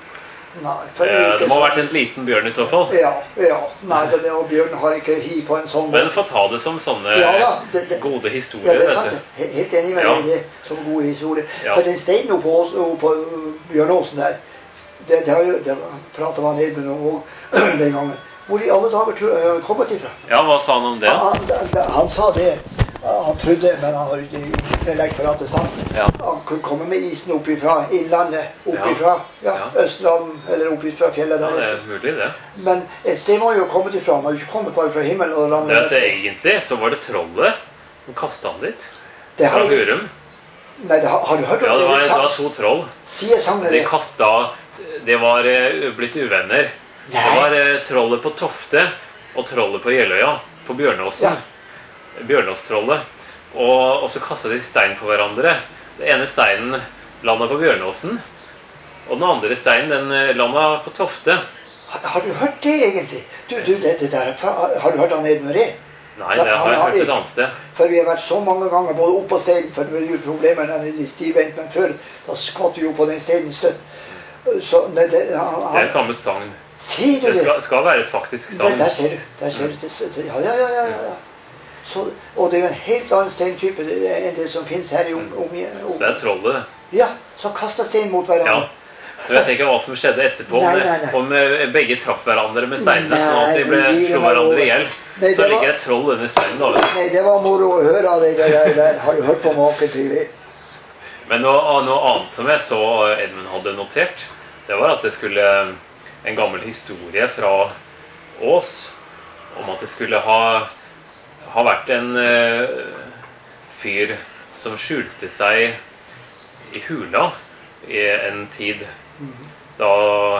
Nei, for eh, ikke det må ha så- vært en liten bjørn i så fall. Ja, ja. Nei, det, det, og bjørn har ikke hi på en sånn Men få ta det som sånne Ja, da, det- det- gode Ja, historier, det er sant. vet du. He- Helt enig med Ja. deg i det, som gode historier. Ja. For den steinen oppe på, oppe på Bjørnåsen der, det, det, har jo, det pratet man helt med noen òg den gangen. Hvor i alle dager tror jeg har kommet ifra? Ja, hva sa han om det? Han, han, han sa det. Han trodde, men han har ikke belegg for at det er sant. Ja. Han kunne komme med isen opp ifra innlandet, opp Ja. ifra ja, Ja. Østland, eller opp ifra fjellet Ja, der. det er mulig, det. Men et sted må jo ha kommet ifra. Han har jo ikke kommet bare fra himmelen og ramlet Det at det egentlig så var det trollet som kastet han dit. Det Fra har jeg- Hurum. Nei, det har, har du hørt Ja, om det var, det? det var to troll. Sier sagnet De det? kastet, de var eh, blitt uvenner. Det Nei. var eh, trollet på Tofte og trollet på Jeløya, på Bjørnåsen. Ja. Bjørnåstrollet. Og, og så kastet de stein på hverandre. Den ene steinen landet på Bjørnåsen, og den andre steinen den eh, landet på Tofte. Har, har du hørt det egentlig? Du, du, det, det der, har, har du hørt han Edmund Ree? Nei, det har jeg hørt et annet sted. For vi har vært så mange ganger både opp på steinen, for det er jo problemer når det er stivvendt, men før da skvatt vi jo på den steinen støtt. Så det, det, han, Det er et han, gammelt sagn. sier du Det det? skal, skal være et faktisk Det, sagn. der ser du. Der ser du. Det, det, ja, ja, ja, ja, ja. Så, og det er jo en helt annen steintype enn det som finnes her i om, om, om. Så det er trollet. Ja, som kastet stein mot hverandre. Ja. Du vet ikke hva som skjedde etterpå, Nei, om, nei, nei. om eh, begge traff hverandre med steinene, Nei, sånn at de ble det slo var jo- hverandre i hjel. Nei, det Så var- ligger et troll under steinen. Da, vet du. Nei, det var moro å høre av det der. der. Har du hørt på maken til det? Men noe, noe annet som jeg så Edmund hadde notert, det var at det skulle en gammel historie fra Ås om at det skulle ha, ha vært en eh, fyr som skjulte seg i hula i en tid da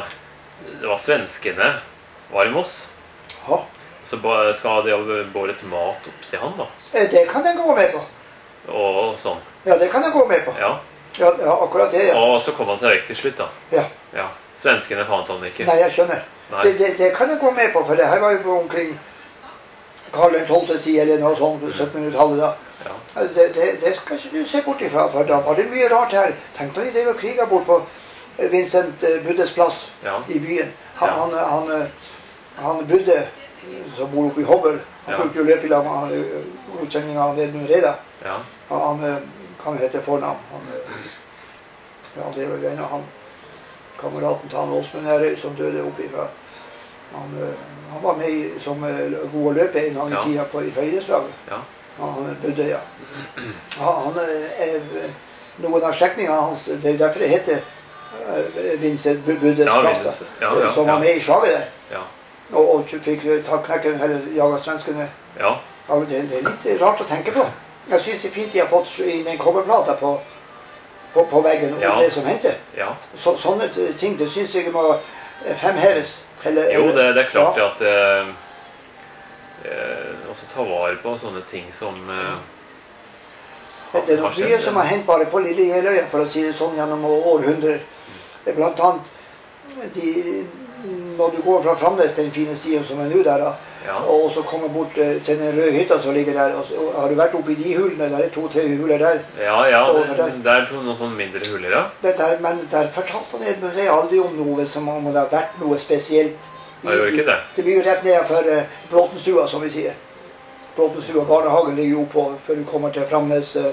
det var svenskene var i Moss. Ja. Så ba- skal de ha båret mat opp til han da, Eh, Det kan jeg gå med på. og sånn. Ja, det kan jeg gå med på. Ja. Ja, ja, akkurat det, ja. Og så kom han seg vekk til slutt, da. Ja. Ja. Svenskene fant han ikke. Nei, jeg skjønner. Nei. Det, det, det kan jeg gå med på, for det her var jo på omkring Karl den tolvte tid, eller noe sånt, syttenhundretallet da. Ja. Det, det, det skal ikke du se bort ifra, for da var det mye rart her. Tenk deg, det var kriger bort på Vincent Buddes plass Ja. i byen. Han, Ja. han, han, han Budde, som bor oppe i Hobøl, han Ja. brukte jo løp i lag med godkjenningen av Edmund Reda. Ja. Han, han kan hete fornavn. Han, ja, det var jo en av han, kameraten til han Åsmund Herøy som døde oppe ifra. Han, han var med i, som god å løpe en gang i Ja. tida på i idrettslaget. Ja. Han Budde, ja. Han, han er noen av slektningene hans, det er derfor det heter uh, Vincent Buddes Ja, plass, Vincent. da, Ja, ja, som var ja. med i slaget der. Ja. Og, og fikk ta knekken, eller jaga svenskene. Ja. Ja, det, det er litt rart å tenke på. Jeg synes det er fint de har fått inn en coverplate på, på, på veggen om Ja. det som hendte. Ja. Så, sånne ting, det synes jeg må fremheves. Eller, Jo, det, det er klart ja. at eh, eh, også ta vare på sånne ting som eh, Det, det er har nok skjedd. mye som har hendt bare på Lille Jeløya, for å si det sånn, gjennom århundrer. Det er blant annet de, når du går fra Framnes til den fine stien som er nå der, da, Ja. og så kommer bort eh, til den røde hytta som ligger der, og, så, og har du vært oppe i de hulene, der er to-tre huler der, Ja, ja, Over det, der. det er to- noen sånne mindre huller, ja. det der, men der fortalte han Edmund Rey aldri om noe som om det har vært noe spesielt. Han gjorde ikke det. Det blir jo rett nedenfor uh, Bråtenstua, som vi sier. Bråtenstua, barnehagen ligger jo på før du kommer til Framnes uh,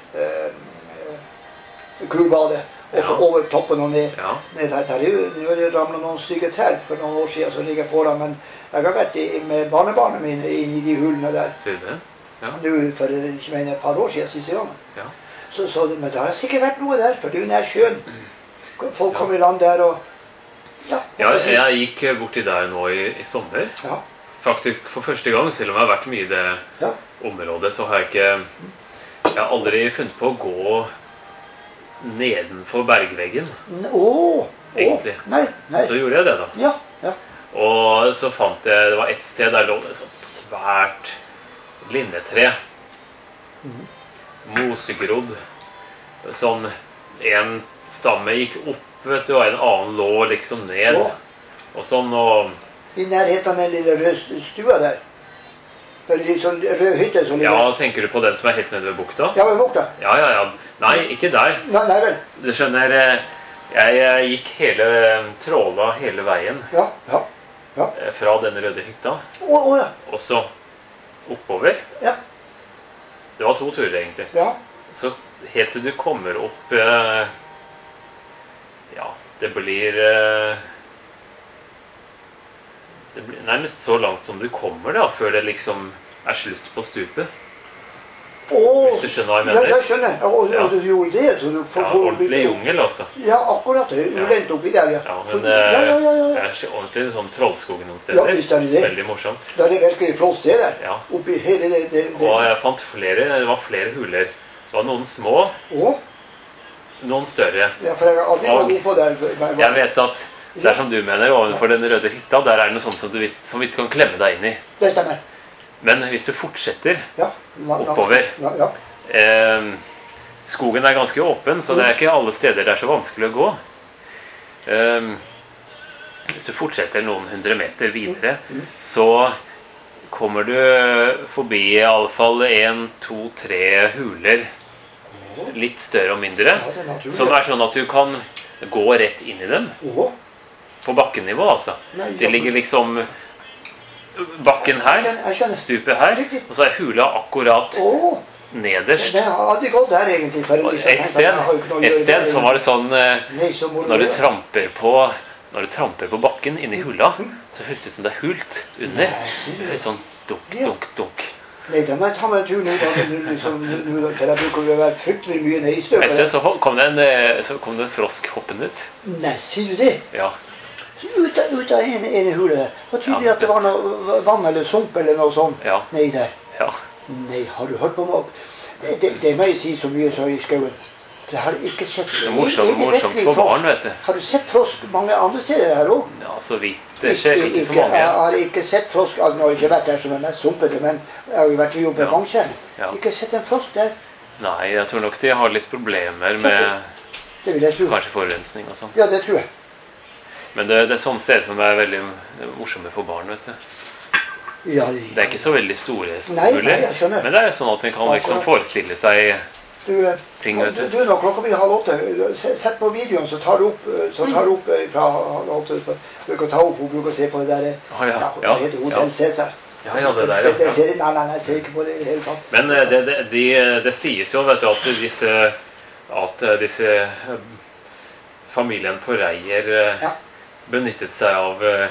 uh, Kurbadet. Og så Ja. over toppen og ned. Ja. ned der, der er jo, nå er det ramlet noen stygge trær for noen år siden som ligger foran, men jeg har vært i, med barnebarnet mine inn i de hulene der. Sier du det? Ja. Nå for ikke mener, et par år siden siste gangen. Ja. Så, så, men det har sikkert vært noe der, for det er jo nær sjøen. Folk kom i land der og ja, Ja, jeg gikk borti der nå i, i sommer. ja, Faktisk for første gang, selv om jeg har vært mye i det ja. området, så har jeg ikke Jeg har aldri funnet på å gå nedenfor bergveggen. N- Åh, Egentlig. åh, nei, nei. Så gjorde jeg det, da. Ja, ja. Og så fant jeg Det var ett sted der lå det et sånt svært lindetre. Mosegrodd. Sånn en stamme gikk opp, vet du, og en annen lå liksom ned. Åh. Og sånn, og I nærheten av den lille røde stua der. Eller litt sånn rød hytte som ligger. Ja, tenker du på den som er helt nede ved bukta? Ja, ved bukta. Ja, ja, ja. Nei, ikke der. Nei, nei vel. Du skjønner, eh, jeg eh, gikk hele tråla hele veien Ja, ja. Ja. eh, fra den røde hytta, Åh, åh, ja. og så oppover. Ja, Det var to turer, egentlig. ja. Så helt til du kommer opp eh, Ja, det blir eh, Det blir nærmest så langt som du kommer, da, før det liksom er slutt på stupet. Åh, Hvis du skjønner hva jeg ja, mener. jeg skjønner. Og, og, Ja. og du gjorde det, så du får... Ja, får- ordentlig jungel, altså. Ja, akkurat. Det er Ja. ulendt oppi der, ja. Ja, Så- men ja, ja, ja, ja, eh, ja. det er ordentlig sånn Trollskogen noen Ja, steder. visst er det det. Veldig morsomt. Da er det virkelig et flott sted der. Ja. Oppi hele det... det, det. Og jeg fant flere, det var flere huler. Det var noen små, Åh, noen større. ja, for jeg har aldri Og- vært oppå der. hver gang. Jeg vet at det er som du mener, ovenfor den røde hytta, der er det noe sånt som du vidt, som vidt kan klemme deg inn i. Det stemmer. Men hvis du fortsetter Ja. La- la- Oppover. Ja, ja. eh, Skogen er ganske åpen, så det er ikke alle steder det er så vanskelig å gå. Eh, hvis du fortsetter noen hundre meter videre, så kommer du forbi i alle fall en, to, tre huler. Litt større og mindre. Ja, det er naturlig. Som er sånn at du kan gå rett inn i dem. Åh, På bakkenivå, altså. Nei, Det ligger liksom bakken her, jeg skjønner. stupet her, og så er hula akkurat Åh, nederst. det har aldri gått der egentlig. For Og liksom, et jeg sted, har jo ikke noe å et gjøre sted der. så var det sånn eh, Nei, så må Når du gjøre. tramper på Når du tramper på bakken inni hula, så høres det ut som det er hult under. Det høres sånn dunk, dunk, dunk. Nei, da må jeg ta meg en tur nå, da, nå, liksom, nå, nå, for jeg bruker jo å være fryktelig mye nede i Et støvet. sted så ho- kom det en, eh, så kom det en frosk hoppende ut. Nei, sier du det? Ja. Så ut av, ut av en, en hule der. Det var tydelig Ja. at det var noe vann eller sump eller noe sånt Ja. nedi der. Ja. Nei, har du hørt på meg? Det, det, det må jeg si så mye så i skauen. Jeg har ikke sett... Det er morsomt, Jeg- jeg- morsomt virkelig for barn, frosk. vet du. Har du sett frosk mange andre steder her også? Ja, så vidt. Det skjer ikke for Jeg mange. har ikke sett frosk, altså, nå har jeg ikke vært der som er mest sumpete, men jeg har jo vært mye oppe i Ja. Vangtjern. Ja. Ikke sett en frosk der Nei, jeg tror nok de har litt problemer med Det vil jeg tro. kanskje forurensning og sånn. Ja, det tror jeg. Men det, det er sånne steder som er veldig morsomme for barn, vet du. Ja, Det er ikke så veldig store, Nei, selvfølgelig. nei, jeg skjønner. Men det er sånn at en kan liksom forestille seg Du, eh, ting, vet du, du. du når klokka blir halv åtte, se- sett på videoen, så tar du opp, eh, så tar du opp eh, fra halv åtte. Du kan ta opp, hun bruker å se på det der, eh, Ah, ja, hva ja, heter ja. Hotell Cæsar. Ja, ja, det der, Det, det ja. ser, nei, nei, nei, jeg ser ikke på det i det hele tatt. Men eh, det, det, de, det sies jo, vet du, at disse, at eh, disse eh, familien på Reier eh, Ja. benyttet seg av eh,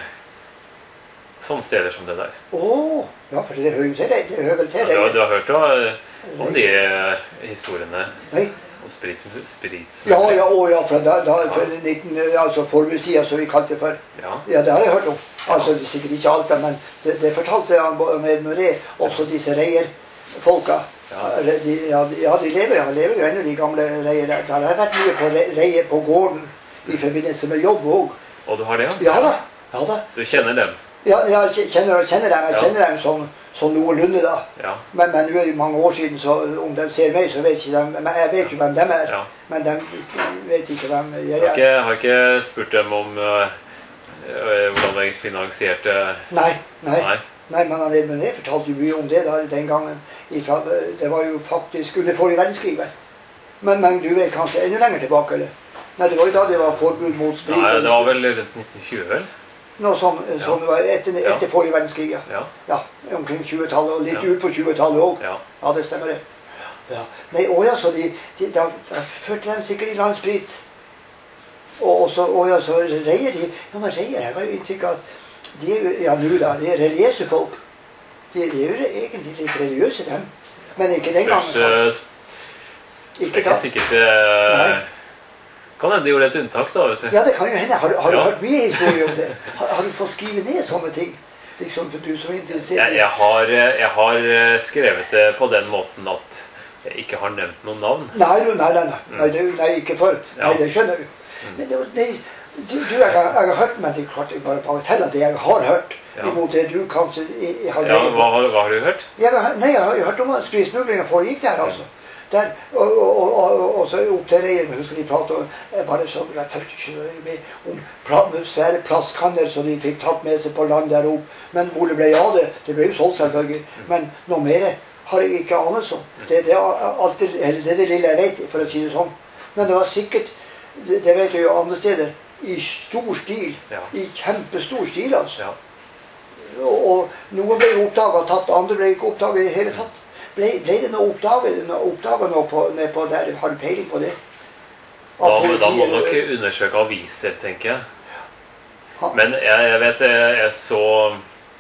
sånne steder som det der. Åh, ja, for det hører jo til det, det hører vel til Ja, det. du, har, du har hørt da, om de eh, historiene Nei. om sprit, sprit Ja, ja, å, ja, for da, da for nitten, altså forbudstida, som vi kalte det for. Ja. Ja, det har jeg hørt om. Altså, det er sikkert ikke alt, men det, det fortalte han om Edmure, også disse reierfolka. Ja. De, ja, de, ja, de lever, ja, lever jo ennå, de gamle reier. Der har jeg vært mye på re- reier på gården i forbindelse med jobb òg. Og du har det, Ja da. Ja da. Du kjenner dem? Ja, jeg kjenner, kjenner dem, jeg Ja. kjenner dem sånn, sånn noenlunde, da. Ja. Men, men nå er det mange år siden, så om de ser meg, så vet ikke de. Men jeg vet jo hvem de er. Ja. Men de vet ikke hvem jeg Jeg har er. ikke, har ikke spurt dem om øh, øh, hvordan de finansierte Nei, nei. Nei. Nei, men han Edmund fortalte jo mye om det da, den gangen. Ifra, det var jo faktisk under forrige verdenskrig. vel. Men, men du vet kanskje enda lenger tilbake, eller? Nei, det var jo da det var forbud mot sprit. Nei, det var vel rundt nitten tjue, vel? Noe sånn, sånn det var etter, Ja. etter forrige verdenskrig, ja. Ja. Ja, omkring tjuetallet, og litt Ja. ut på tjuetallet òg. Ja. Ja, det stemmer det. Ja. Nei, å ja, så de, de, da, da førte de sikkert i land sprit. Og, og så, å ja, så reier de. Ja, men reier, jeg har jo inntrykk av at de er jo, ja, nå da, de er religiøse folk. De, de er jo egentlig litt religiøse, dem. Men ikke den gangen. Først, øh, kanskje. det er Ikke ikke da. sikkert øh, Nei. Kan hende de gjorde et unntak, da, vet du. Ja, det kan jo hende. Har, du- har du Ja. hørt mye historie om det? Har, har du fått skrive ned sånne ting? Liksom for du som er interessert Jeg, jeg, har, øh, jeg har øh, skrevet det på den måten at jeg ikke har nevnt noen navn. Nei, du, nei, nei, nei. Nei, det, nei ikke for. Ja. Nei, det skjønner du. Men det, det, du, du jeg, har, jeg har hørt, men det er klart jeg bare bagateller det jeg har hørt. Ja. Imot det du kanskje i- i har Ja, hva, har- hva har du hørt? Jeg har, nei, jeg har jo hørt om at spritsmuglingen foregikk der, altså. Der, og, og, og, og, og så opp til Reier, men husker de pratet om, eh, bare så, jeg tørte ikke så med, om pla, svære plastkanner som de fikk tatt med seg på land der oppe. Men hvor det ble av det, det ble jo solgt selvfølgelig. Men noe mer har jeg ikke anelse om. Det, det, er alt det, eller det er det lille jeg vet, for å si det sånn. Men det var sikkert, det, det vet jeg jo andre steder, i stor stil. Ja. I kjempestor stil, altså. Ja. Og, og noen ble oppdaget og tatt, andre ble ikke oppdaget i det hele tatt. Ble, ble det noe oppdaget, noe oppdaget noe på, ned på der? Har du peiling på det? Da, Av må- da må politiet, nok eller? undersøke aviser, tenker jeg. Ja. Men jeg, jeg vet jeg, jeg så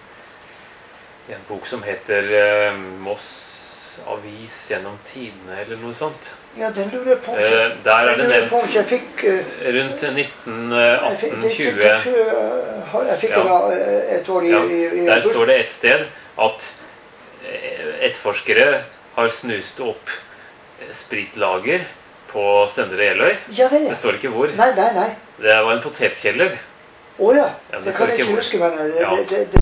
i en bok som heter eh, Moss Avis gjennom tidene, eller noe sånt. Ja, den lurer jeg på. Eh, der er Den det lurer jeg på om nevnt jeg fikk... eh, rundt nitten jeg fikk- atten det- tjue. det- Jeg tror jeg har- jeg fikk Ja. den da, eh, et år i... Ja, i, i der står det et sted at eh, etterforskere har snust opp spritlager på Søndre Jeløy. Ja vel. Det står ikke hvor. Nei, nei, nei. Det var en potetkjeller. Å ja. Ja, det Det står kan jeg ikke ikke hvor. huske, men det, Ja. det, det,